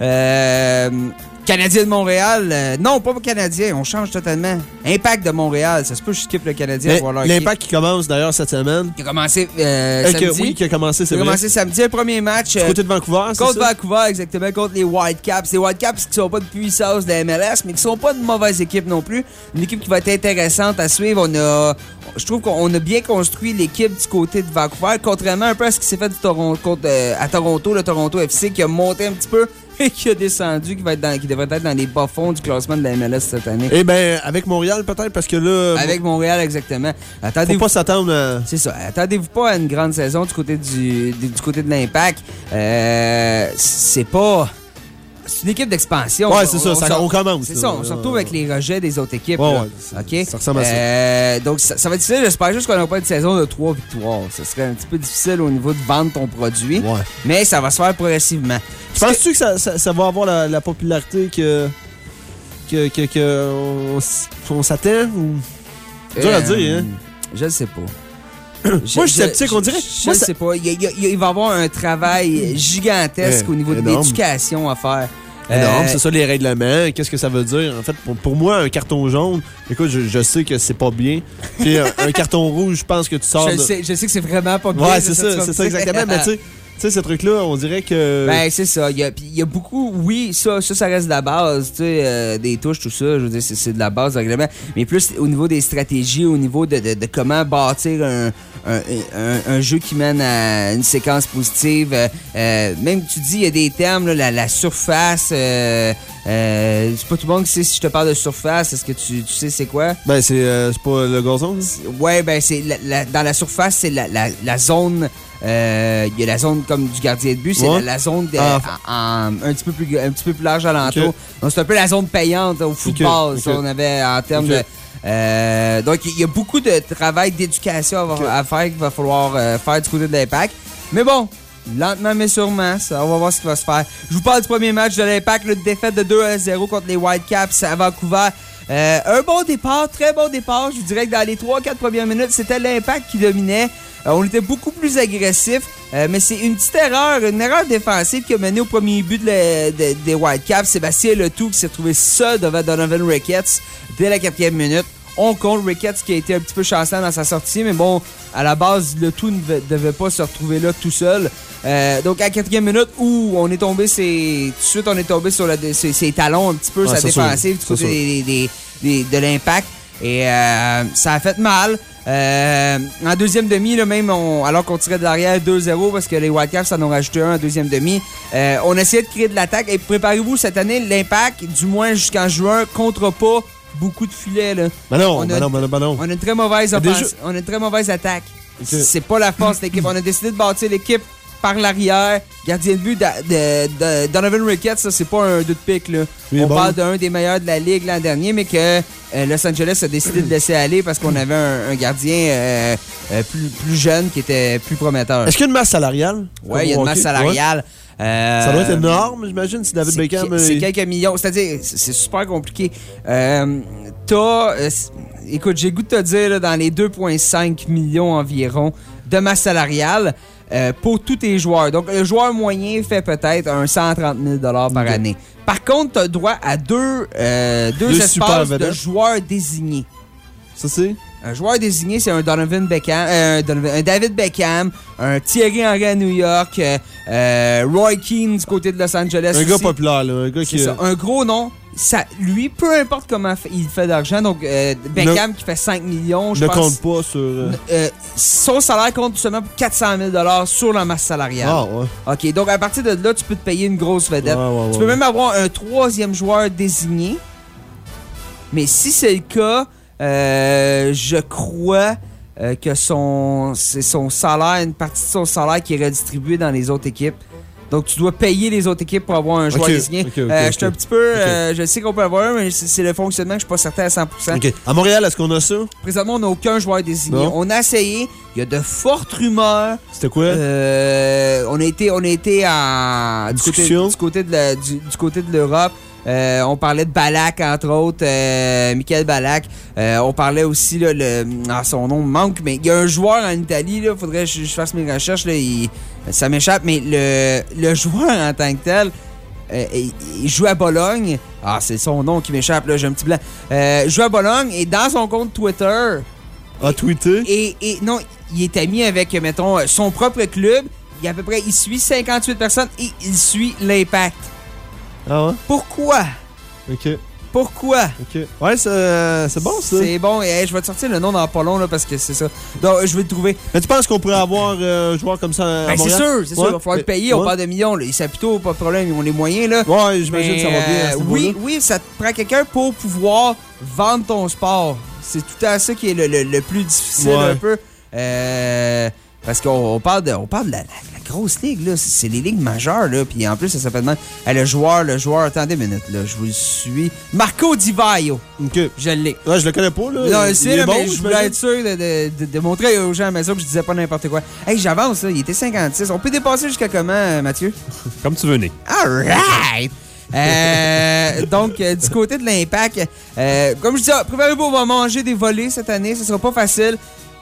Euh... Canadien de Montréal, euh, non, pas Canadien, on change totalement. Impact de Montréal, ça se peut que je skip le Canadien. Mais, voir L'Impact qui commence d'ailleurs cette semaine. Qui a commencé euh, samedi. Que, oui, qui a commencé, c'est Qui a vrai. commencé samedi, le premier match. Du côté de Vancouver, c'est contre ça? Vancouver, exactement, contre les Whitecaps. Les Whitecaps qui sont pas de puissance de la M L S, mais qui sont pas de mauvaise équipe non plus. Une équipe qui va être intéressante à suivre. On a, je trouve qu'on a bien construit l'équipe du côté de Vancouver, contrairement un peu à ce qui s'est fait du Toronto, contre, euh, à Toronto, le Toronto F C qui a monté un petit peu et qui a descendu, qui, va être dans, qui devrait être dans les bas-fonds du classement de la M L S cette année. Eh bien, avec Montréal peut-être, parce que là... Avec Montréal, exactement. Attendez-vous... Faut pas s'attendre à... C'est ça. Attendez-vous pas à une grande saison du côté du, du, du côté de l'Impact. Euh, c'est pas... C'est une équipe d'expansion. Ouais, c'est ça, on, ça, on commence. C'est ça, on se retrouve avec les rejets des autres équipes. Ouais, là. ouais, OK? Ça ressemble à ça. Euh, donc, ça, ça va être difficile. J'espère juste qu'on n'a pas une saison de trois victoires. Ça serait un petit peu difficile au niveau de vendre ton produit. Ouais. Mais ça va se faire progressivement. Tu penses-tu que ça, ça, ça va avoir la, la popularité que, que, que, que on, on s'attend? Ou... C'est dur euh, à dire, hein? Je ne sais pas. Moi, je suis sceptique, on dirait. Je ne sais pas. Il, il, il va y avoir un travail gigantesque ouais, au niveau énorme. de l'éducation à faire. Énorme, euh, c'est ça les règlements. Qu'est-ce que ça veut dire? En fait, pour, pour moi, un carton jaune, écoute, je, je sais que c'est pas bien. Puis un, un carton rouge, je pense que tu sors. Je, de... sais, je sais que c'est vraiment pas bien. Ouais, c'est ça, c'est ça exactement. Mais tu sais, tu sais, ce truc-là, on dirait que... Ben, c'est ça. Il y a, il y a beaucoup... Oui, ça, ça, ça reste de la base, tu sais, euh, des touches, tout ça. Je veux dire, c'est, c'est de la base, le règlement. Mais plus au niveau des stratégies, au niveau de, de, de comment bâtir un, un, un, un jeu qui mène à une séquence positive. Euh, euh, même tu dis, il y a des termes, là, la, la surface. Euh, euh, c'est pas tout le monde qui sait si je te parle de surface. Est-ce que tu, tu sais c'est quoi? Ben, c'est, euh, c'est pas le gazon? Ouais, ben, c'est la, la, dans la surface, c'est la, la, la zone. Il euh, y a la zone comme du gardien de but, c'est ouais. la, la zone de, ah. en, en, un, petit peu plus, un petit peu plus large alentour. Okay. Donc, c'est un peu la zone payante au football, okay. ça, okay. on avait en termes okay. de. Euh, donc, il y a beaucoup de travail d'éducation à, okay. à faire qu'il va falloir euh, faire du côté de l'Impact. Mais bon, lentement mais sûrement, ça, on va voir ce qui va se faire. Je vous parle du premier match de l'Impact, le défaite de deux à zéro contre les Whitecaps à Vancouver. Euh, un bon départ, très bon départ. Je vous dirais que dans les trois quatre premières minutes, c'était l'Impact qui dominait. Euh, on était beaucoup plus agressif, euh, mais c'est une petite erreur, une erreur défensive qui a mené au premier but de le, de, des Whitecaps. Sébastien Letout qui s'est retrouvé seul devant Donovan Ricketts dès la quatrième minute. On compte Ricketts qui a été un petit peu chancelant dans sa sortie, mais bon, à la base, Letout ne devait, devait pas se retrouver là tout seul. Euh, donc, à la quatrième minute, où on est tombé, c'est tout de suite, on est tombé sur le, ses, ses talons un petit peu, ouais, sa défensive du côté des, des, des, de l'Impact. Et euh, ça a fait mal. Euh, en deuxième demi, là, même on, alors qu'on tirait de l'arrière deux zéro parce que les Whitecaps en ont rajouté un en deuxième demi, euh, on essayait de créer de l'attaque. Et préparez-vous, cette année, l'Impact, du moins jusqu'en juin, comptera pas beaucoup de filets. Là. Ben non, on a, ben non, ben non, ben non. On a une très mauvaise offense, déjà... on a une très mauvaise attaque. Okay. C'est pas la force de l'équipe. On a décidé de bâtir l'équipe par l'arrière. Gardien de but de, de, de Donovan Ricketts, ça, c'est pas un deux de pique. Là. Oui, on bon. parle d'un des meilleurs de la Ligue l'an dernier, mais que euh, Los Angeles a décidé de laisser aller parce qu'on avait un, un gardien euh, euh, plus, plus jeune qui était plus prometteur. Est-ce qu'il y a une masse salariale? Oui, il y a une masse salariale. Ouais. Euh, ça doit être énorme, j'imagine, si David c'est Beckham... Qu- c'est quelques millions. C'est-à-dire, c'est super compliqué. Euh, t'as... Euh, écoute, j'ai le goût de te dire, là, dans les deux virgule cinq millions environ de masse salariale euh, pour tous tes joueurs. Donc, le joueur moyen fait peut-être un cent trente mille dollars par okay. année. Par contre, t'as droit à deux, euh, deux, deux espaces de joueurs désignés. Ça, c'est... Un joueur désigné, c'est un Donovan Beckham, euh, un, Donovan, un David Beckham, un Thierry Henry à New York, euh, euh, Roy Keane du côté de Los Angeles. Un aussi. gars populaire, là, un gars c'est qui... Ça, un gros nom. Ça, lui, peu importe comment il fait d'argent, donc euh, Beckham ne, qui fait cinq millions, je ne pense... Ne compte pas sur... Euh... Euh, son salaire compte seulement pour quatre cent mille dollars sur la masse salariale. Ah, ouais. OK, donc à partir de là, tu peux te payer une grosse vedette. Ouais, ouais, tu peux ouais. même avoir un troisième joueur désigné. Mais si c'est le cas... Euh, je crois euh, que son, c'est son salaire, une partie de son salaire qui est redistribuée dans les autres équipes. Donc, tu dois payer les autres équipes pour avoir un joueur okay, désigné. Okay, okay, euh, je suis okay. un petit peu... Okay. Euh, je sais qu'on peut avoir un, mais c'est, c'est le fonctionnement que je suis pas certain à cent pour cent. Okay. À Montréal, est-ce qu'on a ça? Présentement, on n'a aucun joueur désigné. Non. On a essayé. Il y a de fortes rumeurs. C'était quoi? Euh, on a été, on a été en, du, côté, du, côté de la, du, du côté de l'Europe. Euh, on parlait de Ballack, entre autres, euh, Michael Ballack. Euh, on parlait aussi, là, le, ah, son nom me manque, mais il y a un joueur en Italie, il faudrait que je, je fasse mes recherches, là, il, ça m'échappe, mais le, le joueur en tant que tel, euh, il, il joue à Bologne. Ah, c'est son nom qui m'échappe, là, j'ai un petit blanc. Euh, il joue à Bologne et dans son compte Twitter... A tweeté? Et, et non, il est ami avec, mettons, son propre club. Il y a à peu près, il suit cinquante-huit personnes et il suit l'Impact. Ah ouais? Pourquoi? OK. Pourquoi? OK. Ouais, c'est, c'est bon, ça. C'est bon. Et hey, je vais te sortir le nom dans pas long, là, parce que c'est ça. Donc, je vais te trouver. Mais tu penses qu'on pourrait avoir euh, un joueur comme ça à ben, Montréal? C'est sûr, c'est sûr. Ouais. Il va falloir le payer. Ouais. On parle de millions. Là. C'est plutôt pas de problème. Ils ont les moyens, là. Ouais, j'imagine que ça va bien. Euh, oui, oui, ça te prend quelqu'un pour pouvoir vendre ton sport. C'est tout à ça qui est le, le, le plus difficile, ouais. un peu. Euh... Parce qu'on on parle de, on parle de la, la, la grosse ligue, là. C'est les ligues majeures, là. Puis en plus, ça s'appelle même. Hey, le joueur, le joueur, attendez une minute, là. Je vous le suis. Marco Di Vaio. OK. Je l'ai. Ouais, je le connais pas, là. Non, c'est là, bon, mais je voulais être sûr de, de, de, de montrer aux gens à la maison que je disais pas n'importe quoi. Hey, j'avance, là. Il était cinquante-six. On peut dépasser jusqu'à comment, Mathieu? Comme tu venais. All right! euh, donc, euh, du côté de l'Impact, euh, comme je dis, préparez-vous, on va manger des volets cette année. Ce sera pas facile.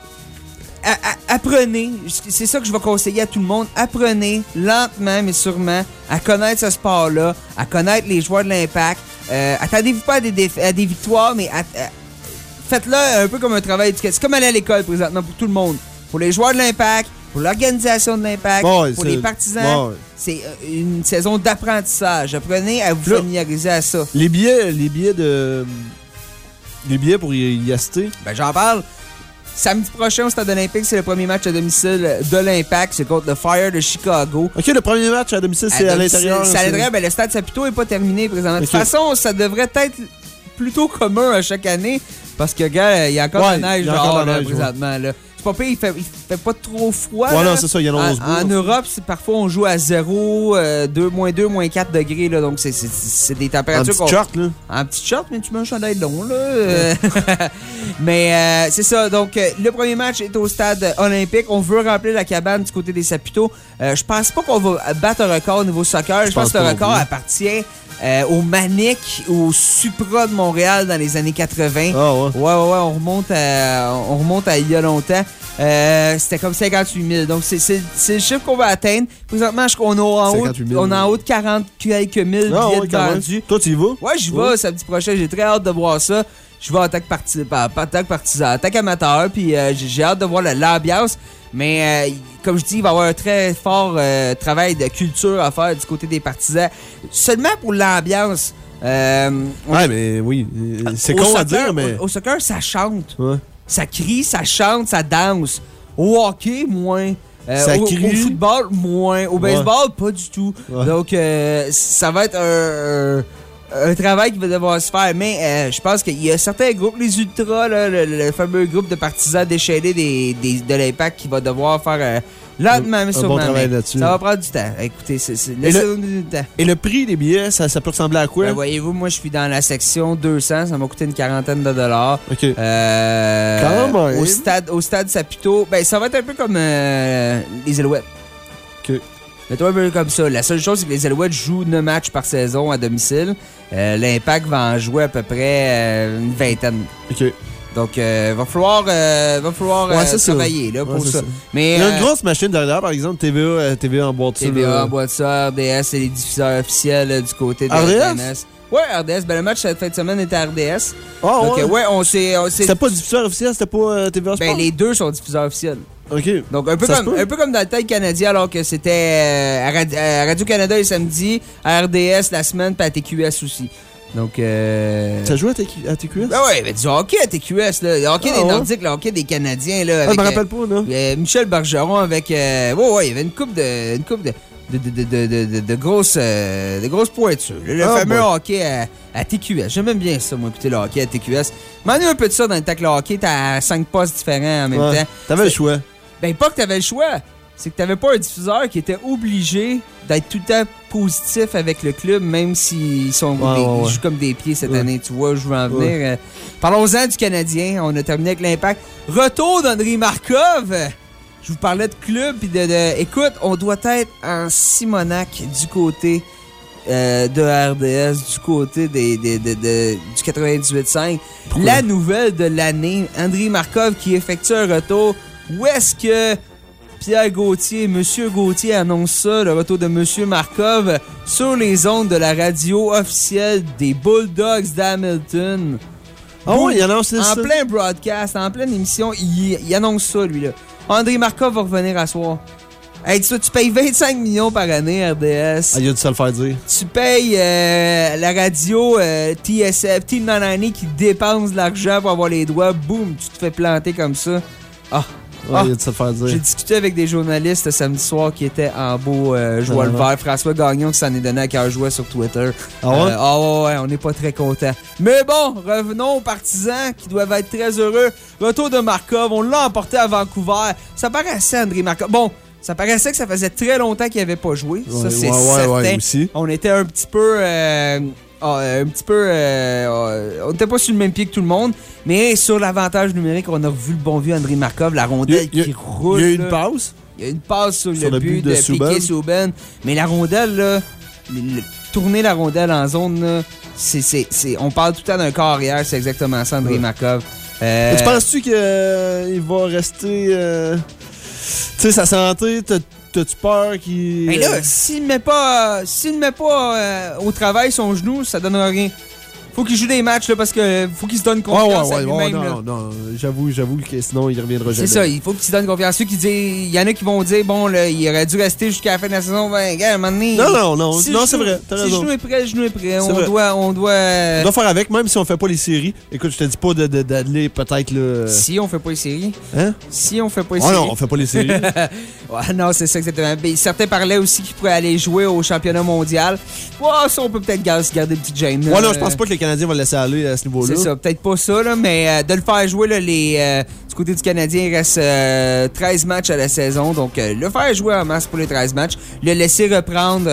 A- a- apprenez, c'est ça que je vais conseiller à tout le monde, apprenez lentement mais sûrement à connaître ce sport-là, à connaître les joueurs de l'Impact. Euh, attendez-vous pas à des, déf- à des victoires, mais à, à, faites-le un peu comme un travail éducatif. C'est comme aller à l'école présentement pour tout le monde. Pour les joueurs de l'Impact, pour l'organisation de l'Impact, ouais, pour les partisans. Ouais. C'est une saison d'apprentissage. Apprenez à vous familiariser à ça. Les billets, les billets de... Les billets pour y, y assister? Ben j'en parle. Samedi prochain au Stade olympique, c'est le premier match à domicile de l'Impact. C'est contre le Fire de Chicago. OK, le premier match à domicile, c'est à, à l'intérieur. C'est à l'intérieur. Ben, le Stade Saputo n'est pas terminé présentement. Okay. De toute façon, ça devrait être plutôt commun à chaque année parce que, gars, il y a encore ouais, de la neige dehors présentement. Ouais. Là. C'est pas pire, il fait, il fait pas trop froid. Ouais, là. non, c'est ça, il y en a onze En, en Europe, c'est, parfois, on joue à zéro, euh, deux, moins deux, moins quatre degrés. Là, donc, c'est, c'est, c'est des températures... En petit short, là. En petit short, mais tu mets un chandail long, là. Ouais. mais euh, c'est ça. Donc, euh, le premier match est au Stade olympique. On veut remplir la cabane du côté des Saputo. Euh, je pense pas qu'on va battre un record au niveau soccer. Je, je pense, pense que le record plus. appartient... Euh, au Manic, au Supra de Montréal dans les années quatre-vingts. Ah ouais. Ouais, ouais, ouais, on remonte à, on remonte à il y a longtemps. Euh, c'était comme cinquante-huit mille. Donc, c'est, c'est, c'est le chiffre qu'on va atteindre. Présentement, je, on, a en haut, on a en haut de quarante quelques mille ah, billets ouais, vendus. Toi, tu y vas? Ouais, j'y vais samedi prochain. J'ai très hâte de voir ça. Je vais en tant que partisan, pas en tant que partisan, en tant qu'amateur. Puis euh, j'ai, j'ai hâte de voir la, l'ambiance. Mais euh, comme je dis, il va y avoir un très fort euh, travail de culture à faire du côté des partisans. Seulement pour l'ambiance. Euh, ouais, mais oui. C'est con soccer, à dire, mais... Au, au soccer, ça chante. Ouais. Ça crie, ça chante, ça danse. Au hockey, moins. Euh, ça au, crie. Au football, moins. Au baseball, ouais. pas du tout. Ouais. Donc, euh, ça va être un... un un travail qui va devoir se faire, mais euh, je pense qu'il y a certains groupes, les Ultras, là, le, le fameux groupe de partisans déchaînés des, des, de l'Impact qui va devoir faire euh, lentement, mais sûrement. Bon travail là-dessus. Ça va prendre du temps. Écoutez, c'est, c'est, laissez-nous du temps. Et le prix des billets, ça, ça peut ressembler à quoi? Ben, voyez-vous, moi, je suis dans la section deux cents. Ça m'a coûté une quarantaine de dollars. OK. Euh, Quand même. Au stade, au stade Saputo, ben, ça va être un peu comme euh, les Alouettes. OK. Mettons un peu comme ça. La seule chose, c'est que les Alouettes jouent neuf matchs par saison à domicile. Euh, L'Impact va en jouer à peu près euh, une vingtaine. OK. Donc, il euh, va falloir, euh, va falloir ouais, euh, travailler là, pour ouais, ça. ça. Mais, il y a une euh, grosse machine derrière, par exemple, T V A, euh, T V A en boîte ça. T V A en boîte ça, R D S, c'est les diffuseurs officiels euh, du côté de R D S? R D S. Ouais, R D S. Ben, le match cette fin de semaine était à R D S. Ah, Donc, ouais. Euh, ouais, on s'est. On s'est... C'était pas diffuseur officiel, c'était pas euh, T V A Sport? Ben, les deux sont diffuseurs officiels. OK. Donc, un peu, comme, un peu comme dans le temps canadien, alors que c'était euh, à, Radio, à Radio-Canada le samedi, à R D S la semaine, puis à T Q S aussi. Donc, euh... Ça joue à, T Q- à T Q S? Ben ouais, ben du hockey à T Q S, là. Le hockey ah, des ouais. Nordiques, le hockey des Canadiens, là. Avec, ah, je me rappelle pas, non? Euh, Michel Bergeron avec... Euh, ouais, ouais, il y avait une coupe de... Une coupe de De, de, de, de, de, de, grosses, euh, de grosses pointures. Le ah, fameux bon. hockey à, à T Q S. J'aime bien ça, moi, écouter le hockey à T Q S. M'en ai un peu de ça dans le temps que le hockey, t'as cinq postes différents en même ouais. temps. T'avais c'est... le choix. Ben, pas que t'avais le choix. C'est que t'avais pas un diffuseur qui était obligé d'être tout le temps positif avec le club, même s'ils sont ouais, des, ouais, ouais. ils jouent comme des pieds cette ouais. année. Tu vois, je veux en venir. Ouais. Euh, parlons-en du Canadien. On a terminé avec l'Impact. Retour d'André Markov. Je vous parlais de club puis de, de... Écoute, on doit être en Simonac du côté euh, de R D S, du côté des, des, des, des, du quatre-vingt-dix-huit cinq. La nouvelle de l'année, André Markov qui effectue un retour. Où est-ce que Pierre Gauthier, Monsieur Gauthier annonce ça, le retour de Monsieur Markov sur les ondes de la radio officielle des Bulldogs d'Hamilton. Ah oui, il annonce ça. En plein broadcast, en pleine émission, il, il annonce ça, lui, là. André Markov va revenir à soir. Hey, tu, tu payes vingt-cinq millions par année, R D S. Ah, il a dû se le faire dire. Tu payes euh, la radio euh, T S F, Team Nanani, qui dépense de l'argent pour avoir les droits. Boum, tu te fais planter comme ça. Ah. Ouais, ah, il a dû se le faire dire. J'ai discuté avec des journalistes samedi soir qui étaient en beau euh, joie ah, le vert. François Gagnon qui s'en est donné à cœur joie sur Twitter. Ah ouais? Euh, ah ouais, ouais, on n'est pas très contents. Mais bon, revenons aux partisans qui doivent être très heureux. Retour de Markov, on l'a emporté à Vancouver. Ça paraissait, André Markov. Bon, ça paraissait que ça faisait très longtemps qu'il n'avait pas joué. Ouais, ça, c'est ouais, certain. Ouais, ouais, aussi. On était un petit peu... Euh, euh, un petit peu... Euh, on n'était pas sur le même pied que tout le monde. Mais sur l'avantage numérique, on a vu le bon vieux André Markov, la rondelle il y a, qui roule. Il y a eu une là. passe. Il y a une passe sur, sur le, le but, but de, de, de Piqué Souben. Mais la rondelle, là, le, le, tourner la rondelle en zone, là, c'est, c'est, c'est, on parle tout le temps d'un corps arrière, c'est exactement ça, André ouais. Markov. Euh, tu penses-tu qu'il euh, va rester... Euh, tu sais, sa santé, t'as, t'as-tu peur qu'il... Mais là, s'il ne met pas, s'il met pas euh, au travail son genou, ça donnera rien. faut qu'il joue des matchs là, parce que faut qu'il se donne Ouais, confiance ouais, à ouais, lui-même. ouais, là. non, non, j'avoue, j'avoue que sinon il reviendra jamais. C'est ça, il faut qu'il se donne confiance. Ceux qui disent, il y en a qui vont dire, bon, là, il aurait dû rester jusqu'à la fin de la saison. Ben, gars, à un moment donné. Non, non, non, si non, le c'est genou- vrai, t'as Si raison. le genou est prêt, le genou est prêt. On vrai. doit, on doit. On doit faire avec, même si on fait pas les séries. Écoute, je te dis pas de- de- d'aller peut-être là. Si on fait pas les séries. Hein? Si on fait pas les Oh séries. non, on fait pas les séries. Ouais, non, c'est ça exactement. Mais certains parlaient aussi qu'ils pourraient aller jouer au championnat mondial. Ouais, ça, on peut peut-être gar- se garder une petite gêne. Ouais, non, je pense pas que les Canadiens vont le laisser aller à ce niveau-là. C'est ça, peut-être pas ça, là, mais euh, de le faire jouer, là, les, euh, du côté du Canadien, il reste euh, treize matchs à la saison. Donc, euh, le faire jouer en masse pour les treize matchs, le laisser reprendre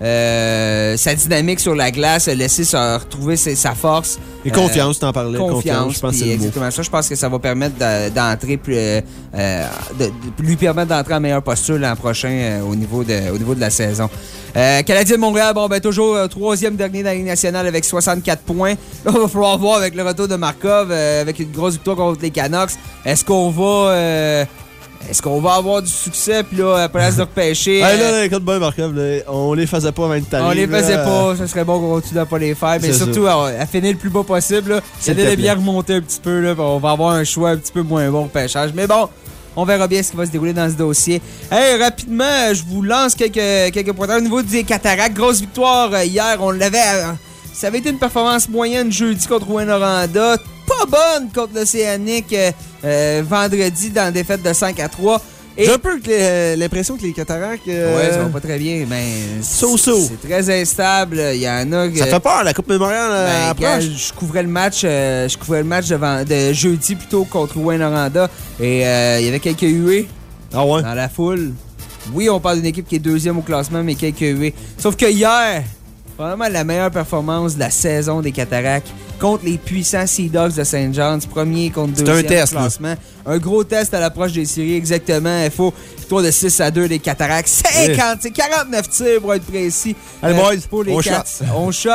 euh, sa dynamique sur la glace, le laisser se retrouver ses- sa force. Et confiance, t'en parlais. Confiance, Confiance, je pense que puis c'est le mot. exactement ça. Je pense que ça va permettre de- d'entrer plus, euh, euh, de, de lui permettre d'entrer en meilleure posture l'an prochain euh, au, niveau de, au niveau de la saison. Euh, Canadien de Montréal, bon, ben, toujours euh, troisième dernier dans la Ligue nationale avec soixante-quatre points. Là, il va falloir voir avec le retour de Markov, euh, avec une grosse victoire contre les Canucks. Est-ce qu'on va. euh, Est-ce qu'on va avoir du succès? Puis là, à la place de repêcher. Hey, euh, là, là, écoute bien, Markov, là, on les faisait pas avant de on les faisait pas, ce serait bon qu'on continue à pas les faire, mais C'est surtout à, à finir le plus bas possible. Là. S'il Essayer te de plaît. bien remonter un petit peu, là, puis on va avoir un choix un petit peu moins bon au pêchage. Mais bon, on verra bien ce qui va se dérouler dans ce dossier. Hey, rapidement, je vous lance quelques, quelques points. Au niveau des Cataractes, grosse victoire euh, hier, on l'avait... euh, ça avait été une performance moyenne jeudi contre Rouyn-Noranda, pas bonne contre l'Océanique euh, euh, vendredi dans la défaite de cinq à trois. Et J'ai un peu que les- l'impression que les Cataractes. euh, ouais, ça va pas très bien, mais So-so. c'est très instable. Il y en a que- Ça fait peur, la Coupe Mémoriale euh, ben, approche. gars, je couvrais le match, euh, je couvrais le match de, vend- de jeudi plutôt contre Rouyn-Noranda et euh, il y avait quelques huées Ah ouais? dans la foule. Oui, on parle d'une équipe qui est deuxième au classement, mais quelques huées. Sauf que hier, probablement la meilleure performance de la saison des Cataractes contre les puissants Sea Dogs de Saint John's, premier contre C'est deuxième un test, au là. classement. Un gros test à l'approche des séries, exactement. Il faut victoire de six à deux des Cataractes. cinquante, c'est quarante-neuf tirs pour être précis. Allez, boys, pour les on Cats. shot. On shot.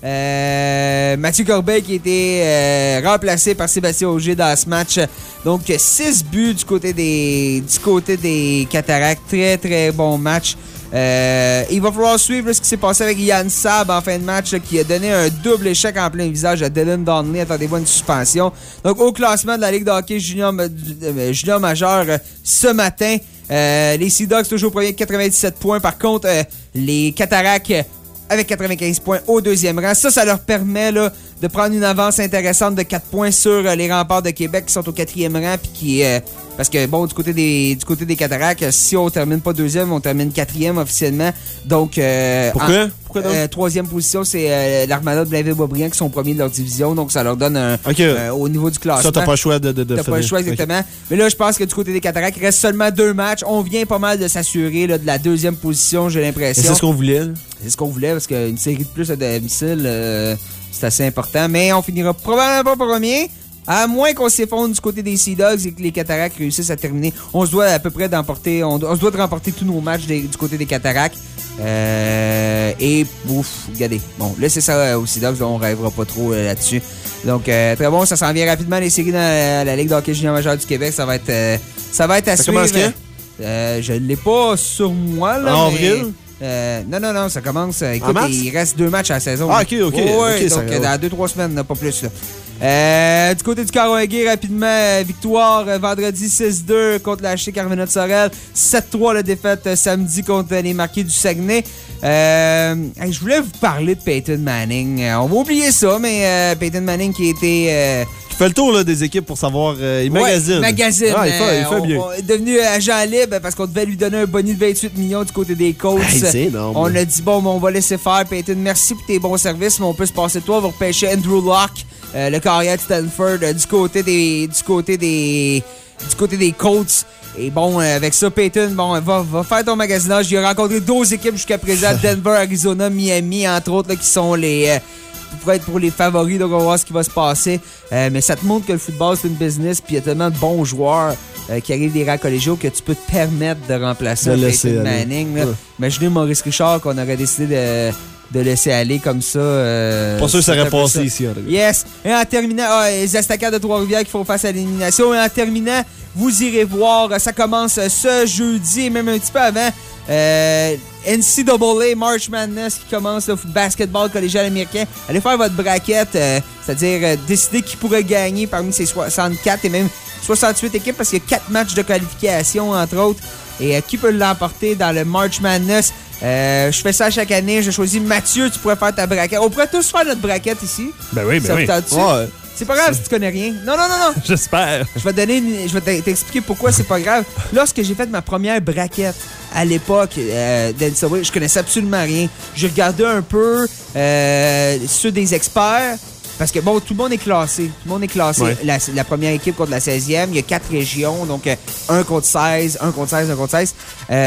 Euh, Mathieu Corbeil qui a été euh, remplacé par Sébastien Auger dans ce match. Donc, six buts du côté des, du côté des Cataractes. Très, très bon match. Euh, il va falloir suivre là, ce qui s'est passé avec Yann Saab en fin de match là, qui a donné un double échec en plein visage à Dylan Donnelly. Attendez-vous à une suspension. Donc, au classement de la Ligue de hockey junior, euh, junior majeur euh, ce matin, euh, les Sea Dogs toujours premier avec quatre-vingt-dix-sept points. Par contre, euh, les Cataractes euh, avec quatre-vingt-quinze points au deuxième rang. Ça, ça leur permet là, de prendre une avance intéressante de quatre points sur euh, les Remparts de Québec qui sont au quatrième rang. Puis qui, euh, parce que, bon, du côté des, du côté des Cataractes, si on termine pas deuxième, on termine quatrième officiellement. Donc, euh, Pourquoi? en- Pourquoi donc? euh, troisième position, c'est euh, l'Armada de Blainville-Boisbriand qui sont premiers de leur division. Donc, ça leur donne un, Ok. euh, au niveau du classement. Ça, t'as pas le choix de, de, de T'as pas le finir. choix exactement. Mais là, je pense que du côté des Cataractes, il reste seulement deux matchs. On vient pas mal de s'assurer là, de la deuxième position, j'ai Et l'impression. c'est ce qu'on voulait. là. C'est ce qu'on voulait parce qu'une série de plus à domicile, euh, c'est assez important. Mais on finira probablement pas premier. À moins qu'on s'effondre du côté des Sea Dogs et que les Cataractes réussissent à terminer. On se doit à peu près d'emporter, on, on se doit de remporter tous nos matchs des- du côté des Cataractes. Euh, et ouf, regardez. Bon, laissez ça euh, aux Sea Dogs, là, on rêvera pas trop euh, là-dessus. Donc euh, très bon, ça s'en vient rapidement les séries dans la, la Ligue de hockey junior majeur du Québec. Ça va être, euh, ça va être à Ça suivre. commence quand? Euh, je l'ai pas sur moi là. En mais- avril? Euh, non, non, non, ça commence. euh, Écoute, En mars? il reste deux matchs à la saison. Ah, ok, ok, Ouais, ouais, ok, ça donc va. euh, dans deux, trois semaines, pas plus. Là. Euh, du côté du Carouagué, rapidement, euh, victoire euh, vendredi six deux contre la H C Carmena de Sorel. sept trois la défaite euh, samedi contre les Marquis du Saguenay. Euh, hey, je voulais vous parler de Peyton Manning. Euh, on va oublier ça, mais euh, Peyton Manning qui a été... euh, Qui fait le tour là, des équipes pour savoir. euh, il Ouais, magazine. magazine. Ah, il fait, il fait Euh, bien. On, on est devenu agent libre parce qu'on devait lui donner un bonus de vingt-huit millions du côté des Colts. Hey, c'est énorme. On a dit, bon, ben, on va laisser faire. Peyton, merci pour tes bons services, mais on peut se passer de toi. On va repêcher Andrew Locke, euh, le carrière de Stanford, euh, du côté des du côté des du côté des Colts. Et bon, euh, avec ça, Peyton, bon, va, va faire ton magasinage. Il a rencontré douze équipes jusqu'à présent, Denver, Arizona, Miami, entre autres, là, qui sont les... euh, pour être pour les favoris, donc on va voir ce qui va se passer. Euh, mais ça te montre que le football, c'est une business, puis il y a tellement de bons joueurs euh, qui arrivent des rangs collégiaux que tu peux te permettre de remplacer De un laisser Peyton aller. Manning. Là. Ouais. Imaginez Maurice Richard qu'on aurait décidé de, de laisser aller comme ça. Euh, Pas sûr que ça aurait passé ça. ici. En tout cas. Yes. Et en terminant, ah, les Estacades de Trois-Rivières qui font face à l'élimination. Et en terminant, vous irez voir, ça commence ce jeudi et même un petit peu avant. Euh, N C double A March Madness qui commence le basketball collégial américain. Allez faire votre braquette, euh, c'est-à-dire euh, décider qui pourrait gagner parmi ces soixante-quatre et même soixante-huit équipes parce qu'il y a quatre matchs de qualification entre autres. Et euh, qui peut l'emporter dans le March Madness? Euh, je fais ça chaque année. Je choisis Mathieu, tu pourrais faire ta braquette. On pourrait tous faire notre braquette ici. Ben oui, ben ça oui. Ouais. C'est pas grave si tu connais rien. Non, non, non, non. J'espère. Je vais te donner une- je vais t'expliquer pourquoi c'est pas grave. Lorsque j'ai fait ma première braquette à l'époque euh, d'N C double A, je connaissais absolument rien. J'ai regardé un peu euh, ceux des experts. Parce que, bon, tout le monde est classé. Tout le monde est classé. Ouais. La, la première équipe contre la seizième. Il y a quatre régions. Donc, euh, un contre seize, un contre seize, un contre seize.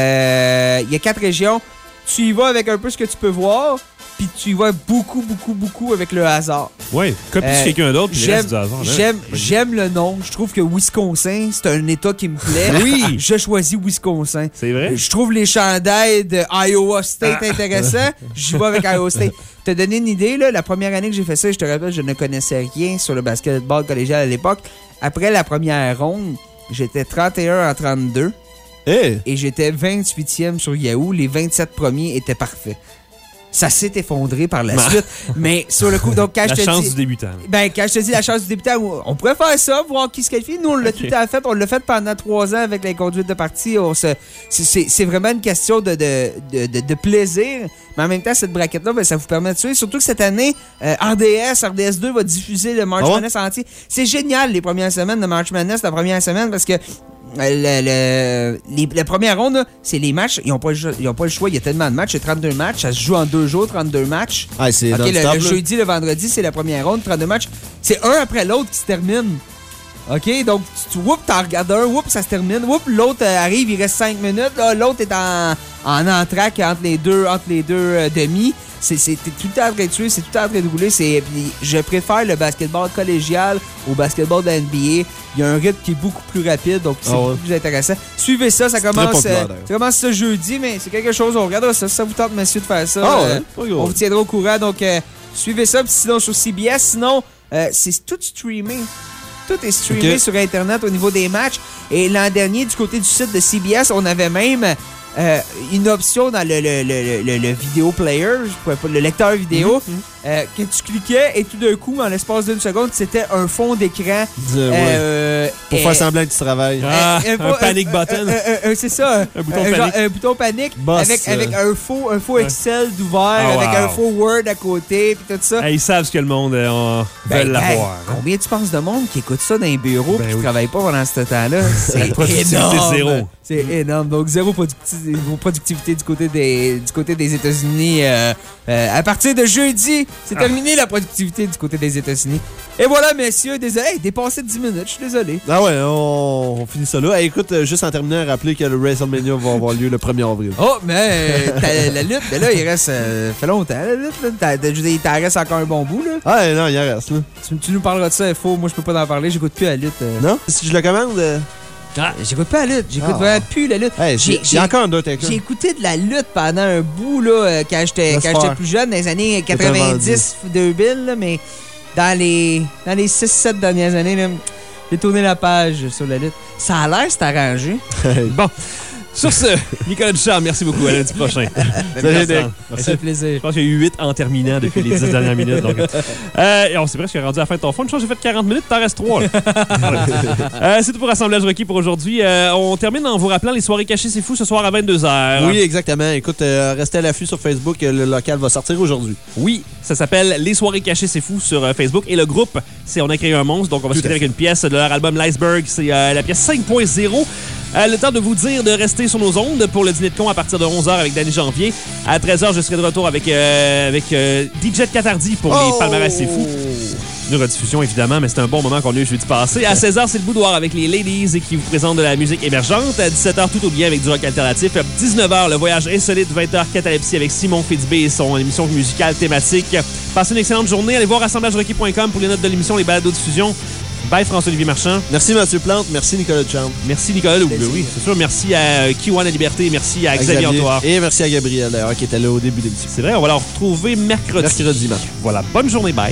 Euh, il y a quatre régions. Tu y vas avec un peu ce que tu peux voir. Puis tu y vas beaucoup, beaucoup, beaucoup avec le hasard. Oui, copie Euh, sur quelqu'un d'autre, puis le J'aime, reste du hasard. là. j'aime, j'aime le nom. Je trouve que Wisconsin, c'est un État qui me plaît. Oui. Je choisis Wisconsin. C'est vrai? Je trouve les chandails de Iowa State Ah. intéressants. J'y vais avec Iowa State. Te donner une idée, là, la première année que j'ai fait ça, je te rappelle, je ne connaissais rien sur le basketball collégial à l'époque. Après la première ronde, j'étais trente et un en trente-deux. Hey. Et j'étais vingt-huitième sur Yahoo. Les vingt-sept premiers étaient parfaits. Ça s'est effondré par la Ah. suite. Mais sur le coup, donc quand La je te chance dis... du débutant. Ben, quand je te dis la chance du débutant, on pourrait faire ça, voir qui se qualifie. Nous, on l'a Ok. tout à fait. On l'a fait pendant trois ans avec les conduites de partie. On se, c'est, c'est, c'est vraiment une question de, de, de, de, de plaisir. Mais en même temps, cette braquette-là, ben, ça vous permet de tuer. Surtout que cette année, euh, R D S, R D S deux va diffuser le March Ah ouais? Madness entier. C'est génial, les premières semaines de March Madness, la première semaine, parce que euh, le, le- les, la première ronde, là, c'est les matchs. Ils n'ont pas, le choix- ils ont pas le choix. Il y a tellement de matchs. Il y a trente-deux matchs. Ça se joue en deux jours, trente-deux matchs. Ah, c'est OK, le, non-stop, le là. jeudi, le vendredi, c'est la première ronde, trente-deux matchs. C'est un après l'autre qui se termine. OK, donc tu, tu whoop, t'en regardes un, whoop, ça se termine. Whoop, l'autre euh, arrive, il reste cinq minutes. Là, l'autre est en, en entraque entre les deux, entre les deux euh, demi. C'est, c'est t'es tout le temps en train de tuer, c'est tout le temps en train de rouler. C'est, puis je préfère le basketball collégial au basketball de la N B A. Il y a un rythme qui est beaucoup plus rapide, donc c'est Ah ouais. beaucoup plus intéressant. Suivez ça, ça très commence, populaire, euh, d'ailleurs. ça commence ce jeudi, mais c'est quelque chose, on regardera ça. Si ça vous tente, messieurs, de faire ça, Ah ouais, euh, pas gros. on vous tiendra au courant. Donc, euh, suivez ça. Puis sinon, sur C B S, sinon, euh, c'est tout streamé. Tout est streamé Ok. sur Internet au niveau des matchs. Et l'an dernier, du côté du site de C B S, on avait même euh, une option dans le, le, le, le, le vidéo player, je pourrais pas- le lecteur vidéo, Mhm. euh, que tu cliquais et tout d'un coup, en l'espace d'une seconde, c'était un fond d'écran. Euh, ouais. euh, Pour euh, faire semblant que tu travailles. Ah, euh, un euh, panic euh, button. euh, euh, euh, c'est ça. Un bouton euh, panique. genre, un bouton panique Boss, avec, euh. avec un faux, un faux Ouais. Excel d'ouvert, Ah, avec wow. un faux Word à côté, puis tout ça. Hey, ils savent ce que le monde euh, on- Ben, veut l'avoir. hey, hein. combien tu penses de monde qui écoute ça dans les bureaux Ben et qui oui. travaille pas pendant ce temps-là? C'est productivité énorme. zéro. C'est énorme. Donc, zéro producti- productivité du côté des, du côté des États-Unis. Euh, euh, à partir de jeudi, c'est Ah. terminé la productivité du côté des États-Unis. Et voilà, messieurs, désolé. Hey, dépassé de dix minutes, je suis désolé. Ah ouais, on, on finit ça là. Hey, écoute, euh, juste en terminant, rappeler que le WrestleMania va avoir lieu le premier avril. Oh, mais euh, t'as- la lutte, ben là, il reste. Euh, fait longtemps, la lutte. Là. T'as- t'as- je veux dire, il t'en reste encore un bon bout, là. Ah ouais, non, il en reste, là. Tu, tu nous parleras de ça, faux. Moi, je peux pas en parler. J'écoute plus la lutte. euh. Non? Si je le commande, euh, Ah, j'écoute pas la lutte. J'écoute Ah. vraiment plus la lutte. hey, J'ai- j'ai j'ai encore un Undertaker. J'ai écouté de la lutte pendant un bout là, euh, quand j'étais Laisse quand j'étais faire. plus jeune, dans les années quatre-vingt-dix, deux mille, là, mais dans les, dans les six sept dernières années, là, j'ai tourné la page sur la lutte. Ça a l'air, c'est arrangé. Bon. Sur ce, Nicolas Ducharme, merci beaucoup. À lundi prochain. Salut, Nick. Ça fait plaisir. Je pense qu'il y a eu huit en terminant depuis les dix dernières minutes. Donc, euh, et on s'est presque rendu à la fin de ton fond. Une chance, j'ai fait quarante minutes, t'en restes trois. euh, c'est tout pour Assemblage Requis pour aujourd'hui. Euh, on termine en vous rappelant les soirées cachées, c'est fou, ce soir à vingt-deux heures. Oui, exactement. Écoute, euh, restez à l'affût sur Facebook. euh, Le local va sortir aujourd'hui. Oui, ça s'appelle Les soirées cachées, c'est fou sur euh, Facebook. Et le groupe, c'est On a créé un monstre. Donc, on va se quitter avec une pièce de leur album L'Iceberg. C'est euh, la pièce cinq point zéro. Euh, le temps de vous dire de rester sur nos ondes pour le dîner de con à partir de onze heures avec Danny Janvier. À treize heures, je serai de retour avec, euh, avec euh, D J Catardi pour Oh! les palmarès, c'est fou. Une rediffusion, évidemment, mais c'est un bon moment qu'on a eu jeudi passé. À seize heures, c'est le boudoir avec les Ladies qui vous présentent de la musique émergente. À dix-sept heures, tout au bien avec du rock alternatif. dix-neuf heures, le voyage insolite. vingt heures, catalepsie avec Simon Fitzbé et son émission musicale thématique. Passez une excellente journée. Allez voir assemblage requis point com pour les notes de l'émission, les balados de diffusion. Bye, François-Olivier Marchand. Merci, Mathieu Plante. Merci, Nicolas Champ. Merci, Nicolas Loup. Oui, c'est sûr. Merci à Kiwan La Liberté. Merci à, à Xavier Antoine. Et merci à Gabriel, d'ailleurs, qui était là au début de l'émission. C'est vrai, on va la retrouver mercredi. Mercredi, match. Voilà, bonne journée. Bye.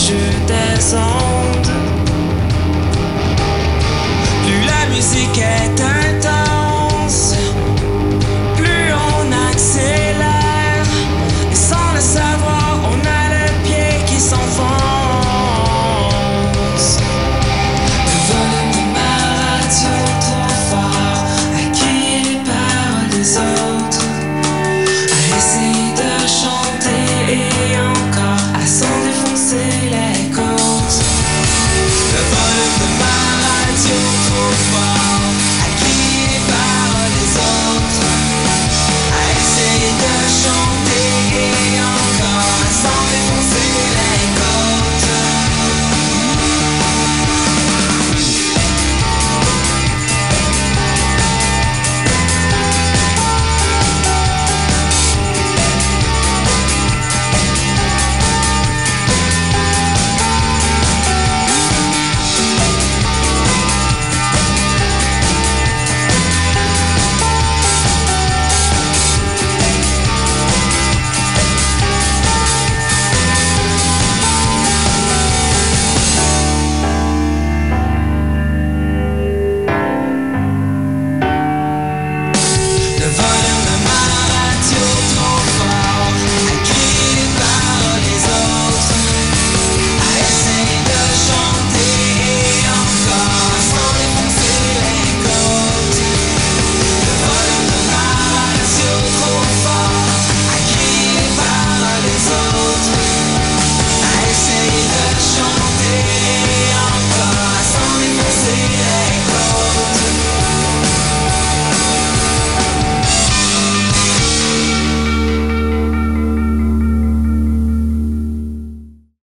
Plus la musique est